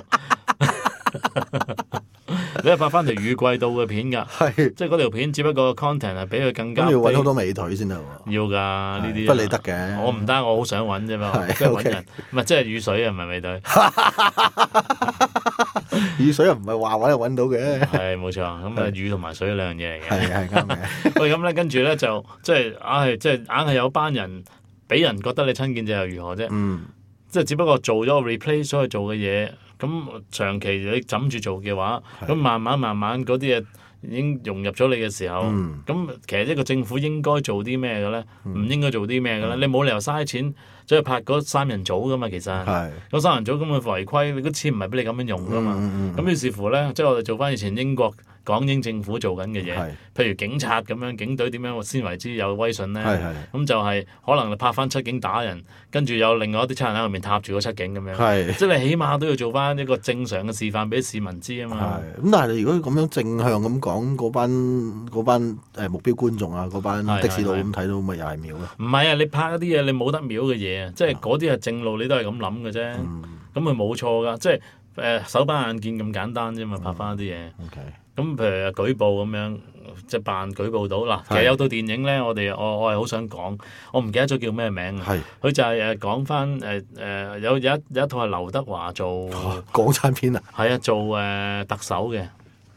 你係拍翻條雨季到嘅片㗎，即係嗰條片，只不過 content 係比佢更加。咁要揾好多美腿先得喎。要㗎，呢啲。不你得嘅。我唔得，我好想揾啫嘛，即係揾人，唔係即係雨水啊，唔係美腿。雨水又唔係話揾就揾到嘅。係冇錯，咁啊雨同埋水兩樣嘢嚟嘅。係啱嘅。喂，咁咧跟住咧就即係硬係有班人俾人覺得你親建制又如何啫？即係只不過做咗個 replace 咗去做嘅嘢。咁長期你枕住做嘅話，咁慢慢嗰啲嘢已經融入咗你嘅時候，咁其實一個政府應該做啲咩嘅咧？唔應該做啲咩嘅咧？你冇理由嘥錢走去拍嗰3人組噶嘛，其實嗰3人組咁去違規，你啲錢唔係俾你咁樣用噶嘛。咁於是乎咧，即係我哋做翻以前英國港英政府做緊嘅嘢，譬如警察咁樣，警隊點樣先為之有威信咧？咁就係可能你拍翻7警打人，跟住有另外一啲差人喺後面踏住個7警咁樣，即係你起碼都要做翻一個正常嘅示範俾市民知啊嘛。咁但係你如果咁樣正向咁講，嗰班目標觀眾啊，嗰班的士佬咁睇到咪又係秒咯？唔係啊，你拍一啲嘢你冇得秒嘅嘢啊，即係嗰啲係正路，你都係咁諗嘅啫。咁佢冇錯㗎，即係手板眼見咁簡單啫嘛，拍翻啲嘢。咁譬如舉報咁樣，即係扮舉報到嗱。其實有套電影咧，我係好想講，我唔記得咗叫咩名。佢就係講翻有一套係劉德華做港產片啊。係啊，做特首嘅。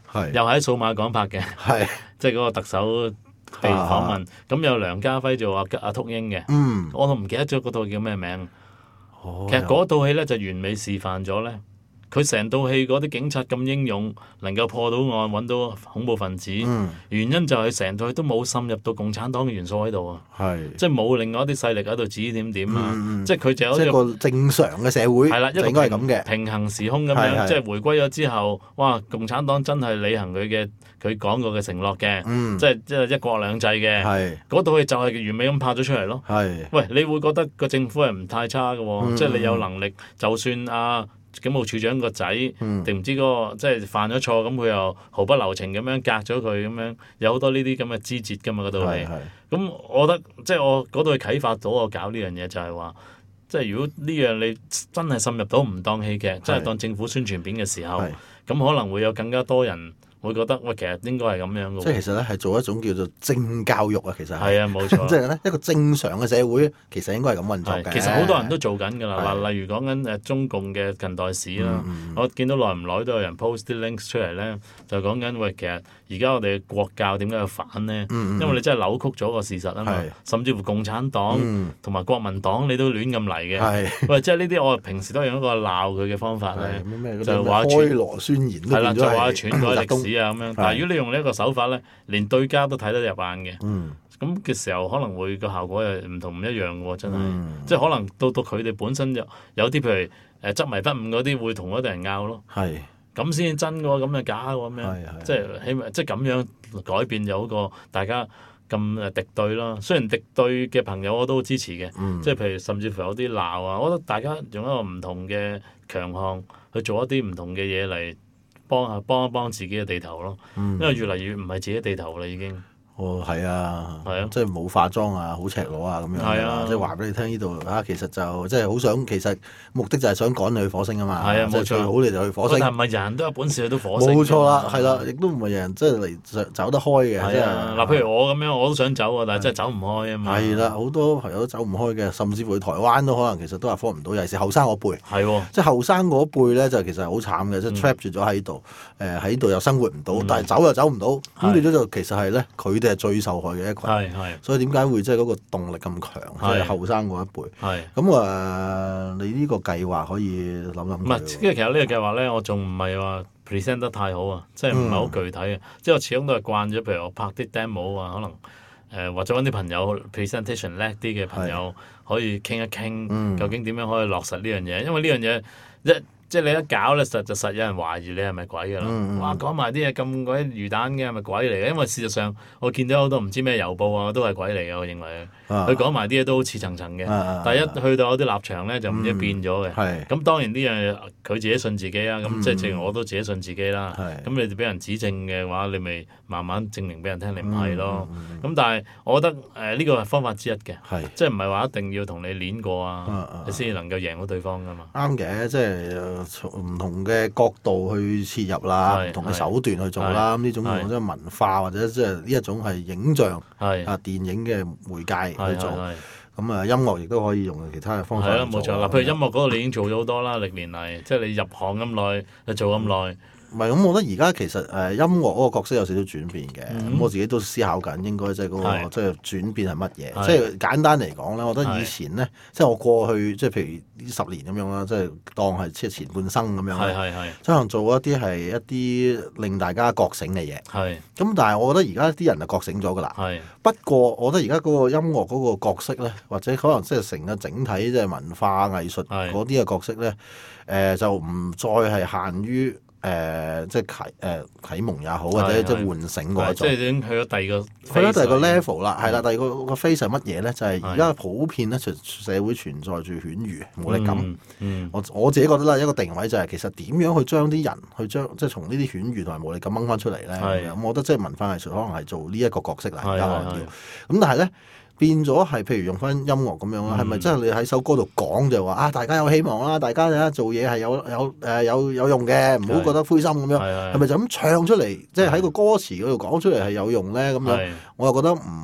又喺數碼港拍嘅，即係嗰個特首被訪問，咁有梁家輝做阿禿鷹嘅，我都唔記得咗嗰套叫咩名。其實嗰套戲咧就完美示範咗咧。佢成套戲嗰啲警察咁英勇，能夠破到案揾到恐怖分子，原因就係成套戲都冇滲入到共產黨嘅元素喺度啊！即係冇另外一啲勢力喺度指指點點啊！即係佢就有一個正常嘅社會， 係啦， 應該係咁嘅平衡時空咁樣，即係回歸咗之後，哇！共產黨真係履行佢講過嘅承諾嘅，即係一國兩制嘅，嗰套戲就係完美咁拍咗出嚟咯。喂，你會覺得個政府係唔太差嘅喎，即係你有能力，就算警務處長個仔定唔知嗰個即係犯咗錯，咁佢又毫不留情咁樣隔咗佢咁樣，有好多呢啲咁嘅枝節㗎嘛嗰度係。咁我覺得即係我嗰度啟發到我搞呢樣嘢就係話，即係如果呢樣你真係滲入到唔當戲劇，真係當政府宣傳片嘅時候，咁可能會有更加多人會覺得喂，其實應該係咁樣嘅。 即係其實咧係做一種叫做正教育啊，其實係啊，冇錯。 即係咧一個正常嘅社會，其實應該係咁運作嘅。 其實好多人都做緊㗎啦。嗱，例如講緊中共嘅近代史啦，我見到耐唔耐都有人 post 啲 links 出嚟咧，就講緊喂，其實而家我哋國教點解要反呢？因為你真係扭曲咗個事實啊嘛。甚至乎共產黨同埋國民黨你都亂咁嚟嘅。喂，即係呢啲我平時都用一個鬧佢嘅方法咧，就話開羅宣言都變咗係就話篡改歷史啊咁樣。但係如果你用呢一個手法咧，連對家都睇得入眼嘅。咁嘅時候可能會個效果又唔同唔一樣喎，真係。即係可能到佢哋本身有啲譬如執迷不悟嗰啲會同嗰啲人拗咯。咁先真嘅喎，咁就假嘅喎咁樣。即係起碼即係咁樣改變有個大家咁敵對咯。雖然敵對嘅朋友我都支持嘅，即係譬如甚至乎有啲鬧啊，我覺得大家用一個唔同嘅強項去做一啲唔同嘅嘢嚟幫一幫自己嘅地頭咯。因為越嚟越唔係自己地頭啦已經。 係啊，即係冇化妝啊，好赤裸啊咁樣，即係話俾你聽呢度其實就即係好想，其實目的就係想趕你去火星啊嘛。冇錯，最好你就去火星。 但係唔係人人都有本事去到火星？ 冇錯啦，係啦，亦都唔係人人即係嚟走得開嘅。 嗱，譬如我咁樣，我都想走啊，但係真係走唔開啊嘛。 係啦，好多朋友都走唔開嘅，甚至乎去台灣都可能其實都係幫唔到，尤其是後生嗰輩。即係後生嗰輩咧，就其實係好慘嘅，即係 trap 住咗喺度，喺度又生活唔到，但係走又走唔到，咁變咗就其實係咧，佢哋係最受害嘅一群。所以點解會即係嗰個動力咁強？即係後生嗰一輩。咁你呢個計劃可以諗諗。 唔係，因為其實呢個計劃咧，我仲唔係話 present 得太好啊，即係唔係好具體嘅。即係我始終都係慣咗，譬如我拍啲 demo 啊，可能或者揾啲朋友 presentation 叻啲嘅朋友可以傾一傾，究竟點樣可以落實呢樣嘢？因為呢樣嘢即係你一搞咧，實有人懷疑你係咪鬼㗎啦！哇，講埋啲嘢咁鬼魚蛋嘅係咪鬼嚟嘅？因為事實上我見到好多唔知咩郵報啊，都係鬼嚟嘅。我認為佢講埋啲嘢都好似層層嘅，但係一去到有啲立場咧就唔知變咗嘅。咁當然呢樣嘢佢自己信自己啊，咁即係正如我都自己信自己啦。咁你哋俾人指證嘅話，你咪慢慢證明俾人聽你唔係咯。咁但係我覺得呢個係方法之一嘅，即係唔係話一定要同你攣過啊，你先至能夠贏到對方㗎嘛。 啱嘅，即係唔同嘅角度去切入啦，唔同嘅手段去做啦。咁呢種即係文化或者即係呢一種係影像電影嘅媒介去做。咁音樂亦都可以用其他嘅方法去做。 冇錯。嗱，譬如音樂嗰度你已經做咗好多啦，歷年嚟，即係你入行咁耐，你做咁耐。 唔係咁，我覺得而家其實音樂嗰個角色有少少轉變嘅。咁我自己都思考緊，應該即係嗰個即係轉變係乜嘢？即係簡單嚟講咧，我覺得以前咧，即係我過去即係譬如呢10年咁樣啦，即係當係即係前半生咁樣，即係可能做一啲係一啲令大家覺醒嘅嘢。咁但係我覺得而家啲人就覺醒咗㗎啦。不過我覺得而家嗰個音樂嗰個角色咧，或者可能即係成個整體即係文化藝術嗰啲嘅角色咧，就唔再係限於。即係啟蒙也好，或者即係喚醒嗰一種， 即係已經去咗第二個 level 啦，係啦，第二個 phase 係乜嘢咧？就係而家普遍咧，社會存在住犬儒無力感。我自己覺得啦，一個定位就係其實點樣去將啲人即係從呢啲犬儒同埋無力感掹翻出嚟咧？咁我覺得即係文化藝術可能係做呢一個角色啦，而家可能要。咁但係咧。變咗係，譬如用翻音樂咁樣啦，係咪真係你喺首歌度講就話大家有希望啦，大家做嘢係有用嘅，唔好覺得灰心咁樣，係咪就咁唱出嚟，即係喺個歌詞嗰度講出嚟係有用咧？咁樣我又覺得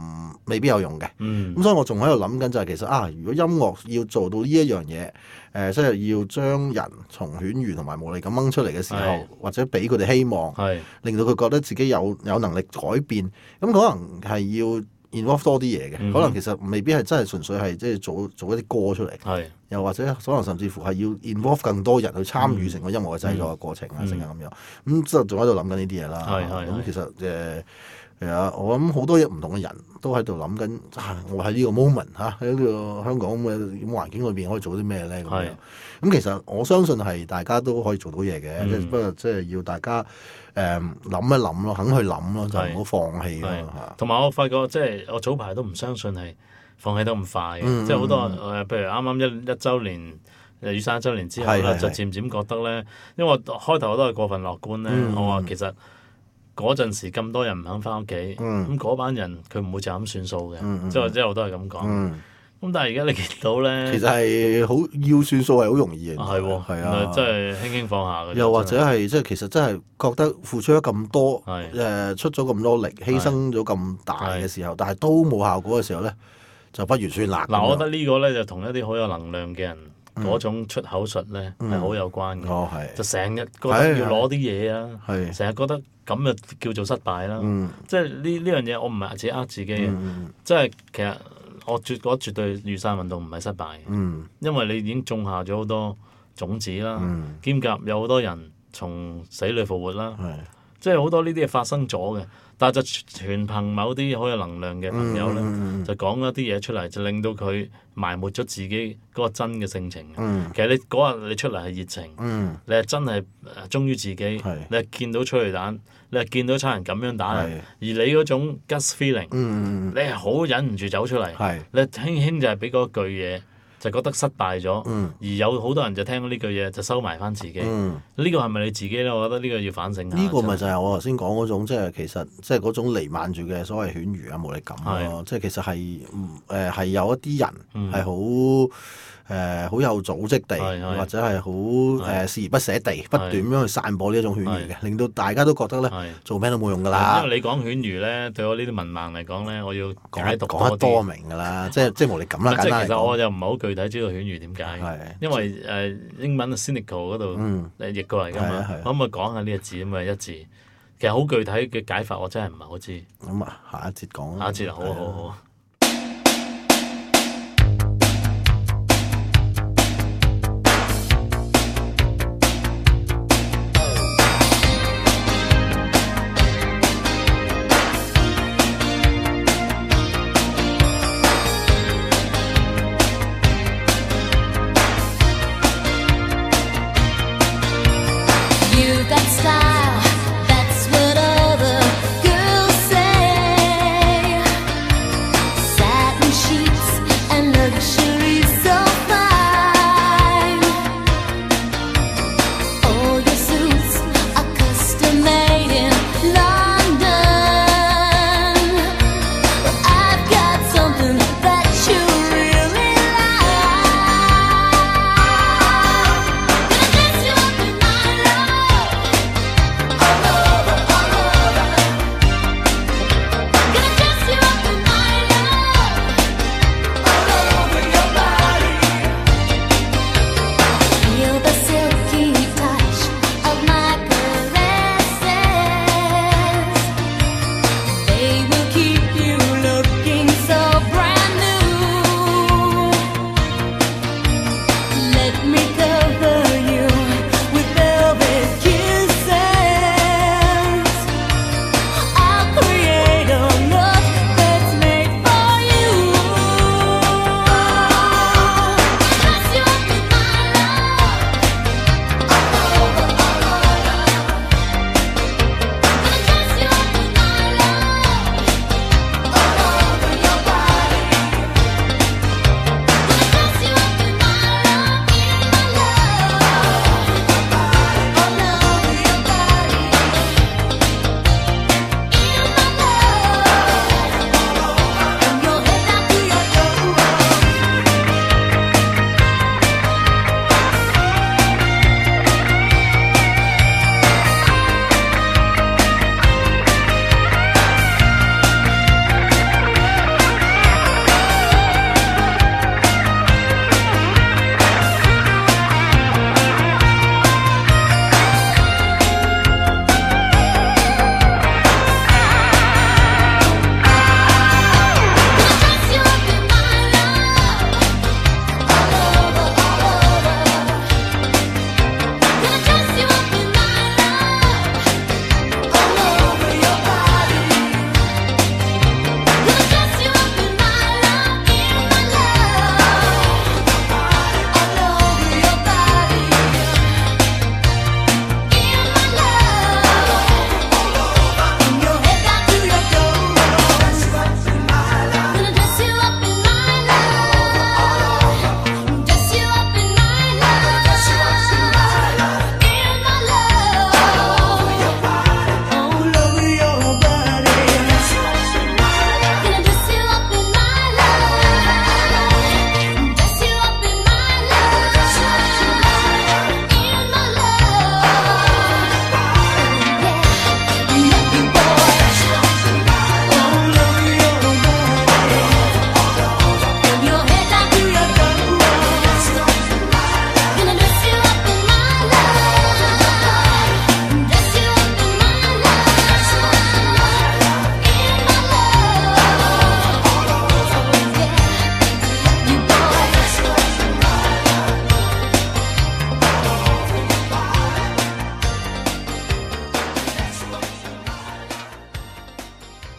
未必有用嘅。咁所以我仲喺度諗緊就係其實如果音樂要做到呢一樣嘢，即係要將人從犬儒同埋無力感掹出嚟嘅時候，或者俾佢哋希望，令到佢覺得自己有能力改變，咁可能係要involve 多啲嘢嘅，可能其實未必係真係純粹係即係做一啲歌出嚟，又或者可能甚至乎係要 involve 更多人去參與成個音樂嘅製作嘅過程啊，成日咁樣，咁即係仲喺度諗緊呢啲嘢啦。咁其實係啊，我諗好多唔同嘅人都喺度諗緊，我喺呢個 moment 喺呢個香港嘅環境裏邊可以做啲咩咧咁樣。咁其實我相信係大家都可以做到嘢嘅，不過即係要大家諗一諗咯，肯去諗咯，就唔好放棄咯。 同埋我發覺即係我早排都唔相信係放棄得咁快嘅，即係好多譬如啱啱一週年雨傘1週年之後咧，就漸漸覺得咧，因為我開頭我都係過分樂觀咧，我話其實嗰陣時咁多人唔肯翻屋企，咁嗰班人佢唔會就咁算數嘅，即係之後都係咁講。咁但係而家你見到咧， 其實係好要算數係好容易嘅， 係啊，即係輕輕放下嘅。 又或者係即係其實真係覺得付出咗咁多，出咗咁多力，犧牲咗咁大嘅時候，但係都冇效果嘅時候咧，就不如算啦。 嗱，我覺得呢個咧就同一啲好有能量嘅人嗰種出口術咧係好有關嘅。就成日覺得要攞啲嘢啊，成日覺得咁就叫做失敗啦。即係呢樣嘢，我唔係自己呃自己嘅，即係其實。我覺得絕對雨傘運動唔係失敗嘅，因為你已經種下咗好多種子啦，兼夾有好多人從死裏復活啦，即係好多呢啲嘢發生咗嘅，但係就全憑某啲好有能量嘅朋友咧，就講一啲嘢出嚟，就令到佢埋沒咗自己嗰個真嘅性情。其實你嗰日你出嚟係熱情，你係真係忠於自己，你係見到催淚彈，你係見到差人咁樣打人，而你嗰種 gut feeling，你係好忍唔住走出嚟，你輕輕就係俾嗰句嘢就覺得失敗咗，而有好多人就聽到呢句嘢就收埋翻自己。呢個係咪你自己咧？我覺得呢個要反省下。 呢個咪就係我頭先講嗰種，即係其實即係嗰種瀰漫住嘅所謂犬儒啊、無力感咯。即係其實係有一啲人係好有組織地，或者係好鍥而不捨地不斷咁樣去散播呢一種犬儒嘅，令到大家都覺得咧做咩都冇用㗎啦。 因為你講犬儒咧，對我呢啲文盲嚟講咧，我要解讀講得多明㗎啦，即係無力感啦。 即係其實我又唔係好具體知道犬儒點解，因為英文 cynical 嗰度譯過嚟㗎嘛，可唔可以講下呢個字咁嘅一字？其實好具體嘅解法我真係唔係好知。 咁啊，下一節講。 下一節好。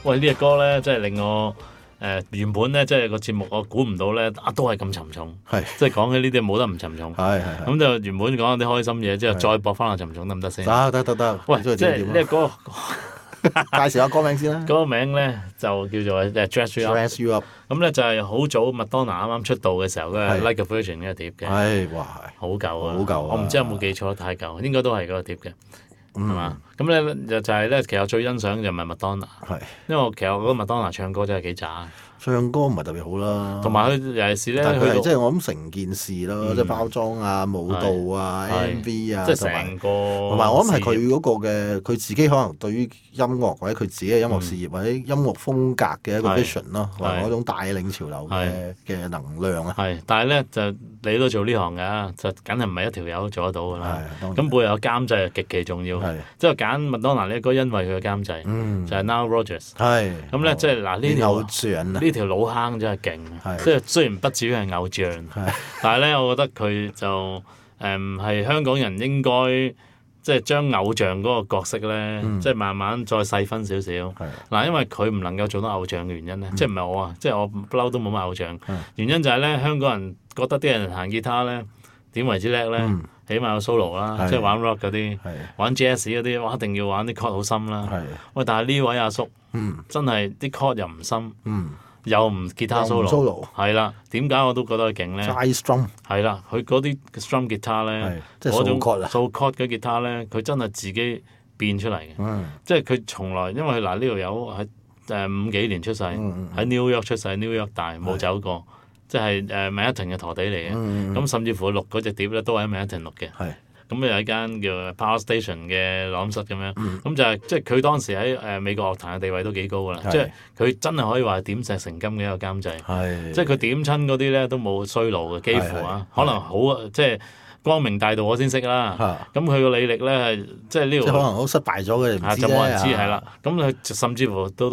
喂，呢隻歌咧，即係令我原本咧，即係個節目我估唔到咧，都係咁沉重。即係講起呢啲冇得唔沉重。咁就原本講啲開心嘢，之後再駁翻個沉重得唔得先？ 得。 喂，即係呢隻歌。 介紹下歌名先啦。 嗰個名咧就叫做Dress You Up。咁咧就係好早麥當娜啱啱出道嘅時候嘅 Like a Virgin 呢個碟嘅。 哇！ 好舊啊！我唔知有冇記錯，太舊，應該都係嗰個碟嘅，係嘛？咁咧就係咧，其實我最欣賞就唔係麥當娜，因為其實我覺得麥當娜唱歌真係幾渣。 唱歌唔係特別好啦， 同埋佢尤其是咧， 佢即係我諗成件事咯，即係包裝啊、舞蹈啊、MV 啊， 即係成個。 同埋我諗係佢嗰個嘅，佢自己可能對於音樂或者佢自己嘅音樂事業或者音樂風格嘅一個 vision 咯，或者嗰種帶領潮流嘅能量啊。 但係咧就你都做呢行㗎，就梗係唔係一條友做得到㗎啦。咁背後監製係極其重要。即係揀麥當娜呢歌，因為佢嘅監製就係 Nile Rodgers。咁咧即係嗱呢條偶像呢條老坑真係勁，即係雖然不至於係偶像，但係咧，我覺得佢就係香港人應該即係將偶像嗰個角色咧，即係慢慢再細分少少。嗱，因為佢唔能夠做到偶像嘅原因咧，即係唔係我啊，即係我不嬲都冇乜偶像。原因就係咧，香港人覺得啲人彈吉他咧點為之叻咧？起碼有 solo 啦，即係玩 rock 嗰啲，玩 jazz 嗰啲，哇！一定要玩啲 chord 好深啦。喂，但係呢位阿叔真係啲 chord 又唔深。又唔吉他 solo， 係啦，點解我都覺得佢勁咧？係啦，佢嗰啲 strum 吉他咧，嗰種數 chord 嘅吉他咧，佢真係自己變出嚟嘅。即係佢從來，因為嗱呢條友喺50幾年出世，喺 New York 出世 ，New York 大冇走過，即係Manhattan 嘅陀地嚟嘅。咁甚至乎錄嗰隻碟咧，都係喺Manhattan錄嘅。咁有一間叫 Power Station 嘅錄音室咁樣，咁就係即係佢當時喺美國樂壇嘅地位都幾高㗎啦，即係佢真係可以話係點石成金嘅一個監製，即係佢點親嗰啲咧都冇衰路嘅，幾乎啊，可能好即係光明大道我先識啦，咁佢個履歷咧係即係呢度， 可能好失敗咗嘅， 就冇人知係啦。咁佢甚至乎到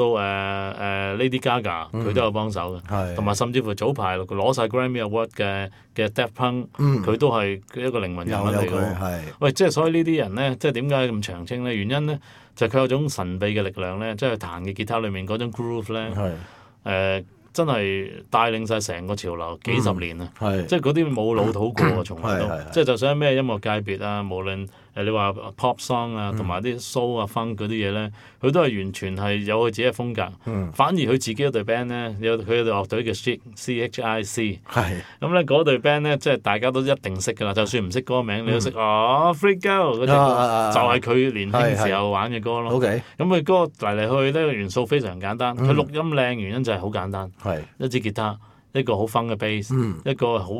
Lady Gaga 佢都有幫手嘅，同埋甚至乎早排攞晒 Grammy Award 嘅 Daft Punk 佢都係一個靈魂人物嚟嘅。喂，即係所以呢啲人咧，即係點解咁長青咧？原因咧就係佢有種神秘嘅力量咧，即係彈嘅吉他裏面嗰種 groove 咧，真係帶領晒成個潮流幾十年啊！即係嗰啲冇老土過啊，從來都即係就算喺咩音樂界別啊，無論你話 pop song 啊，同埋啲 soul 啊、funk 嗰啲嘢咧，佢都係完全係有佢自己嘅風格。反而佢自己嗰隊 band 咧，佢有隊樂隊叫 CHIC。咁咧嗰隊 band 咧，即係大家都一定識㗎啦。就算唔識歌名，你都識Freak Girl 嗰隻歌，就係佢年輕時候玩嘅歌咯。咁佢歌嚟嚟去去咧，元素非常簡單。佢錄音靚原因就係好簡單。一支吉他，一個好 fun 嘅 bass，一個好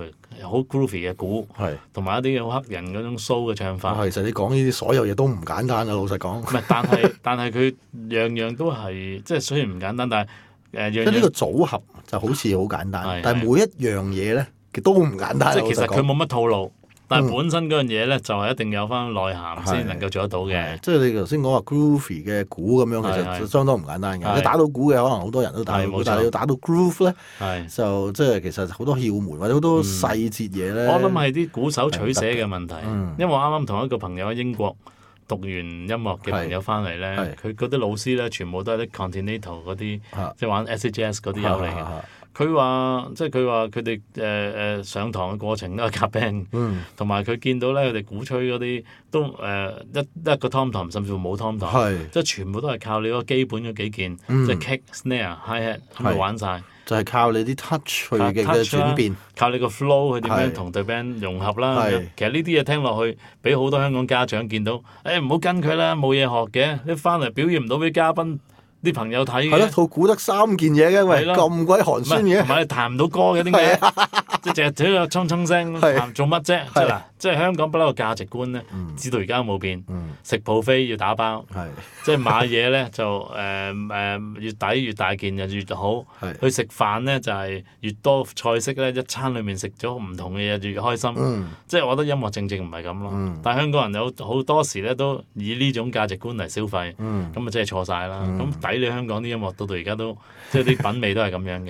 groovy 嘅鼓，同埋一啲好黑人嗰種 soul 嘅唱法。 其實你講呢啲所有嘢都唔簡單啊！老實講。 唔係，但係佢樣樣都係即係雖然唔簡單，但係即係呢個組合就好似好簡單，但係每一樣嘢咧都唔簡單。 即係其實佢冇乜套路。但係本身嗰樣嘢咧，就係一定有翻內涵先能夠做得到嘅。 即係你頭先講話 groovy 嘅鼓咁樣，其實相當唔簡單嘅。你打到鼓嘅可能好多人都打到鼓，但係你要打到 groove 咧，就即係其實好多竅門或者好多細節嘢咧。 我諗係啲鼓手取捨嘅問題，因為我啱啱同一個朋友喺英國讀完音樂嘅朋友翻嚟咧，佢嗰啲老師咧全部都係啲 Continental 嗰啲，即係玩 acid jazz 嗰啲友嚟嘅。佢話佢哋上堂嘅過程都係夾 band，同埋佢見到咧佢哋鼓吹嗰啲都一個 tom tom 甚至乎冇 tom tom，即係全部都係靠你嗰基本嗰幾件，即係 kick、snare、hi hat 咁咪玩晒。 就係靠你啲 touch 嘅轉變， 靠你個 flow 去點樣同隊 band 融合啦。其實呢啲嘢聽落去，俾好多香港家長見到，唔好跟佢啦，冇嘢學嘅，你翻嚟表現唔到俾嘉賓啲朋友睇嘅。係咯， 套鼓得3件嘢嘅，喂，咁鬼寒酸嘅。 唔係你彈唔到歌嘅點解？即係淨係喺度衝衝聲，彈做乜啫？即係香港不嬲個價值觀咧，至到而家冇變。食 buffet 要打包，即係買嘢咧就越抵越大件就越好。去食飯咧就係越多菜式咧，一餐裡面食咗唔同嘅嘢就越開心。即係我覺得音樂正唔係咁咯。但係香港人有好多時咧都以呢種價值觀嚟消費，咁啊真係錯晒啦。咁抵你香港啲音樂到而家都即係啲品味都係咁樣嘅。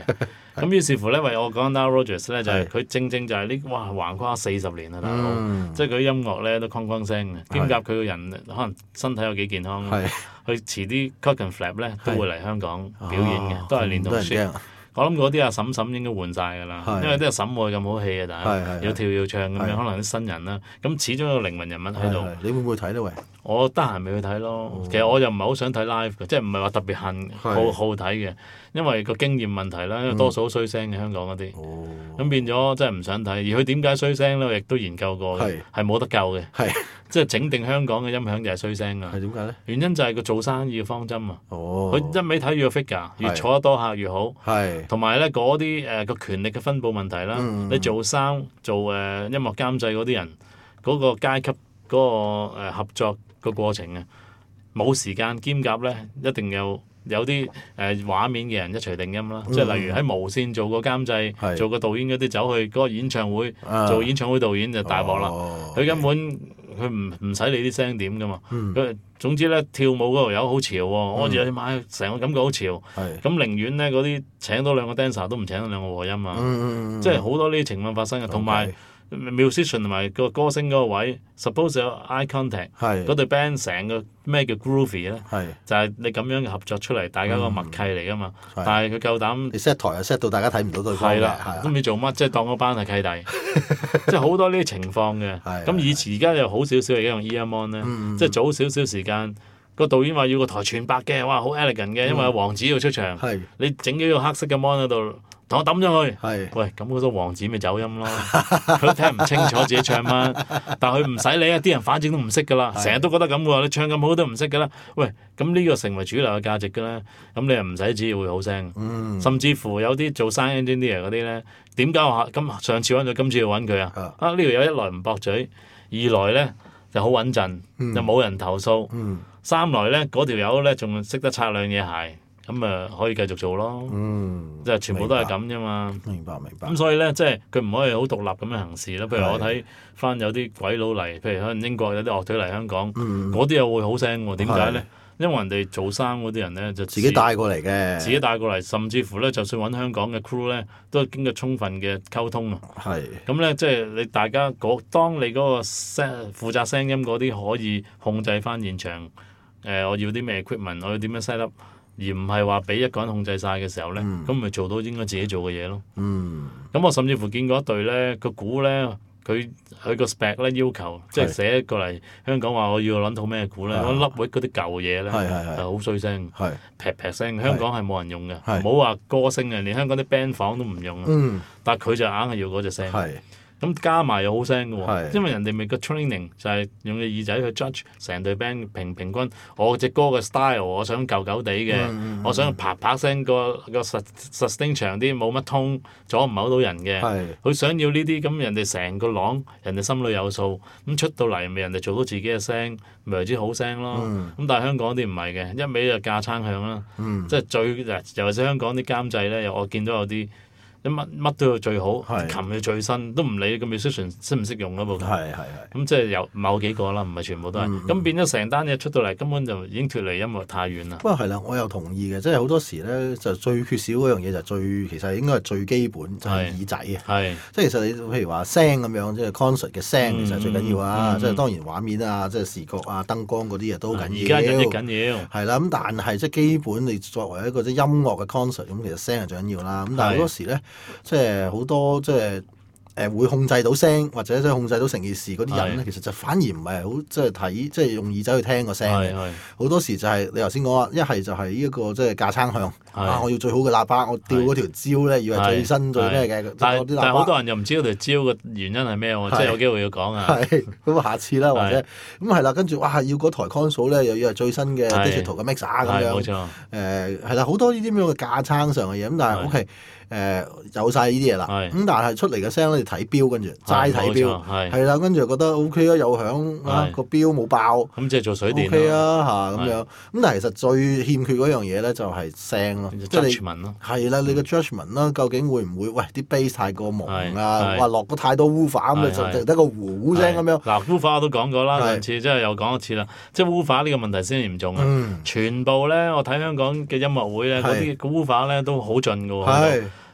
咁於是乎咧，為我講 Nile Rodgers 咧，就係佢正就係呢橫跨40年啊，大佬，即係佢音樂咧都哐哐聲嘅，兼夾佢個人可能身體有幾健康，佢遲啲 Clockenflap 咧都會嚟香港表演嘅，都係連同雪。我諗嗰啲阿嬸嬸應該換晒㗎啦，因為啲阿嬸冇咁好戲啊，但係要跳要唱咁樣，可能啲新人啦，咁始終有靈魂人物喺度。 你會唔會睇咧？喂， 我得閒咪去睇咯。其實我又唔係好想睇 live 嘅，即係唔係話特別好睇嘅，因為個經驗問題啦，因為多數衰聲嘅香港嗰啲，咁變咗真係唔想睇。而佢點解衰聲咧？我亦都研究過嘅，係冇得救嘅。即係整定香港嘅音響就係衰聲㗎。係點解咧？原因就係佢做生意嘅方針啊。佢一味睇住個 figure，越坐得多客越好。同埋咧嗰啲個權力嘅分佈問題啦，你做音樂監製嗰啲人嗰個階級嗰個合作個過程啊，冇時間兼夾咧，一定有啲畫面嘅人一錘定音啦。即係例如喺無線做個監製、做個導演嗰啲，走去嗰個演唱會做演唱會導演就大鑊啦。佢根本佢唔使理啲聲點噶嘛。佢總之咧跳舞嗰度有好潮喎，我哋去買成個感覺好潮。咁寧願咧嗰啲請多兩個 dancer 都唔請多兩個和音啊。即係好多呢啲情況發生嘅，同埋。musician 同埋個歌星嗰個位 ，suppose 有 eye contact， 嗰隊 band 成個咩叫 groovy 咧？就係你咁樣嘅合作出嚟，大家個默契嚟噶嘛。但係佢夠膽， 你 set 台又 set 到大家睇唔到對方嘅， 都唔知做乜，即係當嗰班係契弟，即係好多呢啲情況嘅。咁以前而家又好少少，而家用 earmon 咧，即係早少少時間。個導演話要個台全白嘅，哇好 elegant 嘅，因為王子要出場，你整幾個黑色嘅 mon 喺度。同我抌咗去，喂咁嗰個王子咪走音咯，佢都聽唔清楚自己唱乜，但係佢唔使理啊，啲人反正都唔識㗎啦，成日都覺得咁喎，你唱咁好都唔識㗎啦，喂咁呢個成為主流嘅價值㗎啦，咁你又唔使指意會好聲，甚至乎有啲做 sound engineer 嗰啲咧，點解我上次揾咗，今次要揾佢啊？呢條友一來唔駁嘴，二來咧就好穩陣，就冇人投訴，三來咧嗰條友咧仲識得擦兩嘢鞋。咁可以繼續做咯，即係全部都係咁啫嘛。 明白。 咁所以咧，即係佢唔可以好獨立咁樣行事啦。譬如我睇翻有啲鬼佬嚟，譬如可能英國有啲樂隊嚟香港，嗰啲又會好聲喎。點解咧？因為人哋做生嗰啲人咧就自己帶過嚟嘅， 自己帶過嚟，甚至乎咧，就算揾香港嘅 crew 咧，都係經過充分嘅溝通啊。咁咧，即係你大家當你嗰個負責聲音嗰啲可以控制翻現場，我要啲咩 equipment，我要點樣 set up。而唔係話俾一個人控制晒嘅時候咧，咁咪做到應該自己做嘅嘢咯。咁我甚至乎見過一隊咧，個鼓咧，佢個 spec 咧要求，即係寫過嚟香港話我要揾套咩鼓咧，嗰粒域嗰啲舊嘢咧，係好衰聲，劈劈聲。香港係冇人用嘅，唔好話歌星啊，連香港啲 band 房都唔用啊。但係佢就硬係要嗰隻聲。咁加埋又好聲嘅喎，因為人哋咪個 training 就係用隻耳仔去 judge 成隊 band 平均，我隻歌嘅 style 我想舊舊地嘅，我想啪啪聲個sustain 長啲，冇乜通，阻唔係好到人嘅。佢想要呢啲咁，人哋成個朗，人哋心裏有數，咁出到嚟咪人哋做到自己嘅聲，咪為之好聲咯。咁但係香港啲唔係嘅，一味就架撐向啦，即係尤其是香港啲監製咧，我見到有啲。乜都要最好，琴要最新，都唔理個 musician 識唔識用嗰部琴。咁即係有某幾個啦，唔係全部都係。咁變咗成單嘢出到嚟，根本就已經脫離音樂太遠啦。 不過係啦，我又同意嘅，即係好多時咧就最缺少嗰樣嘢就其實應該係最基本，就係耳仔啊。即係其實你譬如話聲咁樣，即係 concert 嘅聲其實最緊要啊。即係當然畫面啊，即係視覺啊、燈光嗰啲嘢都緊要。 而家緊要。 係啦，咁但係即係基本你作為一個即係音樂嘅 concert，咁其實聲係最緊要啦。咁但係好多時咧。即係好多即係會控制到聲或者即係控制到成件事嗰啲人咧，其實就反而唔係好即係睇即係用耳仔去聽個聲嘅。好多時就係你頭先講話，一係就係呢一個即係架撐向我要最好嘅喇叭，我吊嗰條焦咧要係最新最咩嘅。 但係好多人又唔知道條焦嘅原因係咩喎？即係有機會要講啊。 咁下次啦，或者咁係啦，跟住哇要嗰台 console 咧又要係最新嘅 digital 嘅 mixer 咁樣。冇錯。係啦，好多呢啲咁樣嘅架撐上嘅嘢，咁但係 OK。有晒呢啲嘢啦，咁但係出嚟嘅聲咧，睇標跟住齋睇標，係啦，跟住覺得 OK 啊，有響啊個標冇爆， 咁即係做水電 OK 啊嚇咁樣，咁但係其實最欠缺嗰樣嘢咧就係聲咯，即係你係啦，你嘅 judgement 啦，究竟會唔會喂啲 bass 太過朦啊，話落咗太多 woofer 咁就得個呼聲咁樣。 嗱 woofer 我都講過啦，上次即係又講一次啦，即係 woofer 呢個問題先嚴重啊，全部咧我睇香港嘅音樂會咧，嗰啲 woofer 咧都好盡㗎喎。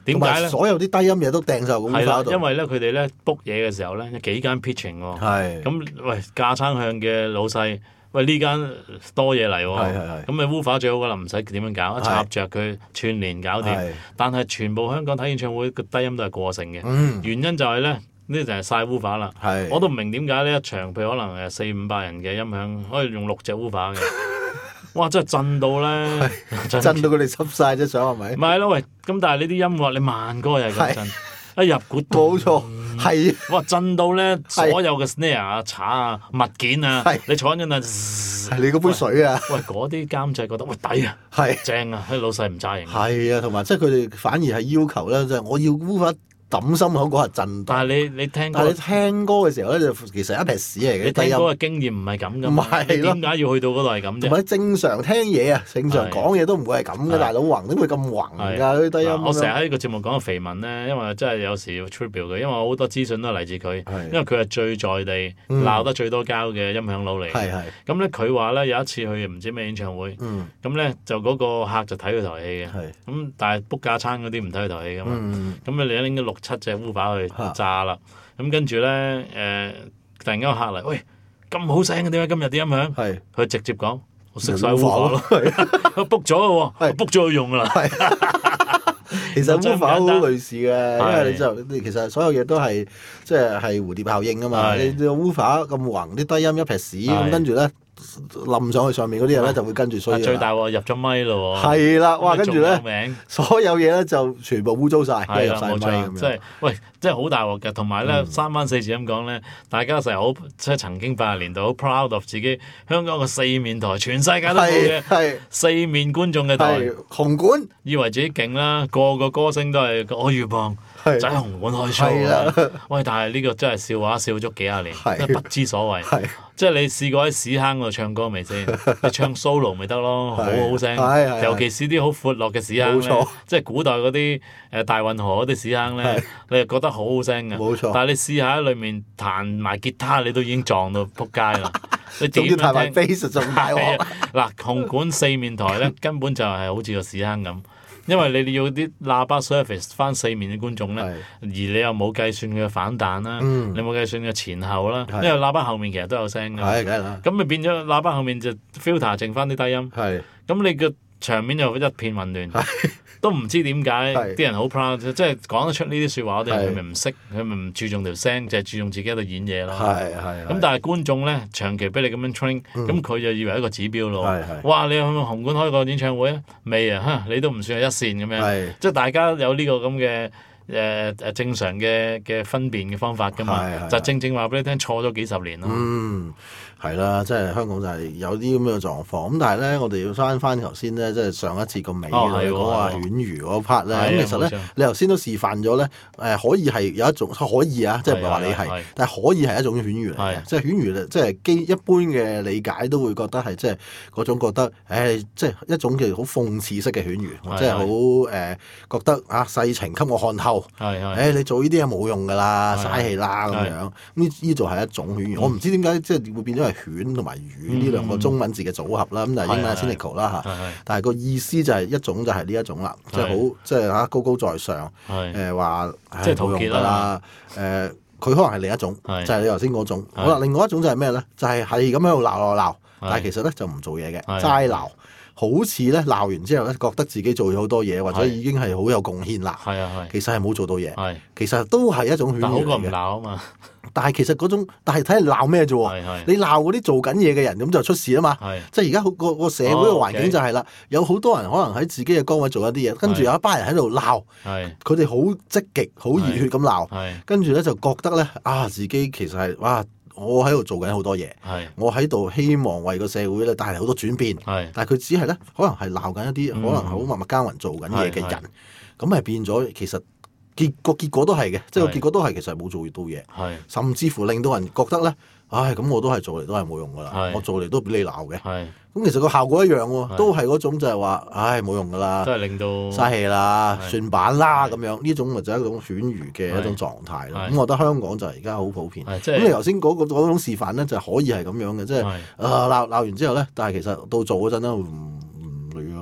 點解咧？ 所有啲低音嘢都掟晒個 woofer 度。 因為咧佢哋咧 book 嘢嘅時候咧，有幾間 pitching 喎。 係。 咁喂架撐向嘅老細，喂呢間多嘢嚟喎。咁咪 woofer 最好㗎啦，唔使點樣搞，一插着佢串連搞掂。但係全部香港睇演唱會個低音都係過剩嘅。原因就係咧。呢就係晒 woofer 啦，我都唔明點解呢一場譬如可能400-500人嘅音響可以用6隻 woofer 嘅，哇真係震到咧， 震到佢哋濕晒啫，想係咪？ 唔係咯，喂，咁但係呢啲音樂你慢歌又係咁震，一入鼓冇錯，係哇震到咧，所有嘅 snare 啊、叉啊、物件啊，你坐緊陣係你嗰杯水啊， 喂嗰啲監製覺得喂抵啊，正啊，啲老細唔揸型， 係啊，同埋即係佢哋反而係要求咧，即係我要 woofer。抌心口嗰下震， 但係你聽歌， 但係你聽歌嘅時候咧，就其實一撇屎嚟嘅。 你聽歌嘅經驗唔係咁噶嘛？點解要去到嗰度係咁啫？ 同埋正常聽嘢啊，正常講嘢都唔會係咁嘅，大佬橫點會咁橫㗎？啲低音。 我成日喺呢個節目講個肥文咧，因為真係有時要 tribute 嘅，因為好多資訊都係嚟自佢，因為佢係最在地鬧得最多交嘅音響佬嚟。咁咧佢話咧有一次去唔知咩演唱會，咁咧就嗰個客就睇佢台戲嘅，咁但係 book 架撐嗰啲唔睇佢台戲㗎嘛，咁你拎咗6-7隻 woofer 去炸啦，咁跟住咧突然間個客嚟，喂咁好聲嘅點解今日啲音響？佢直接講我熄晒 woofer 咯，佢 book 咗嘅喎，book 咗佢用㗎啦。 其實 woofer 好類似嘅，因為你其實所有嘢都係即係蝴蝶效應啊嘛。你 woofer 咁橫，啲低音一撇屎咁，跟住咧冧上去上面嗰啲人咧就會跟住衰。 最大鑊入咗咪咯喎。 係啦，哇！跟住咧，所有嘢咧就全部污糟晒，入晒咪咁樣。 即係喂，真係好大鑊嘅。同埋咧，3番4次咁講咧，大家成日好即係曾經80年代好 proud of 自己香港個4面台，全世界都冇嘅4面觀眾嘅台， 紅館， 以為自己勁啦，個個歌星都係我要幫。就喺紅館開 show 喂！但係呢個真係笑話，笑足幾廿年，真係不知所謂。即係你試過喺屎坑度唱歌未先？你唱 solo 咪得咯，好好聲。尤其是啲好闊落嘅屎坑咧，即係古代嗰啲大運河嗰啲屎坑咧，你係覺得好好聲嘅。 冇錯。 但係你試下喺裏面彈埋吉他，你都已經撞到撲街啦。你仲要彈埋 bass 仲大鑊。 嗱，紅館4面台咧，根本就係好似個屎坑咁。因為你要啲喇叭 service 翻4面嘅觀眾咧，而你又冇計算佢嘅反彈啦，你冇計算佢嘅前後啦，因為喇叭後面其實都有聲㗎，咁咪變咗喇叭後面就 filter 剩翻啲低音，咁你個場面就一片混亂，都唔知點解啲人好 proud，即係講得出呢啲説話，啲人佢咪唔識，佢咪唔注重條聲，就係注重自己喺度演嘢咯。咁但係觀眾咧長期俾你咁樣 train，咁佢就以為一個指標咯。哇！你去紅館開個演唱會啊？未啊？你都唔算係一線咁樣。即係大家有呢個咁嘅正常嘅分辨嘅方法㗎嘛。就正話俾你聽，錯咗幾十年咯。 係啦，即係香港就係有啲咁樣嘅狀況。咁但係咧，我哋要翻頭先咧，即係上一次個尾講話犬儒嗰 part 咧。咁其實咧，你頭先都示範咗咧，可以係有一種可以啊，即係唔係話你係，但係可以係一種犬儒嚟嘅。即係犬儒即係一般嘅理解都會覺得係即係嗰種覺得，即係一種叫好諷刺式嘅犬儒，即係好覺得啊世情給我看透，你做呢啲嘢冇用㗎啦，嘥氣啦咁樣。呢度係一種犬儒，我唔知點解即係會變咗係犬同埋儒呢兩個中文字嘅組合啦，咁但係英文係 cynical 啦嚇，但係個意思就係一種就係呢一種啦，即係好即係嚇高高在上，話即係陶傑啦，佢可能係另一種，就係你頭先嗰種。好啦，另外一種就係咩咧？就係咁喺度鬧，但係其實咧就唔做嘢嘅，齋鬧。好似咧鬧完之後咧，覺得自己做咗好多嘢，或者已經係好有貢獻啦。其實係冇做到嘢。其實都係一種犬儒嚟嘅。但好過唔鬧啊嘛。但係其實嗰種，但係睇你鬧咩啫喎？你鬧嗰啲做緊嘢嘅人，咁就出事啊嘛。即係而家個社會嘅環境就係啦，有好多人可能喺自己嘅崗位做一啲嘢，跟住有一班人喺度鬧，佢哋好積極、好熱血咁鬧，跟住咧就覺得咧自己其實係哇。我喺度做緊好多嘢，我喺度希望為個社會咧帶嚟好多轉變，但係佢只係咧可能係鬧緊一啲可能好默默耕耘做緊嘢嘅人，咁係變咗其實結果都係嘅，即係個結果都係其實係冇做到嘢，甚至乎令到人覺得咧，咁我都係做嚟都係冇用噶啦，我做嚟都俾你鬧嘅，咁其實個效果一樣喎，都係嗰種就係話，冇用噶啦， 都係令到嘥氣啦、算版啦咁樣，呢種咪就係一種犬儒嘅一種狀態咯。咁我覺得香港就而家好普遍。咁你頭先嗰種示範咧，就可以係咁樣嘅，即係鬧完之後咧，但係其實到做嗰陣咧唔理咯。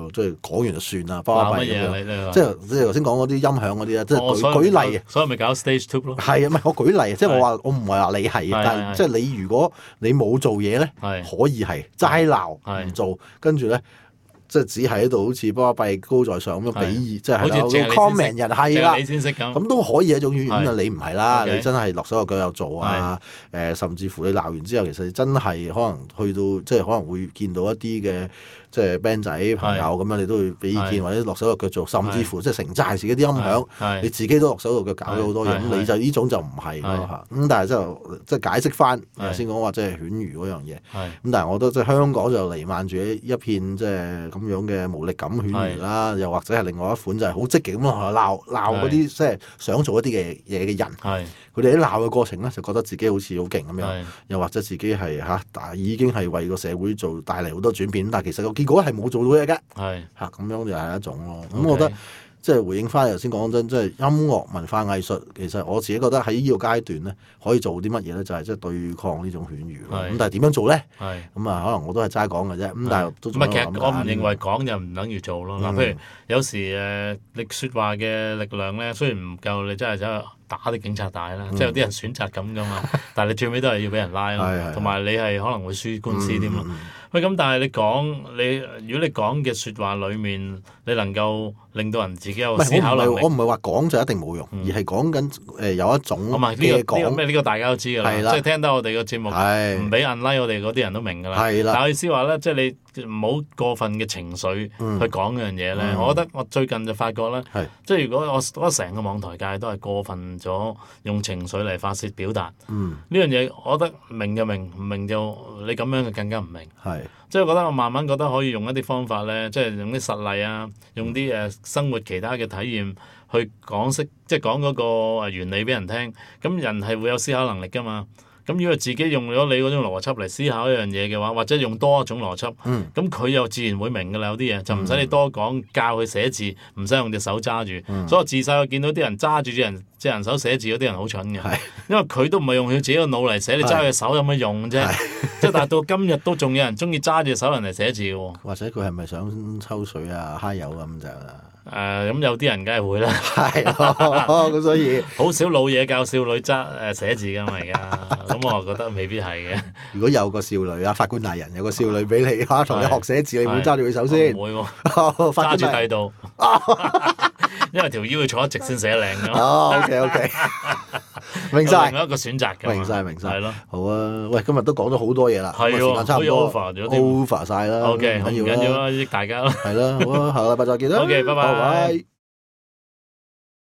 就即係講完就算啦，巴閉咁樣。即係你頭先講嗰啲音響嗰啲啊，即係舉例啊。 所以咪搞 stage two 咯。 係啊，唔係我舉例，即係我話我唔係話你係，但係即係你如果你冇做嘢咧，可以係齋鬧唔做，跟住咧。即係只係喺度好似巴閉高在上咁樣比擬，即係好似 comment 人係啦，咁都可以一種語言。咁你唔係啦，你真係落手落腳有做啊！甚至乎你鬧完之後，其實真係可能去到即係可能會見到一啲嘅即係 band 仔朋友咁樣，你都會俾意見或者落手落腳做，甚至乎即係成寨自己啲音響，你自己都落手落腳搞咗好多嘢。咁你就呢種就唔係咯嚇。咁但係即係解釋翻頭先講話即係犬儒嗰樣嘢。咁但係我覺得即係香港就瀰漫住一片即係咁樣嘅無力感犬儒啦，又或者係另外一款就係好積極咁鬧嗰啲即係想做一啲嘅嘢嘅人。佢哋喺鬧嘅過程咧，就覺得自己好似好勁咁樣，又或者自己係已經係為個社會帶嚟好多轉變，但係其實個結果係冇做到嘢嘅。咁樣就係一種咯。咁我覺得即係回應翻頭先講真，即係音樂文化藝術，其實我自己覺得喺呢個階段咧，可以做啲乜嘢咧？就係即係對抗呢種犬儒咯。咁但係點樣做咧？咁啊，可能我都係齋講嘅啫。咁但係都仲有諗緊。唔係，其實我唔認為講就唔等於做咯。嗱，譬如有時你説話嘅力量咧，雖然唔夠，你真係走去打啲警察大啦，即係有啲人選擇咁噶嘛。但係你最尾都係要俾人拉咯，同埋你係可能會輸官司添咯。喂，咁但係如果你講嘅説話裡面，你能夠令到人自己有思考能力， 我唔係話講就一定冇用，而係講緊有一種嘅講。 呢個大家都知㗎啦，即係聽得我哋個節目唔俾 unlike 我哋嗰啲人都明㗎啦。但係意思話咧，即係你唔好過分嘅情緒去講嗰樣嘢咧。我覺得我最近就發覺咧，即係如果我覺得成個網台界都係過分咗用情緒嚟發泄表達。呢樣嘢我覺得明就明，唔明就你咁樣就更加唔明。即係覺得我慢慢覺得可以用一啲方法咧，即係用啲實例啊，用啲生活其他嘅體驗去即係講嗰個原理俾人聽。咁人係會有思考能力㗎嘛。咁如果自己用咗你嗰種邏輯嚟思考一樣嘢嘅話，或者用多一種邏輯，咁佢又自然會明㗎啦。有啲嘢就唔使你多講，教佢寫字，唔使用隻手揸住。所以我自細我見到啲人揸住隻人手寫字嗰啲人好蠢嘅，因為佢都唔係用佢自己個腦嚟寫，你揸佢隻手有乜用啫？即係但係到今日都仲有人中意揸住隻手人嚟寫字喎。 或者佢係咪想抽水啊、揩油咁就？ 咁有啲人梗係會啦， 係咯，咁所以好少老嘢教少女寫字㗎嘛而家，咁我覺得未必係嘅。 如果有個少女啊，法官大人有個少女俾你同你學寫字，你會揸住佢手先？ 唔會喎，揸住第度，因為條腰要坐得直先寫得靚㗎嘛。 OK， 明晒。 另一個選擇㗎。 明晒。 係咯。 好啊，喂，今日都講咗好多嘢啦，時間差唔多 over 晒啦。 OK，唔緊要啦，益大家啦。 係啦，好啊，下個禮拜再見啦。 OK，拜拜。